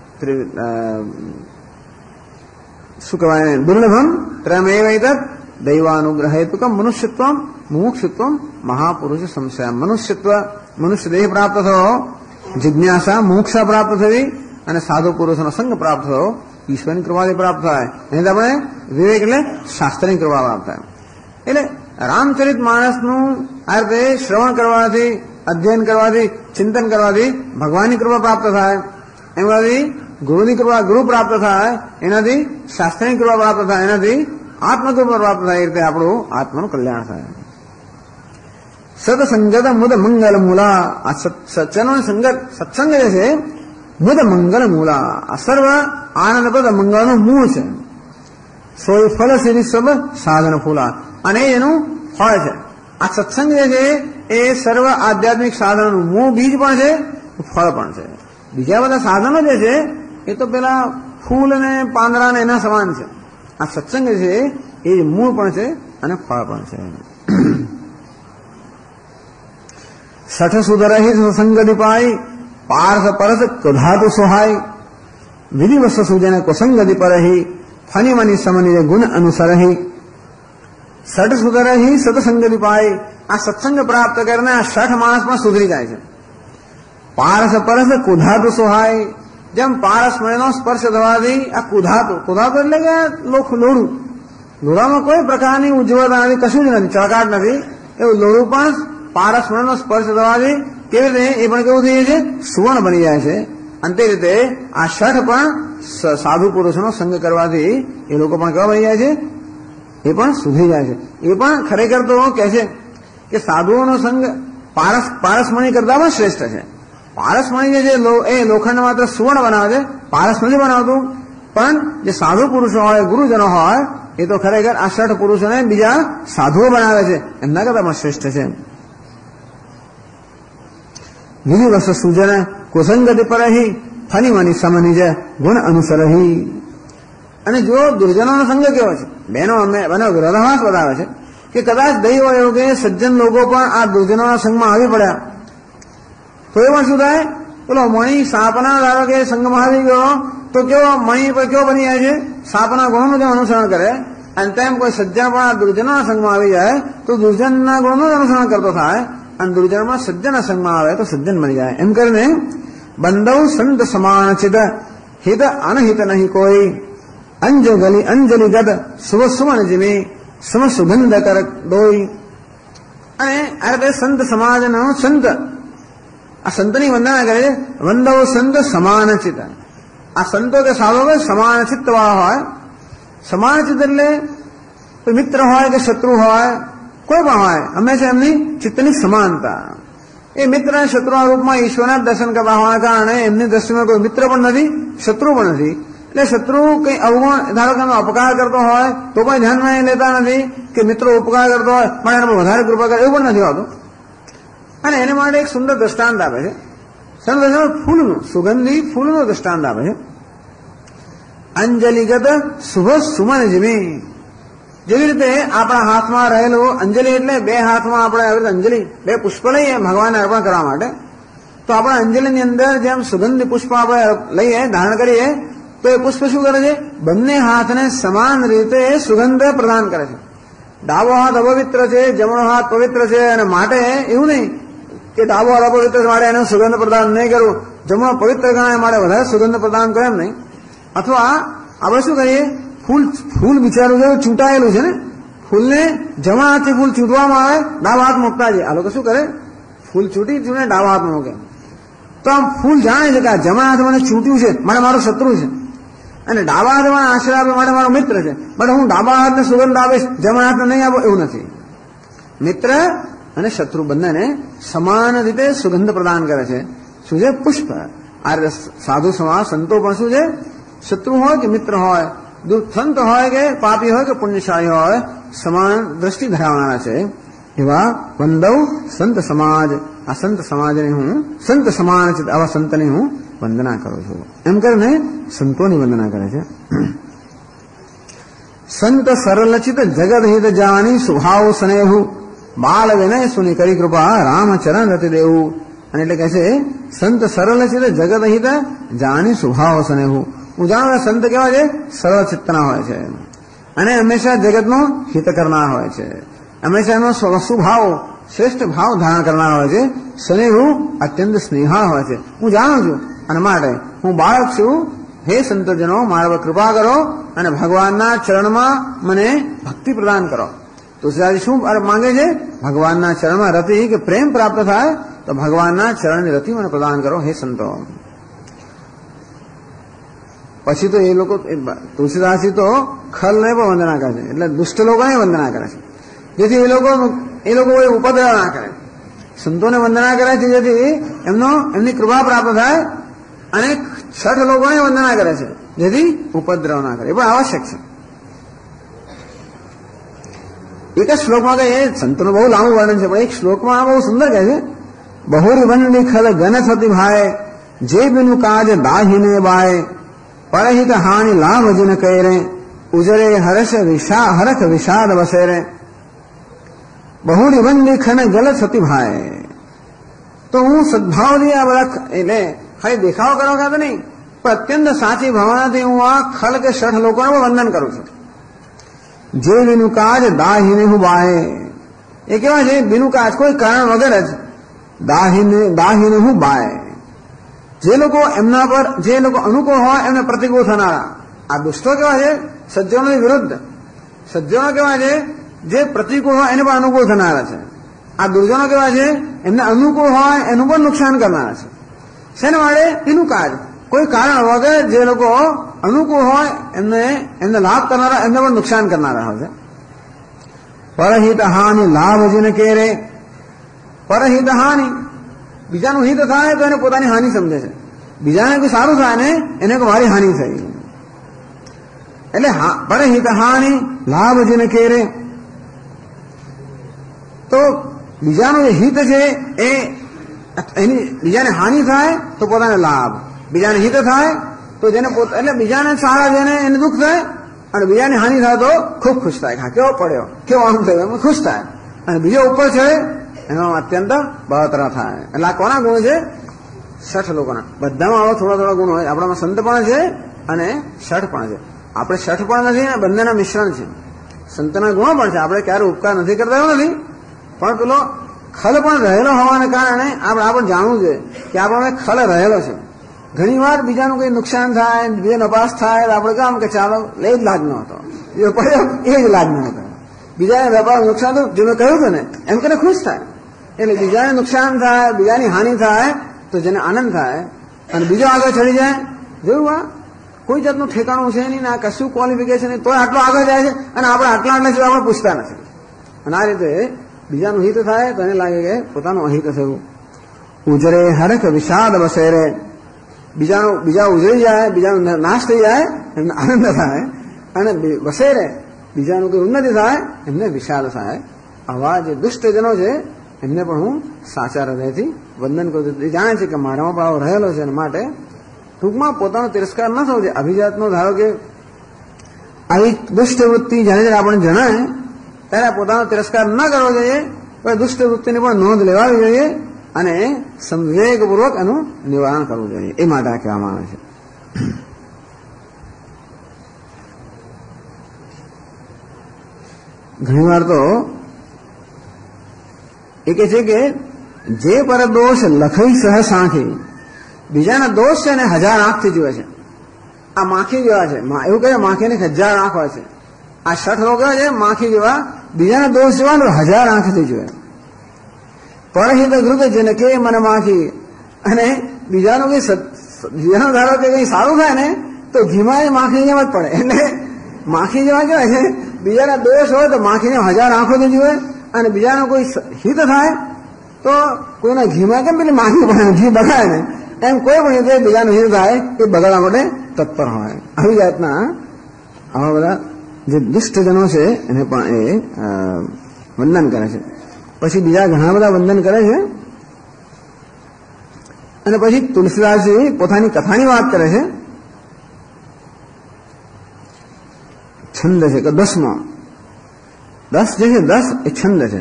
Speaker 2: શું કહેવાય, દુર્લભમ ત્રમેવ એતત દૈવાનુગ્રહ હેતુકમ મનુષ્યત્વમ મુમુક્ષુત્વમ મહાપુરુષ સંશય. મનુષ્યત્વ, મનુષ્ય દેહ પ્રાપ્ત થયો, જિજ્ઞાસા મોક્ષ પ્રાપ્ત થવી અને સાધુ પુરુષનો સંગ પ્રાપ્ત થયો, ઈશ્વરની કૃપાથી પ્રાપ્ત થાય. એને આપણે વિવેક એટલે શાસ્ત્રની કૃપા પ્રાપ્ત થાય. એટલે રામચરિત માનસનું આ રીતે શ્રવણ કરવાથી, અધ્યયન કરવાથી, ચિંતન કરવાથી ભગવાનની કૃપા પ્રાપ્ત થાય. એમાંથી ગુરુની કૃપા, ગુરુ પ્રાપ્ત થાય, એનાથી શાસ્ત્રની કૃપા પ્રાપ્ત થાય, એનાથી આત્મકૃપા પ્રાપ્ત થાય. એ રીતે આપણું આત્માનું કલ્યાણ થાય. સત્સંગત મુદ મંગલ મૂલા. આ સત્સંગ સંગત, સત્સંગ જે છે મુદ મંગલ મૂલા, આ સર્વ આનંદપ્રદ મંગળનું મૂળ છે. સોય ફલ સિરી સબ સાધન ફૂલા, અને એનું ફળ છે. આ સત્સંગ જે છે એ સર્વ આધ્યાત્મિક સાધનોનું મૂળ બીજ પણ છે, ફળ પણ છે. બીજા બધા સાધનો જે છે એ તો પેલા ફૂલ અને પાંદડા ને એના સમાન છે. આ સત્સંગ છે એ મૂળ પણ છે અને ફળ પણ છે. સઠ સુધરહિ સંગતિ પાઈ, પાર્થ પરસ કધાતુ સોહાય. વિધિવસ્ત સુજન કુસંગતિ પરહિ, ફની મની સમની ગુણ અનુસરહિ. સઠ સુધરહિ સત્સંગતિ પાઈ. આ સત્સંગ પ્રાપ્ત કરીને આ 60 માણસ પણ સુધરી જાય છે. પારસ પરસ કુધાતુ સોહાય. જેમ પારસ મણીનો સ્પર્શ થવાથી આ કુધાતુ, કુધાતુ એટલે કે લોઢું, લોઢામાં કોઈ પ્રકારની ઉજ્જવળતા નથી, કશું જ નથી, ચળકાટ નથી. એવું લોઢું પણ પારસ મણીનો સ્પર્શ થવાથી કેવી રીતે એ પણ કેવું થઈ જાય છે, સુવર્ણ બની જાય છે. અને તે રીતે આ 60 પણ સાધુ પુરુષોનો સંગ કરવાથી એ લોકો પણ કેવા બની જાય છે, એ પણ સુધરી જાય છે. એ પણ ખરેખર તો કહે છે કે સાધુઓનો સંગ પારસમણી કરતા પણ શ્રેષ્ઠ છે. પારસમણી જે છે એ લોખંડ માત્ર સુવર્ણ બનાવે છે, પારસ નથી બનાવતું. પણ જે સાધુ પુરુષો હોય, ગુરુજનો હોય, એ તો ખરેખર આ 60 પુરુષોને બીજા સાધુઓ બનાવે છે, એમના કરતા પણ શ્રેષ્ઠ છે. વિધિવસ્ત સુજન કુસંગતિ પરહિ, ફની મની સમનિજ ગુણ અનુસરહિ. અને જો દુર્જનોનો સંગ કેવો છે, બહેનો વિરોધાભાસ બતાવે છે કે કદાચ દૈવ એવું કે સજ્જન લોકો પણ આ દુર્જનોના સંગમાં આવી પડ્યા તો એ પણ શું થાય, પેલો મણી સાપના ધારો કે સંગમાં આવી ગયો તો કેવો મણી પર કેવો બની જાય છે, સાપના ગુણોનું જેમ અનુસરણ કરે. અને તેમ કોઈ સજ્જન પણ આ દુર્જનોના સંગમાં આવી જાય તો દુર્જનના ગુણોનું જ અનુસરણ કરતો થાય. અને દુર્જનમાં સજ્જનના સંગમાં આવે તો સજ્જન બની જાય. એમ કરીને બંધવ સંત સમાન ચિત, હિત અનહિત નહીં કોઈ. અંજલિ ગદ શુભ સુમન જીમી, સમ સુગંધ કર દોઈ. અને આ રીતે સંત સમાજનો સંત, આ સંતની વંદના કરે છે. વંદવ સંત સમાન ચિત. આ સંતો કે સાધુ કે સમાન ચિત્ત વાળા હોય. સમાન ચિત્ત એટલે મિત્ર હોય કે શત્રુ હોય, કોઈ પણ હોય, હંમેશા એમની ચિત્તની સમાનતા. એ મિત્ર અને શત્રુના રૂપમાં ઈશ્વરના દર્શન કરવા હોવાના કારણે એમની દ્રષ્ટિમાં કોઈ મિત્ર પણ નથી, શત્રુ પણ નથી. એટલે શત્રુ કઈ અવગુણ, ધારો કે અપકાર કરતો હોય તો પણ ધ્યાનમાં લેતા નથી કે મિત્રો ઉપકાર કરતો હોય પણ એને વધારે કૃપા કરે, એવું પણ નથી હોતું. અને એને માટે એક સુંદર દ્રષ્ટાંત આપે છે. ફૂલનું, સુગંધી ફૂલનું દ્રષ્ટાંત આપે છે. અંજલિગત શુભ સુમન જીમી. જેવી રીતે આપણા હાથમાં રહેલું અંજલિ એટલે 2 હાથમાં આપણે આવી રીતે અંજલિ, 2 પુષ્પ લઈએ ભગવાનને અર્પણ કરવા માટે. તો આપણા અંજલિની અંદર જેમ સુગંધી પુષ્પ આપણે લઈએ, ધારણ કરીએ, તો એ પુષ્પ શું કરે છે, બંને હાથને સમાન રીતે સુગંધ પ્રદાન કરે છે. ડાબો હાથ અપવિત્ર છે, જમણો હાથ પવિત્ર છે, અને માટે એવું નહીં કે ડાબો હાથ અપવિત્ર છે માટે એને સુગંધ પ્રદાન નહીં કરવું, જમણો પવિત્ર ગણાય માટે વધારે સુગંધ પ્રદાન કરે એમ નહીં. અથવા આપણે શું કરીએ, ફૂલ બિચારું જેવું ચૂંટાયેલું છે ને, ફૂલને જમણા હાથથી ફૂલ ચૂંટવામાં આવે, ડાબા હાથ મૂકતા છે. આ લોકો શું કરે, ફૂલ ચૂંટી ડાબા હાથમાં મૂકે. તો આમ ફૂલ જાણે છે કે આ જમણા હાથ મને ચૂંટ્યું છે માટે મારો શત્રુ છે, અને ડાબા હાથ મને આશીર્વાદ આપે માટે મારો મિત્ર છે. બટ હું ડાબા હાથને સુગંધ આપીશ, જમણા હાથને નહીં આપો, એવું નથી. મિત્ર અને શત્રુ બંનેને સમાન રીતે સુગંધ પ્રદાન કરે છે. શું છે? પુષ્પ. આ સાધુ સમાજ સંતો પણ શું છે? શત્રુ હોય કે મિત્ર હોય, સંત હોય કે પાપી હોય કે પુણ્યશાળી હોય, સમાન દ્રષ્ટિ ધરાવનારા છે. એવા વંદવ સંત સમાજ. આ સંત સમાજને હું સંત સમાન છે, આવા સંતને હું વંદના કરું છું. એમ કરીને સંતોની વંદના કરે છે. સંત સરલચિત જગત હિત જાની સ્વભાવ સ્નેહુ બાલ વિનય સુની કરી કૃપા રામચરણ રતિ દેવું. અને એટલે કહે છે સંત સરલચિત જગત હિત જાની સ્વભાવ સ્નેહુ. હું જાણું સંત કેવા છે? સરળ ચિત્તના હોય છે અને હંમેશા જગતનો હિત કરનાર હોય છે. હંમેશા એનો સ્વભાવ શ્રેષ્ઠ ભાવ ધારણ કરનાર હોય છે. સ્નેહુ અત્યંત સ્નેહાળ હોય છે. હું જાણું છું અને માટે હું બાળક છું. હે સંતજનો, મારા પર કૃપા કરો અને ભગવાનના ચરણમાં મને ભક્તિ પ્રદાન કરો. તુલસીદાસજી શું માંગે છે? ભગવાનના ચરણમાં રતિ કે પ્રેમ પ્રાપ્ત થાય તો ભગવાનના ચરણની રતિ મને પ્રદાન કરો હે સંતો. પછી તો એ લોકો તુલસીદાસજી તો ખલને પણ વંદના કરે છે, એટલે દુષ્ટ લોકોને વંદના કરે છે, જેથી એ લોકો કોઈ ઉપદ્રવ ના કરે. સંતોને વંદના કરે છે જેથી એમની કૃપા પ્રાપ્ત થાય, અને છઠ લોકોને વંદના કરે છે જેથી ઉપદ્રવ ના કરે. એ પણ આવશ્યક છે. એક જ શ્લોકમાં કહે, સંતોનું બહુ લાંબુ વર્ણન છે, પણ એક શ્લોકમાં બહુ સુંદર કહે છે, બહુરી વંદી ખલ ગન થતી ભાય જે બિનું કાજ દાહીને બાય પરહિત હાનિ લાભ જન કરે ઉજરે હરખ વિષાદ વસેરે. બહુરી વંદી ખન ગલ થતી ભાય. તો હું સદભાવથી આ બધા એટલે ખાલી દેખાવ કરવા ખાતો નહીં, પણ અત્યંત સાચી ભાવનાથી હું આ ખલ કે શઠ લોકોને વંદન કરું છું. જે બિનું કાજ દાહીને હું બાહે. એ કેવા છે? બિનું કાજ, કોઈ કારણ વગર જ દાહીને હું બાય. જે લોકો એમના પર જે લોકો અનુકૂળ હોય એમને પ્રતિકૂળ થનારા. આ દુષ્ટો કેવા છે? સજ્જનોની વિરુદ્ધ. સજ્જનો કેવા છે? જે પ્રતિકૂળ હોય એને પણ અનુકૂળ થનારા છે. આ દુર્જનો કેવા છે? એમને અનુકૂળ હોય એનું પણ નુકસાન કરનારા છે. શેના માટે? એનું કાજ, કોઈ કારણ વગર જે લોકો અનુકૂળ હોય એમને લાભ કરનારા, એમને પણ નુકસાન કરનારા હોય છે. પરહિત હાનિ લાભ જેને કેરે. પરહિત હાનિ, બીજાનું હિત થાય તો એને પોતાની હાનિ સમજે છે. બીજાને કોઈ સારું થાય ને એને મારી હાનિ થઈ. એટલે પરહિત હાનિ લાભ જેને કેરે. તો બીજાનું જે હિત છે એની બીજાને હાનિ થાય તો પોતાને લાભ, બીજાને હિત થાય તો જેને એટલે બીજાને સારા જેને એને દુઃખ થાય, અને બીજાને હાનિ થાય તો ખૂબ ખુશ થાય. હા, કેવો પડ્યો, કેવો આમ થયો, એમાં ખુશ થાય. અને બીજો ઉપર છે એનો અત્યંત બળતરા થાય. એટલે આ કોના ગુણ છે? શઠ લોકોના. બધામાં આવા થોડા થોડા ગુણ હોય. આપણામાં સંત પણ છે અને શઠ પણ છે. આપણે શઠ પણ નથી અને બંનેના મિશ્રણ છે. સંતના ગુણો પણ છે. આપણે ક્યારે ઉપકાર નથી કરતા એવું નથી, પણ પેલો ખલ પણ રહેલો હોવાને કારણે આપણે જાણવું જોઈએ કે આપણને ખલ રહેલો છે. ઘણી વાર બીજાનું કઈ નુકસાન થાય, બીજો નપાસ થાય, આપણે કામ કે ચાલો એ જ લાજ ન હતો, જો પડ્યો એ જ લાજ ન હતો. બીજાને વેપાર નુકસાન થયું, જે મેં કહ્યું હતું ને એમ કરીને ખુશ થાય. એટલે બીજાને નુકસાન થાય, બીજાની હાનિ થાય તો જેને આનંદ થાય, અને બીજો આગળ ચડી જાય. જોયું, આ કોઈ જાતનું ઠેકાણું છે નહીં, ના કશું ક્વોલિફિકેશન નહીં, તો આટલો આગળ જાય છે, અને આપણે આટલા સુધી આપણે પૂછતા નથી. અને આ રીતે બીજાનું હિત થાય તો એને લાગે કે પોતાનું અહિત થયું. ઉજરે હરખ વિષાદ વસેરે. બીજા ઉજળી જાય, બીજાનો નાશ થઈ જાય એમને આનંદ થાય, અને વસેરે બીજાનું કોઈ ઉન્નતિ થાય એમને વિષાદ થાય. આવા જે દુષ્ટજનો છે એમને પણ હું સાચા હૃદયથી વંદન કરું છું. એ જાણે છે કે મારામાં પણ આવો રહેલો છે, અને માટે ટૂંકમાં પોતાનો તિરસ્કાર ન થવો જોઈએ. અભિજાતનો ધારો કે આવી દુષ્ટ વૃત્તિ જ્યારે આપણને જણાય ત્યારે પોતાનો તિરસ્કાર ન કરવો જોઈએ, પણ દુષ્ટ વૃત્તિની પણ નોંધ લેવાવી જોઈએ અને સંવેગપૂર્વક એનું નિવારણ કરવું જોઈએ. એ માટે આ કહેવામાં આવે છે. ઘણીવાર તો એ કહે છે કે જે પર દોષ લખઈ સહ સાંખી. બીજાના દોષ છે ને 1000 આંખથી જુએ છે. આ માખી જેવા છે. એવું કહે માખીને 1000 આંખ હોય છે. આ શઠ લોકો છે માખી જેવા, બીજાના દોષ જોવા 1000 આંખથી જુએ. પરહિત ગૃત જેને કે મને માખી. અને બીજાનું ધારો કે કઈ સારું થાય ને તો ઘીમાં માખી જેમ જ પડે. એટલે માખી જેવા કેવાય છે, બીજાના દોષ હોય તો માખીને 1000 આંખોથી જુએ, અને બીજાનો કોઈ હિત થાય તો કોઈના ઘીમાં કેમ પેલી માગી પડે ઘી બગાડે ને એમ કોઈ પણ રીતે બીજાનું હિત થાય એ બગાડવા માટે તત્પર હોય. આવી જાતના આવા બધા જે દુષ્ટજનો છે એને પણ એ વંદન કરે છે. પછી બીજા ઘણા બધા વંદન કરે છે અને પછી તુલસીદાસજી પોતાની કથાની વાત કરે છે. છંદ છે કે 10માં 10 જે છે 10 એ છંદ છે.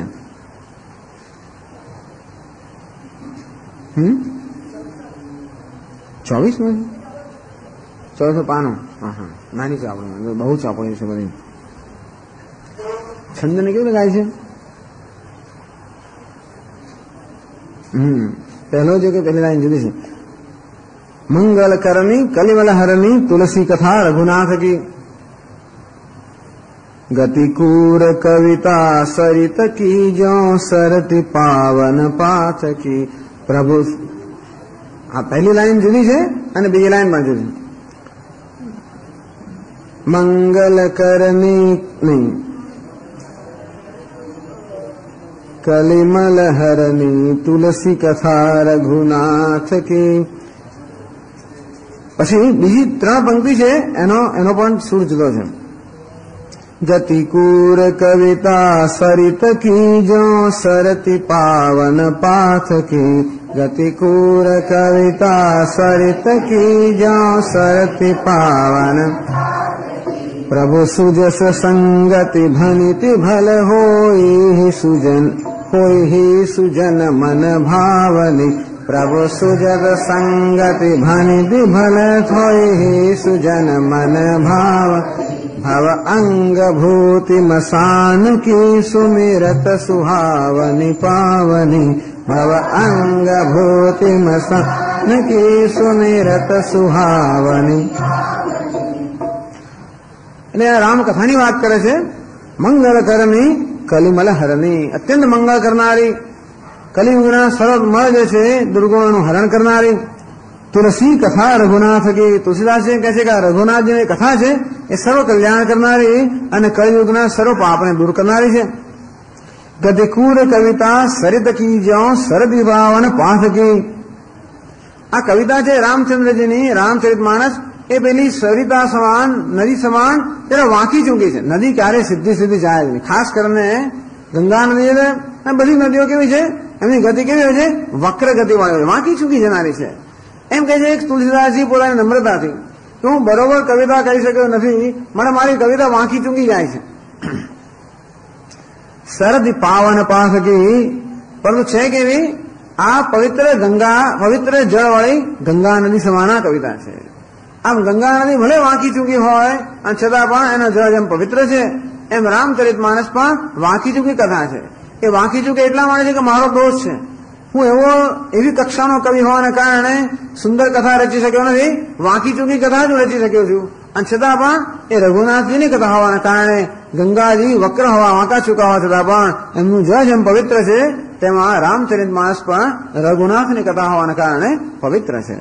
Speaker 2: 24 24 પાનો. હા નાની ચાપડી બહુ ચાપડી છે બધી. છંદને કેવું ગાય છે? પહેલો જો કે પહેલી લાઈન જુદી છે. મંગલ કરણી કલિમલ હરની તુલસી કથા રઘુનાથ કી गतिकूर कविता सरित की जो सरति पावन पाथ की प्रभु. हाँ पहली लाइन जुदी है અને બીજી લાઈન પણ જુદી. मंगल करनी नहीं कलिमल हरनी तुलसी कथा रघुनाथ की. પછી બીજી 3 પંક્તિ છે એનો પણ સુર જુદો છે. गतिकूर कविता सरित की जो सरति पावन पाथ की. गतिकूर कविता सरित की जो सरति पावन. प्रभु सुजस संगति भनिति भल होई सुजन मन भावनी. प्रभु सुजस संगति भनिति भल होई सुजन मन भाव. भव अंग भूति मसान की सुमिरत सुहावनी पावनी. भव अंग भूति मसान की सुमिरत सुहावनी. એટલે રામ કથાની વાત કરે છે. મંગલ કરણી કલિમલ હરની અત્યંત મંગળ કરનારી કલિયુગના સર્વ મળ જે છે દુર્ગુણોનું હરણ કરનારી. तुलसी कथा रघुनाथ की. तुलसीदास કહે છે કે રઘુનાથ જે કથા છે એ સર્વ કલ્યાણ કરનારી અને કળિયુગના સર્વ પાપને દૂર કરનારી છે. ગતિકૂર કવિતા સરિત કી જો સરદી ભાવન પાથ કી. આ કવિતા છે રામચંદ્રજીની રામચરિતમાનસ એ પેલી સરિતા સમાન નદી સમાન ત્યારે વાંકી ચૂકી છે. નદી ક્યારે સીધી જાય નહીં. ખાસ કરીને ગંગા નદી અને બધી નદીઓ કેવી છે એમની ગતિ કેવી હોય છે? વક્ર ગતિ વાળી હોય, વાંકી ચૂકી જનારી છે. એમ કહે છે તુલસીદાસજી પોતાની નમ્રતાથી કે હું બરોબર કવિતા કહી શક્યો નથી, મને મારી કવિતા વાંકી ચૂકી જાય છે. સરદ પાવન પાસકી. પરંતુ છે કેવી? આ પવિત્ર જળવાળી ગંગા નદી સમાના કવિતા છે. આમ ગંગા નદી ભલે વાંકી ચૂકી હોય અને છતાં પણ એનો જળ જેમ પવિત્ર છે એમ રામચરિતમાનસ પણ વાંકી ચૂકી કથા છે. એ વાંકી ચૂકી એટલા માટે છે કે મારો દોષ છે. હું એવી કક્ષાનો કવિ હોવાને કારણે સુંદર કથા રચી શક્યો નથી, વાંકી ચૂકી કથા જ રચી શક્યો છું. અને છતાં પણ એ રઘુનાથજીની કથા હોવાના કારણે ગંગાજી વક્ર હોવા વાંકા ચૂકા હોવા છતાં પણ એમનું જળ જેમ પવિત્ર છે તેમાં રામચરિતમાનસ પણ રઘુનાથની કથા હોવાના કારણે પવિત્ર છે.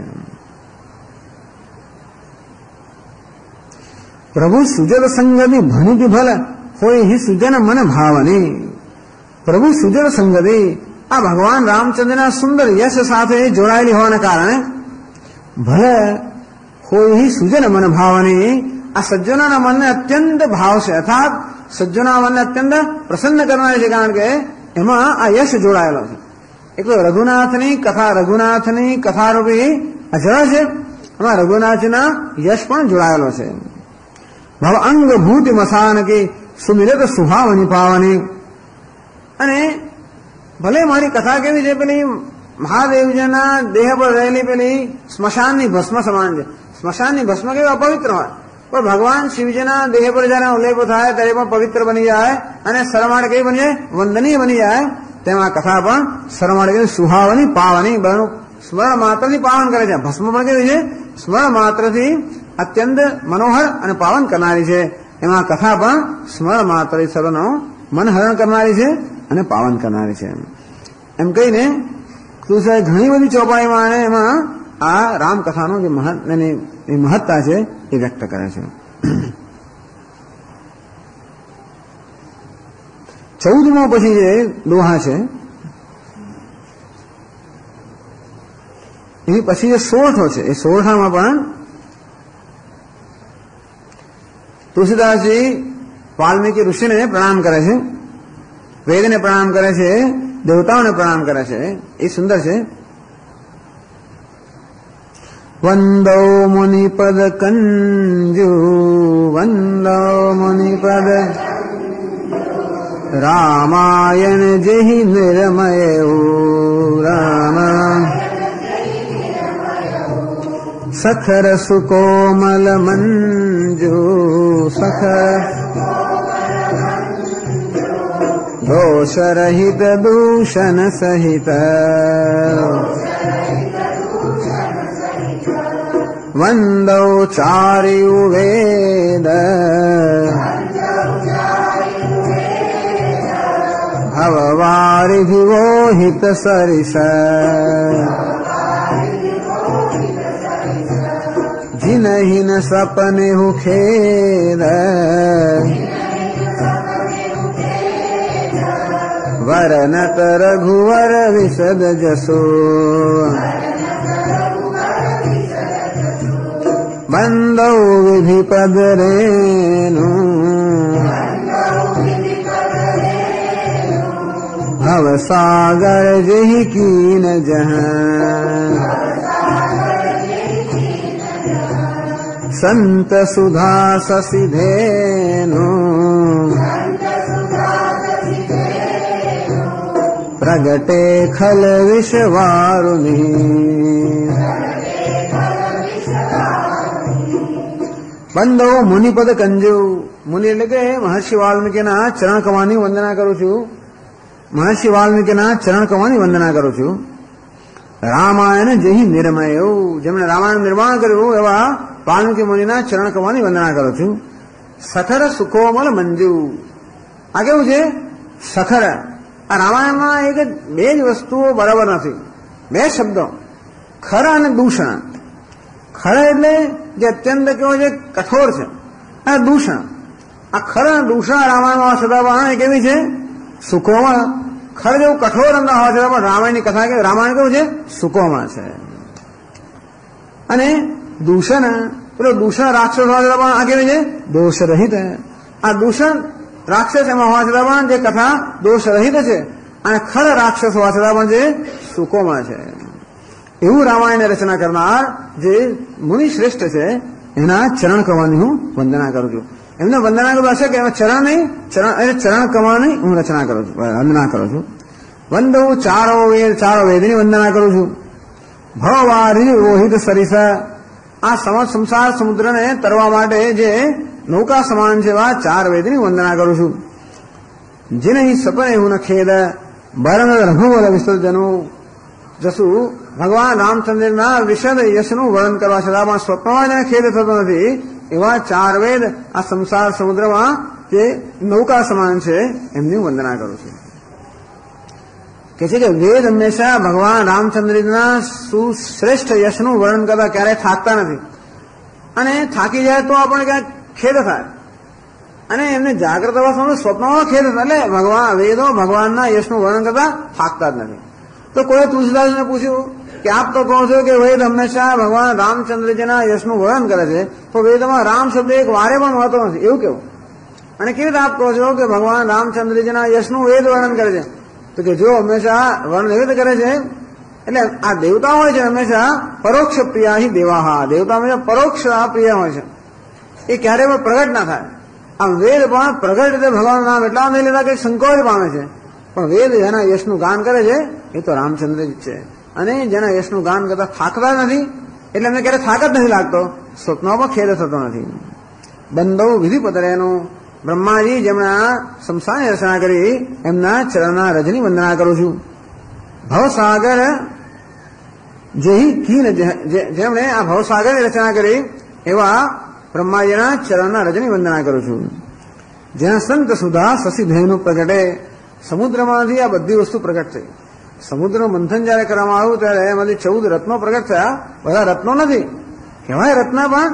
Speaker 2: પ્રભુ સુજલ સંગતિ ભનિતિ ભલ હોય હિ સુજન મન ભાવની. પ્રભુ સુજલ સંગતિ આ ભગવાન રામચંદ્રના સુંદર યશ સાથે જોડાયેલી હોવાને કારણે ભલે હોય હિ સુજન મન ભાવની. આ સજ્જનોના મનને અત્યંત ભાવશે, અર્થાત સજ્જનોના મનને અત્યંત પ્રસન્ન કરનારી છે, કારણ કે એમાં આ યશ જોડાયેલો છે. એક તો રઘુનાથની કથારૂપી આ જળ છે, એમાં રઘુનાથના યશ પણ જોડાયેલો છે. ભવ અંગ ભૂતિ મસાન કી સુમિરત સુભાવની પાવની. અને ભલે મારી કથા કેવી છે, પેલી મહાદેવજીના દેહ પર રહેલી પેલી સ્મશાનની ભસ્મ સમાન છે. સ્મશાનની ભસ્મ કેવી અપવિત્ર હોય, પણ ભગવાન શિવજીના દેહ પર જયારે ઉલ્લેખ થાય ત્યારે પણ પવિત્ર બની જાય અને સરમાળ કેવી બની જાય? વંદનીય બની જાય. તેમાં કથા પણ સરમાળ કેવી? સુહાવની પાવની. બનું સ્મરણ માત્રથી પાવન કરે છે. ભસ્મ પણ કેવી છે? સ્મરણ માત્રથી અત્યંત મનોહર અને પાવન કરનારી છે. એમાં કથા પણ સ્મરણ માત્ર સર્વનો મનહરણ કરનારી છે અને પાવન કરનારી છે. એમ કહીને તુલસીએ ઘણી બધી ચોપાઈમાં અને એમાં આ રામકથાનો જે મહત્તા છે એ વ્યક્ત કરે છે. 14મો પછી જે દોહા છે એ પછી જે 16 છે, એ 16માં પણ તુલસીદાસજી વાલ્મીકી ઋષિને પ્રણામ કરે છે, વેદને પ્રણામ કરે છે, દેવતાઓને પ્રણામ કરે છે. એ સુંદર છે. વંદો મુનિપદ કંજુ વંદો મુનિપદ રામાયણ જેહી નિર્મય રામ સખર સુકોમલ મંજુ સખર દોષ રહિત દૂષણ સહિત વંદો ચાર્યુ વેદ ભવવારિધિવોહિત સરિષ जिनहिन सपने हु खेद वरनत रघुवर विशद जसो बंदो विधिपद रेनु भव सागर जहि कीन जहां संत सुधा ससिधेनु प्रगटे खल विषवारुणी બંદો મુનિપદ કંજુ. મુનિ એટલે કે મહર્ષિ વાલ્મીકીના ચરણ કમળની વંદના કરું છું. મહર્ષિ વાલ્મીકીના ચરણ કમળની વંદના કરું છું. રામાયણ જેહી નિર્મય, જેમણે રામાયણ નિર્માણ કર્યું એવા વાલ્મીકી મુનિના ચરણ કમળની વંદના કરું છું. સખર સુકોમલ મંજુ. આ કેવું છે? સખર. આ રામાયણમાં એક બે જ વસ્તુઓ બરાબર નથી, બે શબ્દો, ખર અને દૂષણ. ખર એટલે જે અત્યંત કેવો છે, કઠોર છે, અને દૂષણ. આ ખર અને દૂષણ રામાયણમાં છતાં પણ એ કેવી છે? સુકોમળ. ખર જેવું કઠોર અંદર હોવા છતાં પણ રામાયણની કથા કે રામાયણ કેવું છે? સુકોમળ છે. અને દૂષણ, પેલો દૂષણ રાક્ષસ હોવા છતાં પણ આ કેવી છે? દોષ રહિત. આ દૂષણ રાક્ષસ એમાં હોવા છતાં પણ જે કથા દોષ રહિત છે, અને ખર રાક્ષસ હોવા છતાં પણ જે સુકોમળ છે. એવું રામાયણની રચના કરનાર જે મુનિ શ્રેષ્ઠ છે એના ચરણ કમળની હું વંદના કરું છું. એમને વંદના કરું હશે કે ચરણ નહીં, ચરણ કમળની હું રચના કરું છું, વંદના કરું છું. વંદો ચારો વેદની વંદના કરું છું. ભવવારી રોહિત સરિસ. આ સંસાર સમુદ્રને તરવા માટે જે નૌકા સમાન છે એવા ચાર વેદની વંદના કરું છું. જેને સપને હું ખેદ બરણ રઘુવર વિસર્જનું જસુ. ભગવાન રામચંદ્રના વિશદ યશનું વર્ણન કરવા છતાં પણ સ્વપ્નમાં જેને ખેદ થતો નથી એવા ચાર વેદ આ સંસાર સમુદ્રમાં જે નૌકા સમાન છે એમની વંદના કરું છું. કે છે કે વેદ હંમેશા ભગવાન રામચંદ્રના સુશ્રેષ્ઠ યશનું વર્ણન કરતા ક્યારેય થાકતા નથી. અને થાકી જાય તો આપણને ક્યાંક ખેદ થાય, અને એમને જાગ્રત અવસ્થામાં સ્વપ્નમાં ખેદ થાય. એટલે વેદો ભગવાનના યશનું વર્ણન કરતા થાકતા જ નથી. તો કોઈ તુલસીદાસને પૂછ્યું કે આપ તો કહો છો કે વેદ હંમેશા ભગવાન રામચંદ્રજીના યશનું વર્ણન કરે છે, તો વેદમાં રામ શબ્દ એક વારે પણ હોતો નથી, એવું કેવું? અને કેવી રીતે આપ કહો છો કે ભગવાન રામચંદ્રજીના યશનું વેદ વર્ણન કરે છે? તો કે જો હંમેશા વર્ણન એવી રીતે કરે છે, એટલે આ દેવતા હોય છે હંમેશા પરોક્ષ પ્રિયા હિ દેવાહા. દેવતા હંમેશા પરોક્ષ પ્રિય હોય છે, એ ક્યારેય પણ પ્રગટ ના થાય. આમ વેદ પણ પ્રગટ રીતે ભગવાનનું નામ એટલા નહીં લેતા કે સંકોચ પામે છે, પણ વેદ જેના યશનું ગાન કરે છે એ તો રામચંદ્રજી છે. અને જેના યશનું ગાન કરતા થાકતા નથી, એટલે એમને ક્યારે થાક જ નથી લાગતો, સ્વપ્નમાં પણ ખેદ થતો નથી. બંદો વિધિપતરેનું. બ્રહ્માજી જેમના સંસારની રચના કરી એમના ચરણના રજની વંદના કરું છું. ભવસાગર જેહી કીન, જેમણે આ ભવસાગરની રચના કરી એવા બ્રહ્માજીના ચરણના રજની વંદના કરું છું. જ્યાં સંત સુધા શશિધેયનું પ્રગટે. સમુદ્રમાંથી આ બધી વસ્તુ પ્રગટ થઈ. સમુદ્રનું મંથન જયારે કરવામાં આવ્યું ત્યારે એમાંથી 14 રત્નો પ્રગટ થયા. બધા રત્નો નથી કહેવાય રત્ન, પણ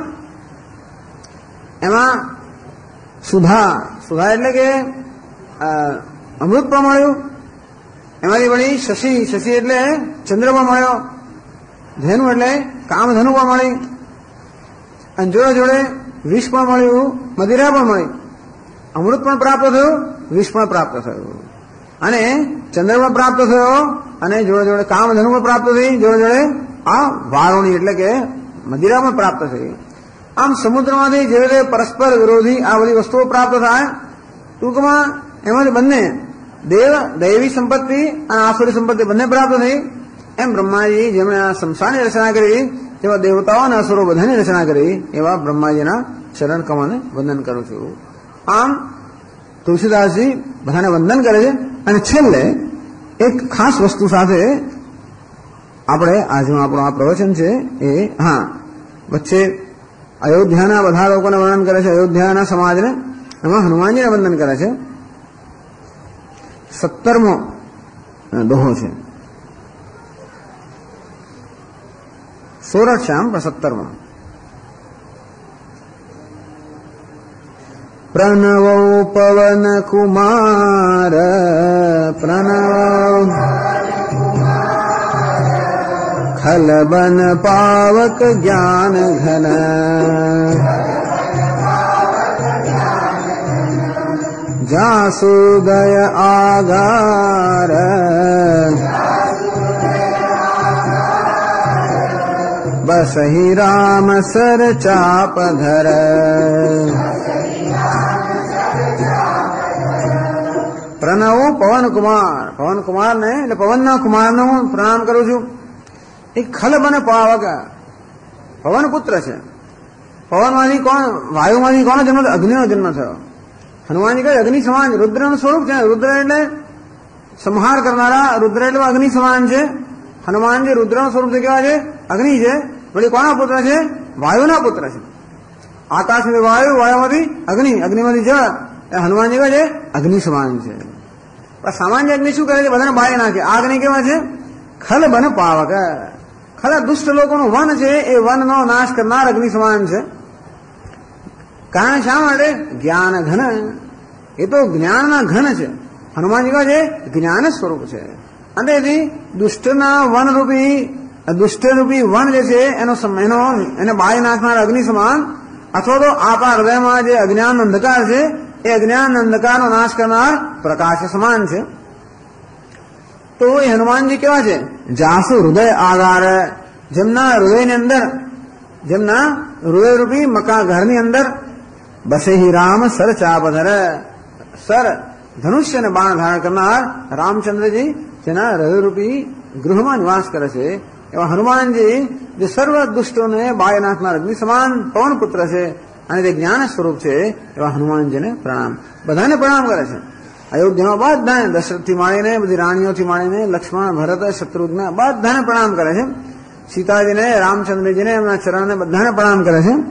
Speaker 2: એમાં સુધા એટલે કે અમૃત પણ મળ્યું, એમાંથી વળી શશી એટલે ચંદ્ર પણ મળ્યો, ધેનુ એટલે કામધનુ પણ મળી, અને જોડે જોડે વિષ પણ મળ્યું, મદિરા પણ મળી. અમૃત પણ પ્રાપ્ત થયું, વિષ પણ પ્રાપ્ત થયું, અને ચંદ્ર પણ પ્રાપ્ત થયો, અને જોડે જોડે કામધનુ પણ પ્રાપ્ત થઈ, જોડે જોડે આ વારુણી એટલે કે મદિરા પણ પ્રાપ્ત થઈ. આમ સમુદ્રમાંથી જે રીતે પરસ્પર વિરોધી આ બધી વસ્તુઓ પ્રાપ્ત થાય, ટૂંકમાં એમાંથી બંને દૈવી સંપત્તિ અને આસુરી સંપત્તિ બંને પ્રાપ્ત થઈ. એમ બ્રહ્માજી જેમણે આ સંસારની રચના કરી, જેવા દેવતાઓ અને અસુરો બધાની રચના કરી, એવા બ્રહ્માજીના ચરણ કમળને વંદન કરું છું. આમ તુલસીદાસજી બધાને વંદન કરે છે. અને છેલ્લે એક ખાસ વસ્તુ સાથે આપણે આજનું આપણું આ પ્રવચન છે એ વચ્ચે અયોધ્યાના બધા લોકોને વર્ણન કરે છે, અયોધ્યાના સમાજને, એમાં હનુમાનજીને વંદન કરે છે. 17મો દોહો છે, 16 છે આમ, પણ 17મો. प्रणवो पवन कुमार प्रणव खलबन पावक ज्ञान घन जासुदय आगार बसहि राम सर चाप धर પ્રણવો પવન કુમાર ને એટલે પવનના કુમારને હું પ્રણામ કરું છું. એ ખલબ અને પાવક પવન પુત્ર છે. પવનમાંથી કોણ, વાયુમાંથી કોનો જન્મ થયો? અગ્નિનો જન્મ થયો. હનુમાનજી કહે અગ્નિ સમાન, રુદ્રનું સ્વરૂપ છે. રુદ્ર એટલે સંહાર કરનારા, રુદ્ર એટલે અગ્નિ સમાન છે. હનુમાનજી રુદ્રનું સ્વરૂપ છે, કેવા છે? અગ્નિ છે. વળી કોના પુત્ર છે? વાયુના પુત્ર છે. આકાશમાંથી વાયુ, વાયુમાંથી અગ્નિ, અગ્નિમાંથી જળ. હનુમાનજી કહે છે અગ્નિ સમાન છે. પણ સામાન્ય અગ્નિ શું કરે છે? બધાને બાળી નાખે. આ અગ્નિ કેવા છે? ખલ બન પાવક. ખલ દુષ્ટ લોકોનું વન છે, એ વનનો નાશ કરનાર અગ્નિ સમાન છે. કારણ શા માટે? જ્ઞાન ઘન. એ તો જ્ઞાનના ઘન છે. હનુમાનજી કહે છે જ્ઞાન સ્વરૂપ છે. અને તેથી દુષ્ટના દુષ્ટરૂપી વન જે છે એને બાળી નાખનાર અગ્નિ સમાન, અથવા તો આપણા હૃદયમાં જે અજ્ઞાન અંધકાર છે એ અજ્ઞાન અંધકારનો નાશ કરનાર પ્રકાશ સમાન છે. તો એ હનુમાનજી કેવા છે? જાસુ હૃદય આગાર. જેમના હૃદયની અંદર, જેમના હૃદયરૂપી મકા ઘરની અંદર બસેહી રામ સર ચાપધર. સર ધનુષ્ય ને બાણ ધારણ કરનાર રામચંદ્રજી જેના હૃદયરૂપી ગૃહમાં નિવાસ કરે છે, એવા હનુમાનજી જે સર્વ દુષ્ટોને બાળી નાખનાર અગ્નિ સમાન પવન પુત્ર છે અને તે જ્ઞાન સ્વરૂપ છે, એવા હનુમાનજીને પ્રણામ. બધાને પ્રણામ કરે છે. અયોધ્યામાં બધાને, દશરથથી માંડીને બધી રાણીઓથી માંડીને લક્ષ્મણ, ભરત, શત્રુઘ્ન બધાને પ્રણામ કરે છે. સીતાજીને, રામચંદ્રજીને, એમના ચરણને બધાને પ્રણામ કરે છે.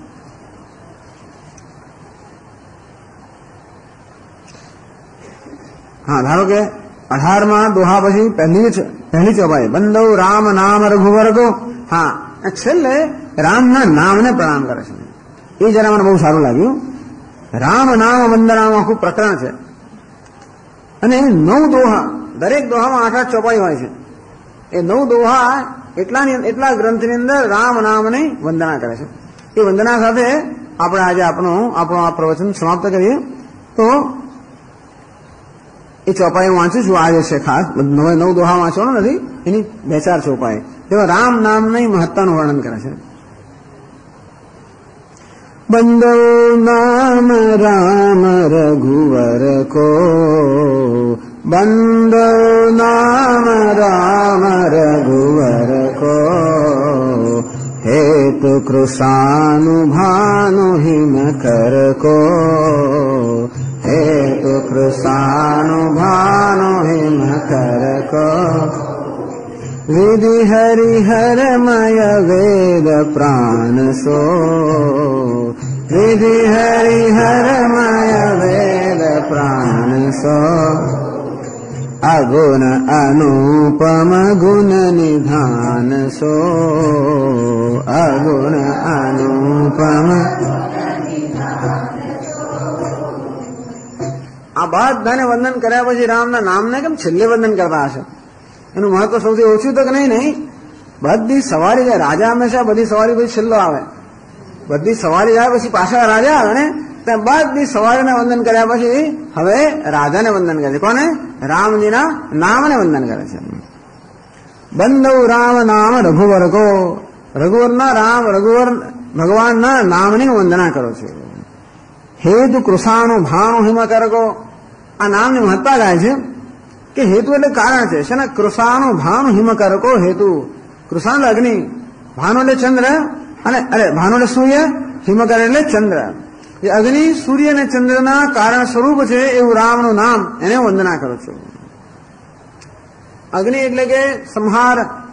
Speaker 2: ધારો કે 18મા દોહા પછી પહેલી ચોપાઈ બંદો રામ નામ રઘુવર્ગો. છેલ્લે રામના નામને પ્રણામ કરે છે. એ જરા મને બહુ સારું લાગ્યું. રામ નામ વંદનામાં આખું પ્રકરણ છે. અને 9 દોહા, દરેક દોહામાં 8 ચોપાઈ હોય છે. એ 9 દોહા એટલા ગ્રંથની અંદર રામ નામની વંદના કરે છે. એ વંદના સાથે આપણે આજે આપણું આ પ્રવચન સમાપ્ત કરીએ. તો એ ચોપાઈ વાંચું છું આજે છે ખાસ. 9 દોહા વાંચવાનો નથી, એની 2-4 ચોપાઈ તેમાં રામ નામની મહત્તાનું વર્ણન કરે છે. બંદો નામ રામ રઘુવર કો, બંદો નામ રામ રઘુવર કો, हेतु कृशानुभानु हिम कर को, हेतु कृशानुभानु हिम कर को, विधि हरिहरमय वेद प्राण सो, विधि हरिहरमय वेद प्राण सो, अगुण अनुपम गुण निधान सो, अगुण अनुपम. આ બધાને વંદન કર્યા પછી રામના નામને કેમ છેલ્લે વંદન કરતા હશે? એનું મહત્વ સૌથી ઓછું તો કે નહીં. બધી સવારી જાય. રાજા હંમેશા બધી સવારી પછી છેલ્લો આવે. બધી સવારી જાય પછી પાછા રાજા આવે ને, ત્યાં બધી સવારીને વંદન કર્યા પછી હવે રાજાને વંદન કરે છે. કોને? રામજીના નામને વંદન કરે છે. બંધવ રામ નામ રઘુવર કો, રઘુવરના રામ રઘુવર ભગવાનના નામની વંદના કરો છો. હેતુ કૃષાણુ ભાણુ હિમકર કો, આ નામની મહત્તા ગાય છે કે હેતુ એટલે કારણ છે. શેના? કૃષાણુ ભાણુ હિમકર કો હેતુ. કૃષાણ એટલે અગ્નિ, ભાનુ એટલે ચંદ્ર, અને ભાનુ એટલે સૂર્ય, હિમકર એટલે ચંદ્ર. એ અગ્નિ, સૂર્ય અને ચંદ્રના કારણ સ્વરૂપ છે એવું રામનું નામ, એને વંદના કરો છો. અગ્નિ એટલે કે સંહાર,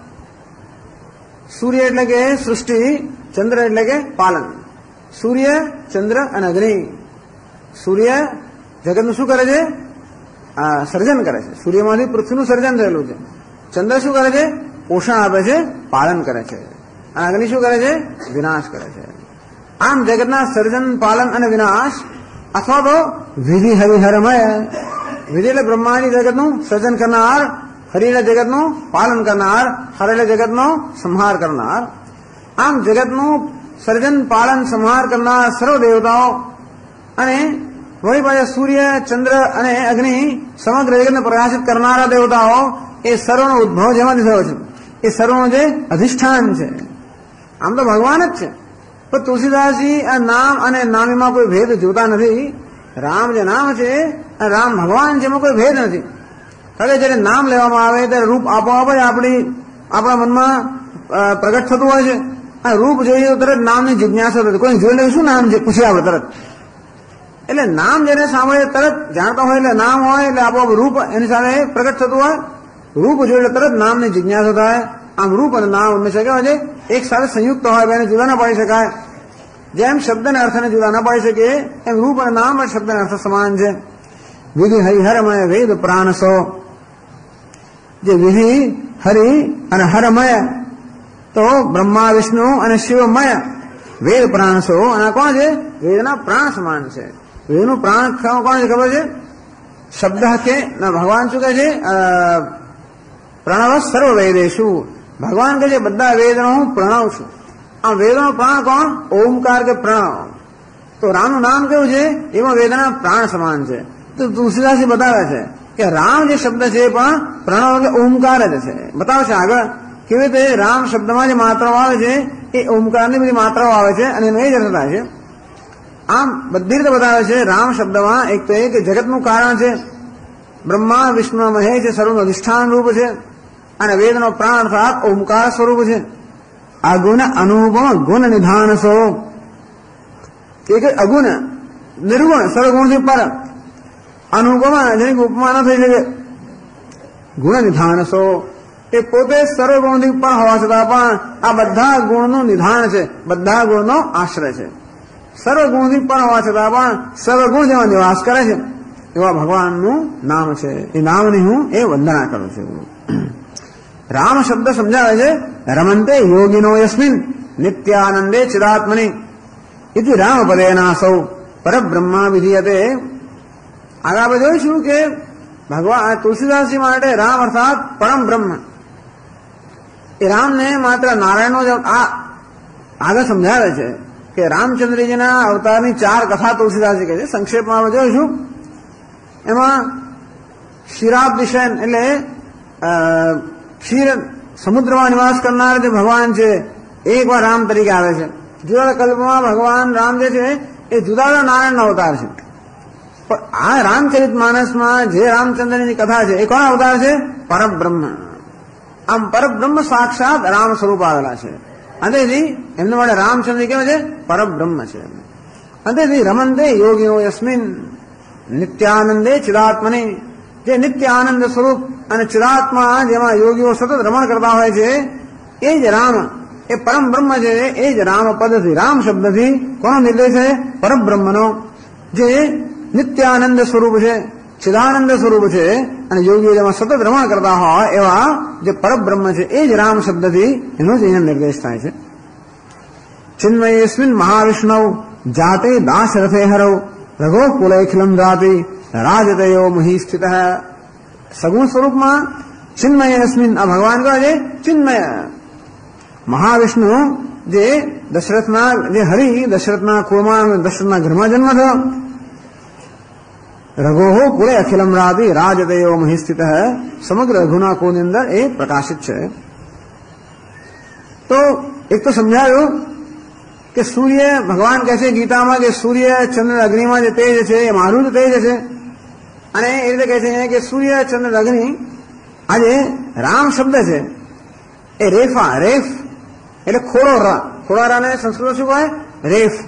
Speaker 2: સૂર્ય એટલે કે સૃષ્ટિ, ચંદ્ર એટલે કે પાલન. સૂર્ય, ચંદ્ર અને અગ્નિ. સૂર્ય જગતનું શું કરે છે? સર્જન કરે છે. સૂર્યમાંથી પૃથ્વીનું સર્જન થયેલું છે. ચંદ્ર શું કરે છે? પોષણ આપે છે, પાલન કરે છે. અને અગ્નિ શું કરે છે? વિનાશ કરે છે. આમ જગતના સર્જન, પાલન અને વિનાશ, અથવા તો વિધિ હરિહરમય. વિધિ એટલે બ્રહ્માજી જગતનું સર્જન કરનાર, હરિ એટલે જગતનું પાલન કરનાર, હર એટલે જગતનો સંહાર કરનાર. આમ જગતનું સર્જન, પાલન, સંહાર કરનાર સર્વ દેવતાઓ અને વળી પાછા સૂર્ય, ચંદ્ર અને અગ્નિ સમગ્ર જગતને પ્રકાશિત કરનારા દેવતાઓ, એ સર્વનો ઉદ્ભવ જેમાંથી થયો છે, એ સર્વનું જે અધિષ્ઠાન છે. આમ તો ભગવાન જ છે, પણ તુલસીદાસજી આ નામ અને નામીમાં કોઈ ભેદ જોતા નથી. રામ જે નામ છે, રામ ભગવાન છે, એમાં કોઈ ભેદ નથી. હવે જયારે નામ લેવામાં આવે ત્યારે રૂપ આપોઆપ જ આપણા મનમાં પ્રગટ થતું હોય છે. અને રૂપ જોઈએ તો તરત નામની જિજ્ઞાસા થતી. કોઈ જોઈ લે શું નામ છે પૂછીએ આપણે તરત. એટલે નામ જેને સાંભળે તરત જાણતા હોય, એટલે નામ હોય એટલે આપોઆપ રૂપ એની સામે પ્રગટ થતું હોય. રૂપ જોઈએ એટલે તરત નામની જિજ્ઞાસા થાય. આમ રૂપ અને નામ હંમેશા કહેવાય છે એક સાથે સંયુક્ત હોય, એને જુદા ના પાડી શકાય. જેમ શબ્દના અર્થને જુદા ના પાડી શકીએ, એમ રૂપ અને નામ અને શબ્દના અર્થ સમાન છે. વિધિ હરિહરમય વેદ પ્રાણસો, જે વિધિ હરિ અને હરમય તો બ્રહ્મા વિષ્ણુ અને શિવમય, વેદ પ્રાણસો અને કોણ છે? વેદના પ્રાણ સમાન છે. વેદનું પ્રાણ કોણ છે ખબર છે? શબ્દ કે ભગવાન શું કહે છે? પ્રણવ સર્વ વેદેશુ. ભગવાન કહે છે બધા વેદનો હું પ્રણવ છું. આ વેદનો પ્રાણ કોણ? ઓમકાર કે પ્રણવ. તો રામનું નામ કેવું છે? એમાં વેદના પ્રાણ સમાન છે. તો તુલસીદાસજી બતાવે છે કે રામ જે શબ્દ છે પણ પ્રણવ એટલે ઓમકાર જ છે. બતાવે છે આગળ કેવી રીતે રામ શબ્દમાં જે માત્રાઓ આવે છે એ ઓમકારની બધી માત્રાઓ આવે છે અને એનો એ જ અર્થ થાય છે. આમ બધી રીતે બતાવે છે રામ શબ્દમાં એક તો એ કે જગતનું કારણ છે, બ્રહ્મા વિષ્ણુ મહેશ છે, સર્વનું અધિષ્ઠાન રૂપ છે, અને વેદનો પ્રાણ અર્થાત ઓમકાર સ્વરૂપ છે. અગુણ અનુપમ ગુણ નિધાનસો, એક અગુણ નિર્ગુણ સર્વગુણથી પર, અનુપમ જેની ઉપમા ન થઈ શકે. ગુણ નિધાનસો એ પોતે સર્વગુણથી પર હોવા છતાં પણ આ બધા ગુણનું નિધાન છે, બધા ગુણનો આશ્રય છે. સર્વગુણથી પર હોવા છતાં પણ સર્વગુણ જેવા નિવાસ કરે છે એવા ભગવાનનું નામ છે. એ નામની હું એ વંદના કરું છું. રામ શબ્દ સમજાવે છે રમંતે યોગિનો યસ્મિન નિત્યાનંદે ચિદાત્મની ઇતિ રામ પદેના સૌ પરબ્રહ્મા વિધીયતે. આગળ આપણે જોઈશું કે ભગવાન તુલસીદાસજી માટે રામ અર્થાત પરમ બ્રહ્મ. એ રામને માત્ર નારાયણનો જ આગળ સમજાવે છે કે રામચંદ્રજીના અવતારની 4 કથા તુલસીદાસજી કહે છે. સંક્ષેપમાં આપણે જોઈશું. એમાં ક્ષીરાબ્દિશયન એટલે ક્ષીર સમુદ્રમાં નિવાસ કરનાર જે ભગવાન છે એ એકવાર રામ તરીકે આવે છે. જુદા કલ્પમાં ભગવાન રામ જે છે એ જુદા જુદા નારાયણનો અવતાર છે. પણ આ રામચરિત માનસમાં જે રામચંદ્રની કથા છે એ કોના અવતાર છે? પરબ્રહ્મ. આમ પરબ્રહ્મ સાક્ષાત રામ સ્વરૂપ આવેલા છે. અંતેથી એમના માટે રામચંદ્ર કેવા છે? પરબ્રહ્મ છે. અંતેથી રમંતે યોગીનો યસ્મિન નિત્યાનંદે ચિદાત્મની, જે નિત્ય આનંદ સ્વરૂપ અને ચિદાત્મા જેમાં યોગીઓ સતત રમણ કરતા હોય છે એ જ રામ, એ પરમ બ્રહ્મ છે. એ જ રામ પદથી, રામ શબ્દથી કોનો નિર્દેશ છે? પરબ્રહ્મનો, જે નિત્યાનંદ સ્વરૂપ છે, ચિદાનંદ સ્વરૂપ છે, અને યોગીઓ જેમાં સતત રમણ કરતા હોય એવા જે પરબ્રહ્મ છે એ જ રામ શબ્દથી એનો જ અહીંયા નિર્દેશ થાય છે. ચિન્મયેસ્મિન મહાવિષ્ણવ જાતે દાશરથે હરવ રઘો કુલૈખિલમ જાતિ રાજતયો મહી સ્થિત સગુણ સ્વરૂપમાં ચિન્મય અસ્મિન આ ભગવાન કહે છે ચિન્મય. મહાવિષ્ણુ જે દશરથના જે હરિ દશરથના કુળમાં દશરથના ઘરમાં જન્મ થયો. રઘોહો પૂરે અખિલમ રાધી રાજતયો મહી સ્થિત સમગ્ર રઘુના કુળની અંદર એ પ્રકાશિત છે. તો એક તો સમજાયું કે સૂર્ય ભગવાન કહે છે ગીતામાં કે સૂર્ય ચંદ્ર અગ્નિમાં જે તેજ છે એ મારું જ તેજ છે. અને એ રીતે કહે છે કે સૂર્ય ચંદ્ર અગ્નિ આજે રામ શબ્દ છે એ રેફા રેફ એટલે ખોડો રાને સંસ્કૃત શું કહે રેફ.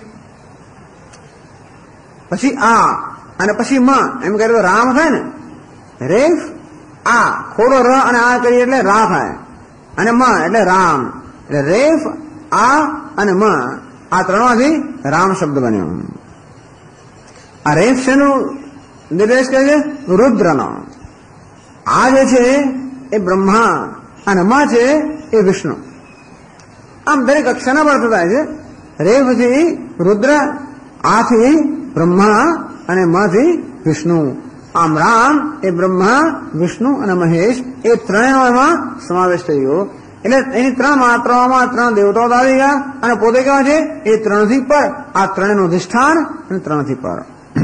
Speaker 2: પછી આ અને પછી મ એમ કરે તો રામ થાય ને. રેફ આ ખોડો ર અને આ કરીએ એટલે રા થાય અને મ એટલે રામ. એટલે રેફ આ અને મ આ ત્રણમાંથી રામ શબ્દ બન્યો. આ રેફ શેનું નિર્દેશ કરે છે રુદ્રનો. આ જે છે એ બ્રહ્મા અને મ છે એ વિષ્ણુ. આમ દરેક અક્ષરના પર થતા છે. રેફથી રુદ્ર, આથી બ્રહ્મા અને માંથી વિષ્ણુ. આમ રામ એ બ્રહ્મા વિષ્ણુ અને મહેશ એ ત્રણેયનો એમાં સમાવેશ થઈ ગયો. એટલે એની ત્રણ માત્રાઓમાં ત્રણ દેવતાઓ આવી ગયા અને પોતે કેવા છે એ ત્રણથી પર. આ ત્રણેયનું અધિષ્ઠાન અને ત્રણથી પર.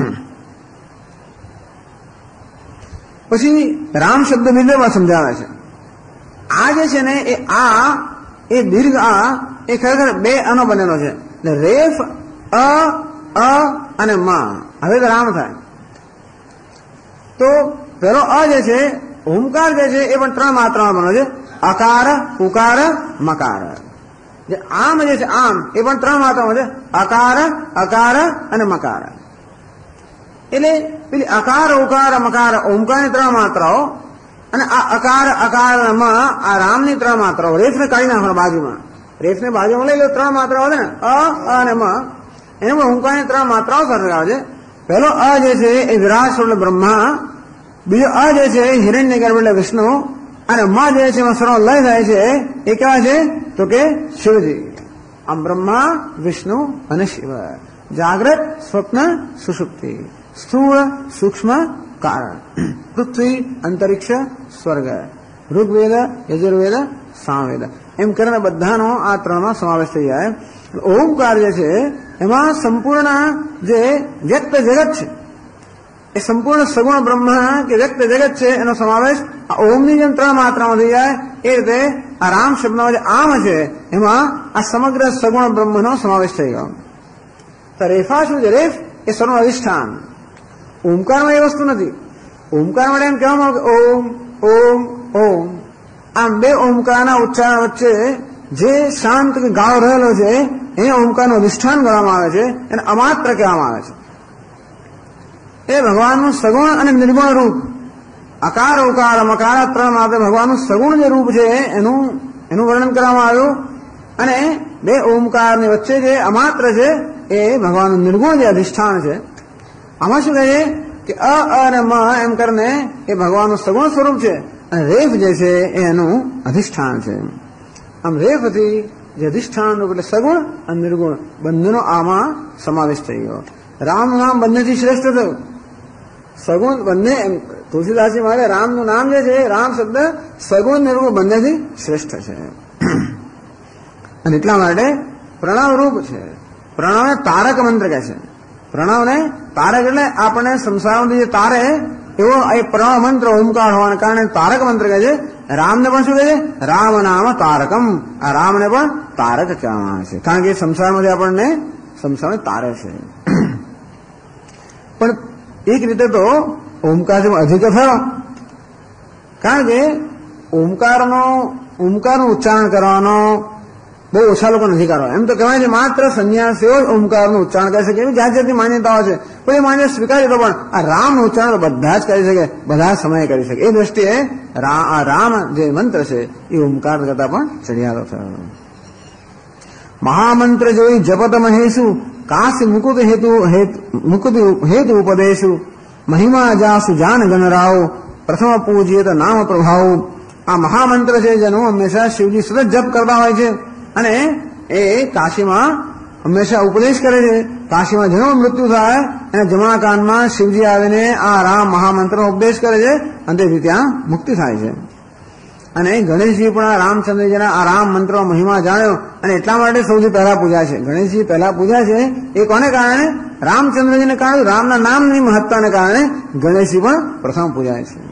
Speaker 2: પછી રામ શબ્દ વિદેમાં સમજાવે છે. આ જે છે ને એ દીર્ઘ આ એ ખરેખર બે અનો બનેલો છે. એટલે રેફ અ અને મા હવે તો રામ થાય. તો પેલો અ જે છે ઓમકાર જે છે એ પણ ત્રણ માત્રામાં બનેલો છે. અકાર ઉકાર મકાર. જે આમ જે છે આમ એ પણ ત્રણ માત્રામાં છે. અકાર અકાર અને મકાર. એટલે પેલી અકાર ઉકાર મકાર ઓમકારની ત્રણ માત્રાઓ અને આ અકાર અકાર આ રામની ત્રણ માત્રાઓ. રેફને કાઢી નાખવાનો બાજુમાં. રેફને બાજુમાં લઈ લો ત્રણ માત્રાઓ છે ને અ અને મ એને પણ ઓમકારની ત્રણ માત્રાઓ સરખાવે છે. પહેલો અ જે છે એ વિરાટ એટલે બ્રહ્મા. બીજો અ જે છે એ હિરણ્ય ગર્ભ એટલે વિષ્ણુ અને મ જે છે એમાં સર્વ લય થાય છે એ કેવા છે તો કે શિવજી. આમ બ્રહ્મા વિષ્ણુ અને શિવ. જાગ્રત સ્વપ્ન સુષુપ્તિ સ્થૂળ સૂક્ષ્મ કારણ પૃથ્વી અંતરિક્ષ સ્વર્ગ ઋગ્વેદ યજુર્વેદ સામવેદ એમ કરીને બધાનો આ ત્રણમાં સમાવેશ થઈ જાય. ઓમકાર જે છે એમાં સંપૂર્ણ જે વ્યક્ત જગત છે એ સંપૂર્ણ સગુણ બ્રહ્મ કે વ્યક્ત જગત છે એનો સમાવેશ આ ઓમની જેમ ત્રણ માત્રામાં થઈ જાય. એ રીતે આ રામ શબ્દમાં જે આમ છે એમાં આ સમગ્ર સગુણ બ્રહ્મનો સમાવેશ થઈ ગયો. તો રેફા શું છે? રેફ એ સર્વનું અધિષ્ઠાન. ઓમકારમાં એ વસ્તુ નથી. ઓમકાર માટે એમ કહેવામાં આવે કે ઓમ ઓમ ઓમ. આમ બે ઓમકારના ઉચ્ચારણ વચ્ચે જે શાંત ગાળો રહેલો છે એને ઓમકારનું અધિષ્ઠાન ગણવામાં આવે છે એને અમાત્ર કહેવામાં આવે છે. એ ભગવાનનું સગુણ અને નિર્ગુણ રૂપ. અકાર ઉકાર મકાર ત્રણ માત્ર ભગવાનનું સગુણ જે રૂપ છે એનું વર્ણન કરવામાં આવ્યું. અને બે ઓમકારની વચ્ચે જે અમાત્ર છે એ ભગવાનનું નિર્ગુણ જે અધિષ્ઠાન છે. આમાં શું કહે છે કે અ અને મ એમ કરીને એ ભગવાનનું સગુણ સ્વરૂપ છે અને રેફ જે છે એ એનું અધિષ્ઠાન છે. આમ રેફથી જે અધિષ્ઠાન રૂપ એટલે સગુણ અને નિર્ગુણ બંનેનો આમાં સમાવેશ થઈ ગયો. રામનું નામ બંનેથી શ્રેષ્ઠ થયું. સગુણ બંને તુલસીદાસજી માટે રામનું નામ જે છે રામ શબ્દ સગુણ નિર્ગુણ બંનેથી શ્રેષ્ઠ છે. અને એટલા માટે પ્રણવ રૂપ છે. પ્રણવને તારક મંત્ર કહે છે. પ્રણવને તારક એટલે આપણને સંસારમાંથી જે તારે એવો એ પ્રણવ મંત્ર ઓમકાર હોવાને કારણે તારક મંત્ર કહે છે. રામને પણ શું કહે છે? રામ નામ તારકમ. આ રામને પણ તારક કહેવામાં આવે છે કારણ કે સંસારમાંથી આપણને સંસારને તારે છે. પણ એક રીતે તો ઓમકાર અધિક થયો કારણ કે ઓમકારનું ઉચ્ચારણ કરવાનો બહુ ઓછા લોકો નથી કરવા. એમ તો કહેવાય છે માત્ર સંન્યાસીઓ જ ઓમકારનું ઉચ્ચારણ કરી શકે એવી જાત જાતની માન્યતાઓ છે. પણ એ માન્યતા સ્વીકારી તો પણ આ રામનું ઉચ્ચારણ બધા જ કરી શકે, બધા સમયે કરી શકે. એ દ્રષ્ટિએ આ રામ જે મંત્ર છે એ ઓમકાર કરતા પણ ચડિયાતો થયો. મહામંત્ર જોઈ જપત મહેશુ કાશી મુકુદ હેતુ ઉપદેશુ મહિમા જાસુ જાન ગણરાવ પ્રથમ પૂજ્યત નામ પ્રભાવ. આ મહામંત્ર છે જેનું હંમેશા શિવજી સતત જપ કરતા હોય છે અને એ કાશીમાં હંમેશા ઉપદેશ કરે છે. કાશીમાં જેનો મૃત્યુ થાય અને જમણા કાનમાં શિવજી આવીને આ રામ મહામંત્રનો ઉપદેશ કરે છે અને તેથી ત્યાં મુક્તિ થાય છે. અને ગણેશજી પણ આ રામચંદ્રજીના આ રામ મંત્રનો મહિમા જાણ્યો અને એટલા માટે સૌથી પહેલા પૂજા છે. ગણેશજી પહેલા પૂજા છે એ કોને કારણે? રામચંદ્રજીને કારણે, રામના નામની મહત્તાને કારણે ગણેશજી પણ પ્રથમ પૂજાય છે.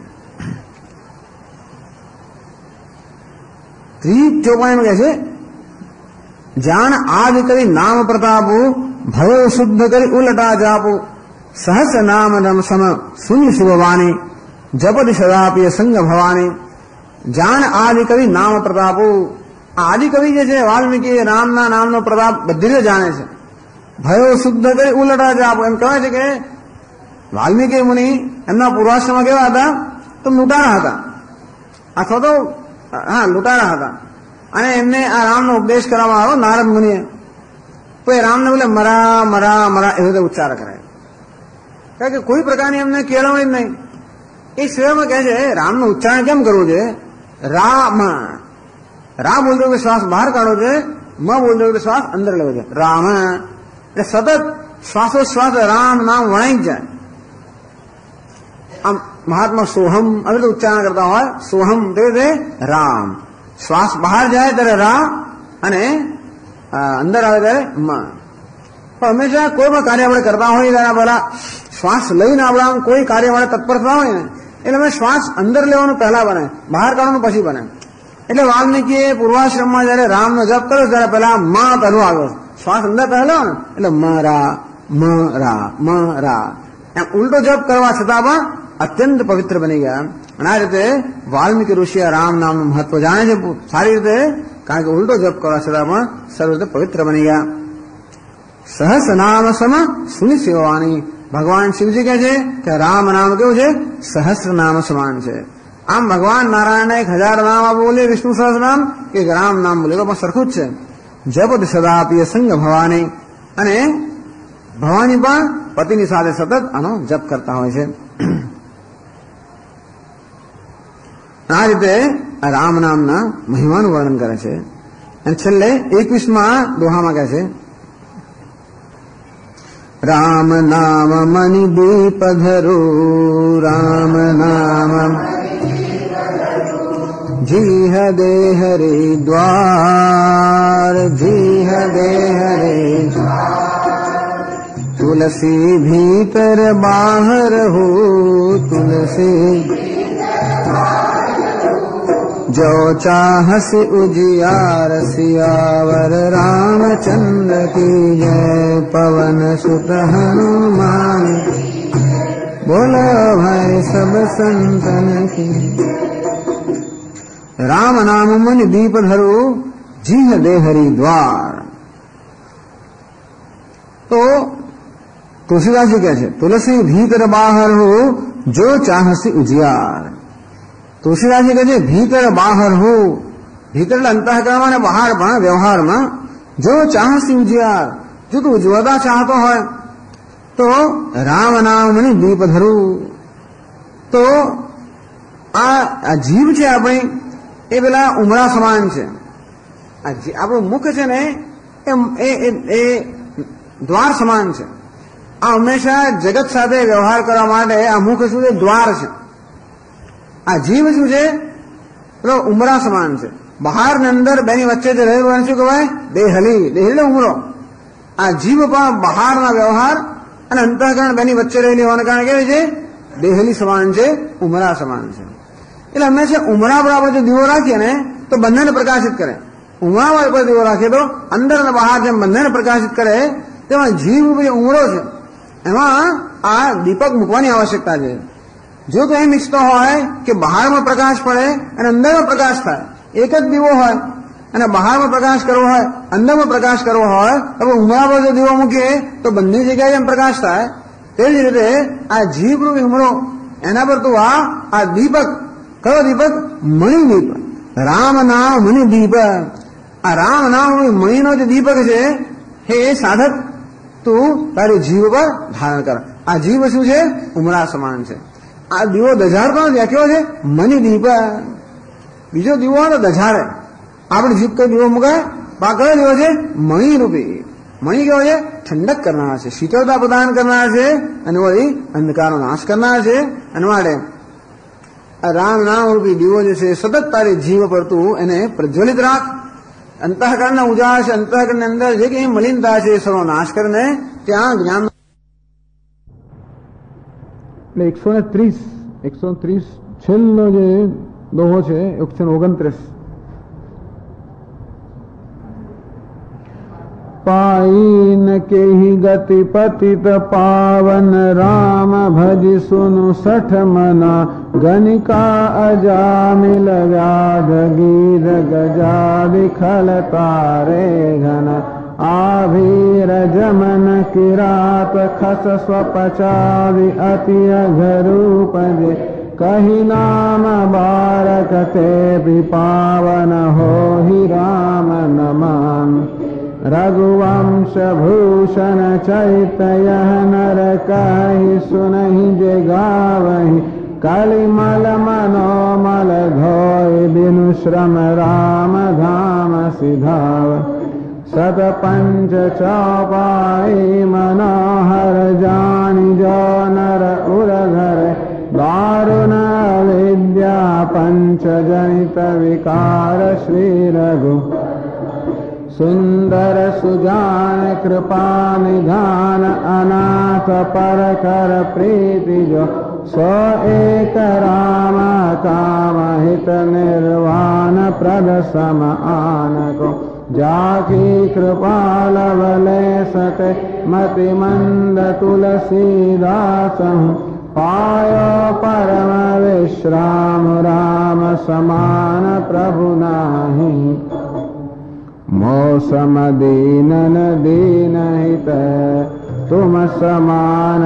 Speaker 2: ત્રીજી ચોપાઈમાં કહે છે, જાણ આદિ કરી નામ પ્રતાપુ, ભયો શુદ્ધ કરી ઉલટા જાપુ, સહસ્ર નામ રમ સમ સુનિ શિવવાણી, જપતિ સદાપિય સંગ ભવાની. જાણ આદિ કવિ નામ પ્રતાપુ. આદિ કવિ જે છે વાલ્મીકી રામના નામનો પ્રતાપ બધી રીતે જાણે છે. ભયો શુદ્ધ કરી ઉલટા જાપુ. એમ કહેવાય છે કે વાલ્મીકી મુનિ એમના પૂર્વાશ્રમમાં કેવા હતા? તો લૂંટારા હતા, અથવા તો લૂંટારા હતા. અને એમને આ રામનો ઉપદેશ કરવામાં આવ્યો નારદ મુનિએ. તો એ રામને બોલે મરા મરા મરા એવી રીતે ઉચ્ચાર કરે, કારણ કે કોઈ પ્રકારની એમને કેળવણી જ નહીં. એ સ્વયં કહે છે રામનું ઉચ્ચારણ કેમ કરવું છે? રામ, રા બોલતો કે શ્વાસ બહાર કાઢવો છે, મ બોલતો કે શ્વાસ અંદર લેવો છે. રામ એટલે સતત શ્વાસોશ્વાસ રામ નામ વણાઈ જ જાય. આમ મહાત્મા સોહમ આવી રીતે ઉચ્ચારણ કરતા હોય, સોહમ તે રામ. શ્વાસ બહાર જાય ત્યારે રા અને અંદર આવે ત્યારે મ. પણ હંમેશા કોઈ પણ કાર્ય આપણે કરતા હોય ત્યારે પહેલા શ્વાસ લઈને આપણે આમ કોઈ કાર્ય માટે તત્પર થતા હોય ને, એટલે અમે શ્વાસ અંદર લેવાનું પહેલા બને, બહાર કાઢવાનું પછી બને. એટલે વાલ્મીકીએ પૂર્વાશ્રમમાં જયારે રામનો જપ કર્યો ત્યારે પહેલા માં પહેલો આવ્યો, શ્વાસ અંદર પહેલો ને એટલે મ રા મ રા મ રા. એમ ઉલટો જપ કરવા છતાં પણ અત્યંત પવિત્ર બની ગયા. અને આ રીતે વાલ્મીકી ઋષિ રામ નામનું મહત્વ જાણે છે સારી રીતે, કારણ કે ઉલટો જપ કરવા છતાં પણ સર્વ રીતે પવિત્ર બની ગયા. સહસ નામ સમ સુનિ શિવવાણી. ભગવાન શિવજી કહે છે કે રામ નામ કેવું છે? સહસ્ર નામ સમાન છે. આમ ભગવાન નારાયણને 1000 નામ આપણે બોલીએ, વિષ્ણુ સહસ્ર નામ કે રામ નામ બોલીએ તો પણ સરખું જ છે. જપત સદાપિય સંગ ભવાની. અને ભવાની પણ પતિની સાથે સતત આનો જપ કરતા હોય છે. આ રીતે રામ નામના મહિમાનું વર્ણન કરે છે. અને છેલ્લે 21મા દોહામાં કહે છે, રામ નામ મણિ દીપ ધરો, રામ નામ જીહ દેહ રે દ્વાર, જીહ દેહ રે તુલસી ભીતર બાહર હો, તુલસી जो चाहस उजियार सियावर रामचंद्र की जय, पवन सुत हनुमान बोलो भाई सब संतन की. राम नाम मन दीप धरो, जीह देहरी द्वार. तो तुलसीदास जी कहते तुलसी भीतर बाहर हो, जो चाहसी उजियार. તુલસીદાસજી કહે છે ભીતર બહાર હો. ભીતર એટલે અંતઃકરણમાં અને બહાર પણ વ્યવહારમાં. જો ચાહસી ઉજિયાર, જો તું ઉજ્જવળતા ચાહતો હોય તો રામ નામ દીપ ધરું. તો આ જીવ છે આપણી એ પેલા ઉમરા સમાન છે. આપણું મુખ છે ને એ દ્વાર સમાન છે. આ હંમેશા જગત સાથે વ્યવહાર કરવા માટે આ મુખ શું છે? દ્વાર છે. આ જીવ શું છે? પેલો ઉમરા સમાન છે. બહાર ને અંદર બેની વચ્ચે જે રહેવાનું શું કહેવાય? દેહલી. દેહલી ઉમરો. આ જીવ પણ બહારના વ્યવહાર અને અંતઃકરણ બેની વચ્ચે રહેલી હોવાને કારણે કેવી છે? દેહલી સમાન છે, ઉમરા સમાન છે. એટલે હંમેશા ઉમરા પર આપણે જો દીવો રાખીએ ને તો બંનેને પ્રકાશિત કરે. ઉમરા પર દીવો રાખીએ તો અંદર અને બહાર જેમ બંનેને પ્રકાશિત કરે, તેમાં જીવ ઉમરો છે, એમાં આ દીપક મૂકવાની આવશ્યકતા છે. જો તો એમ ઈચ્છતો હોય કે બહારમાં પ્રકાશ પડે અને અંદરમાં પ્રકાશ થાય, એક જ દીવો હોય અને બહારમાં પ્રકાશ કરવો હોય, અંદરમાં પ્રકાશ કરવો હોય, તો ઉમરા પર જો દીવો મૂકીએ તો બંને જગ્યાએ એમ પ્રકાશ થાય. તેવી જ રીતે આ જીવરૂપ ઉમરો, એના પર તો આ દીપક, કયો દીપક? મણિદીપ. રામ નામ મણિ દીપ. આ રામ નામ મણિનો જે દીપક છે હે સાધક, તું તારી જીવ પર ધારણ કર. આ જીવ શું છે? ઉમરા સમાન છે. આ દીવો દજાડતો નથી. કેવો છે? મની દીપ. બીજો દીવો હોય તો દજાડે. આપણે જીભ કઈ દીવો મુકાય? આ કયો દીવો છે? મણી રૂપી. મણી કેવો છે? ઠંડક કરનાર છે, શીતળતા પ્રદાન કરનાર છે અને વળી અંધકારનો નાશ કરનાર છે. અને માટે આ રામ નામ રૂપી દીવો જે છે સતત તારી જીવ પર તું એને પ્રજ્વલિત રાખ. અંતઃકરણના ઉજાસ, અંતઃકરણની અંદર જે કઈ મલિનતા છે એ સર્વ નાશ કરીને ત્યાં જ્ઞાન. 130 છેલ્લો જે દોહો છે 129. पाईन के ही गति पतित पावन राम भज सुनु सठ मना गणिका अजामिल व्याध गीर गजा विखल तारे घन आभीर जमन किरात खस स्वपचावि अति अघरूपजे कही नाम बारक ते पावन हो ही राम नमान रघुवंश भूषण चैतय नर कहि सुनहि जे गावहि कलिमल मनोमल धोय बिनु श्रम राम धाम सिधाव सत पंच चौपाई मनोहर जानि जो नर उरधर दारुण विद्या पंच जनित विकार श्री रघु सुंदर सुजान कृपा निधान अनाथ पर कर प्रीति जो सो एक राम काम हित निर्वाण प्रद सम आन को जाकी कृपा लवले सते मति मंद तुलसीदास पायो परम विश्राम राम समान प्रभु नाही मौसम दीनन दीन हित तुम समान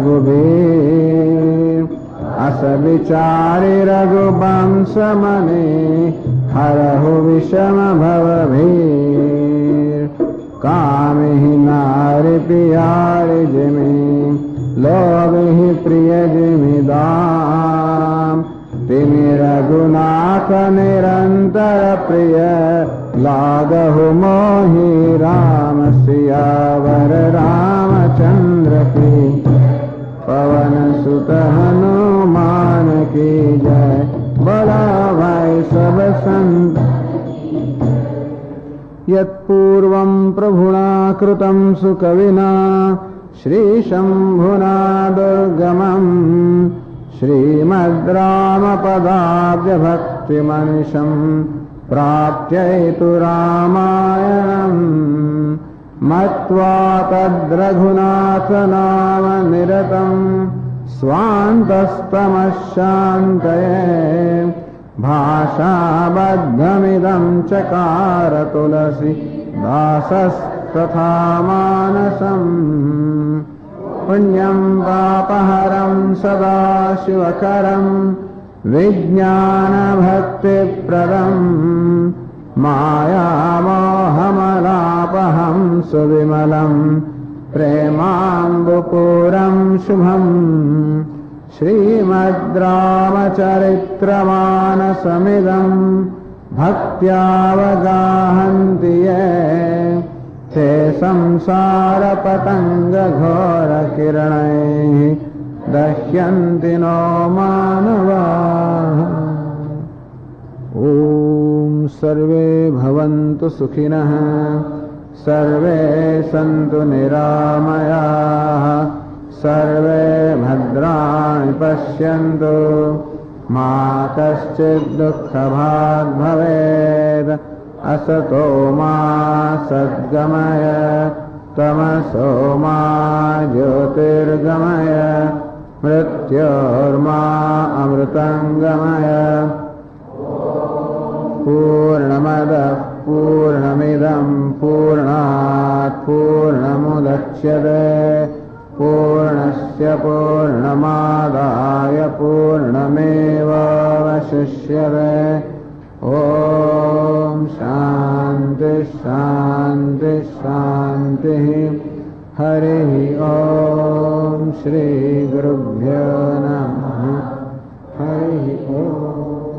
Speaker 2: रघुबीर अस विचारि रघुवंश मने हरहु विषम भव भीर काम ही नारि प्यारि जिमि लोभ ही प्रिय जिमि दाम तिमि रघुनाथ निरंतर प्रिय लागहु मोहि राम सियावर रामचंद्र की पवन सुत हनुमान की जय बड़ा भाई सब संत यत्पूर्वं प्रभुना कृतं सुकविना श्रीशंभुना दुर्गमं श्रीमद् रामपदाब्ज भक्तिमनिशम् प्राप्त्यैतु रामायणम् मत्वा तद्रघुनाथ नाम निरतम् स्वान्तस्तमशान्तये भाषाबद्धमिदं चकार तुलसी दासस्तथा मानसम् पुण्यं पापहरं सदा शिवकरम् विज्ञानभक्तिप्रदम् मायामोहमलापहं सुविमलम् प्रेमाम्बुपूरं शुभम् श्रीमद् रामचरित्रमानसमिदं भक्त्यावगाहन्ति ये ते संसारपतङ्गघोरकिरणैः दह्यन्ति नो मानवाः। ॐ सर्वे भवन्तु सुखिनः सर्वे सन्तु निरामयाः सर्वे भद्राणि पश्यन्तु मा कश्चित् दुःखभाग् भवेत् असतो मा सद्गमय तमसो मा ज्योतिर्गमय मृत्योर्मा अमृतङ्गमय पूर्णमदः पूर्णमिदं पूर्णात् पूर्णमुदच्यते पूर्णस्य पूर्णमादाय पूर्णमेवावशिष्यते। ॐ शान्ति शान्ति शान्तिः। हरिः ॐ श्रीगुरुभ्यो नमः। हरिः ॐ।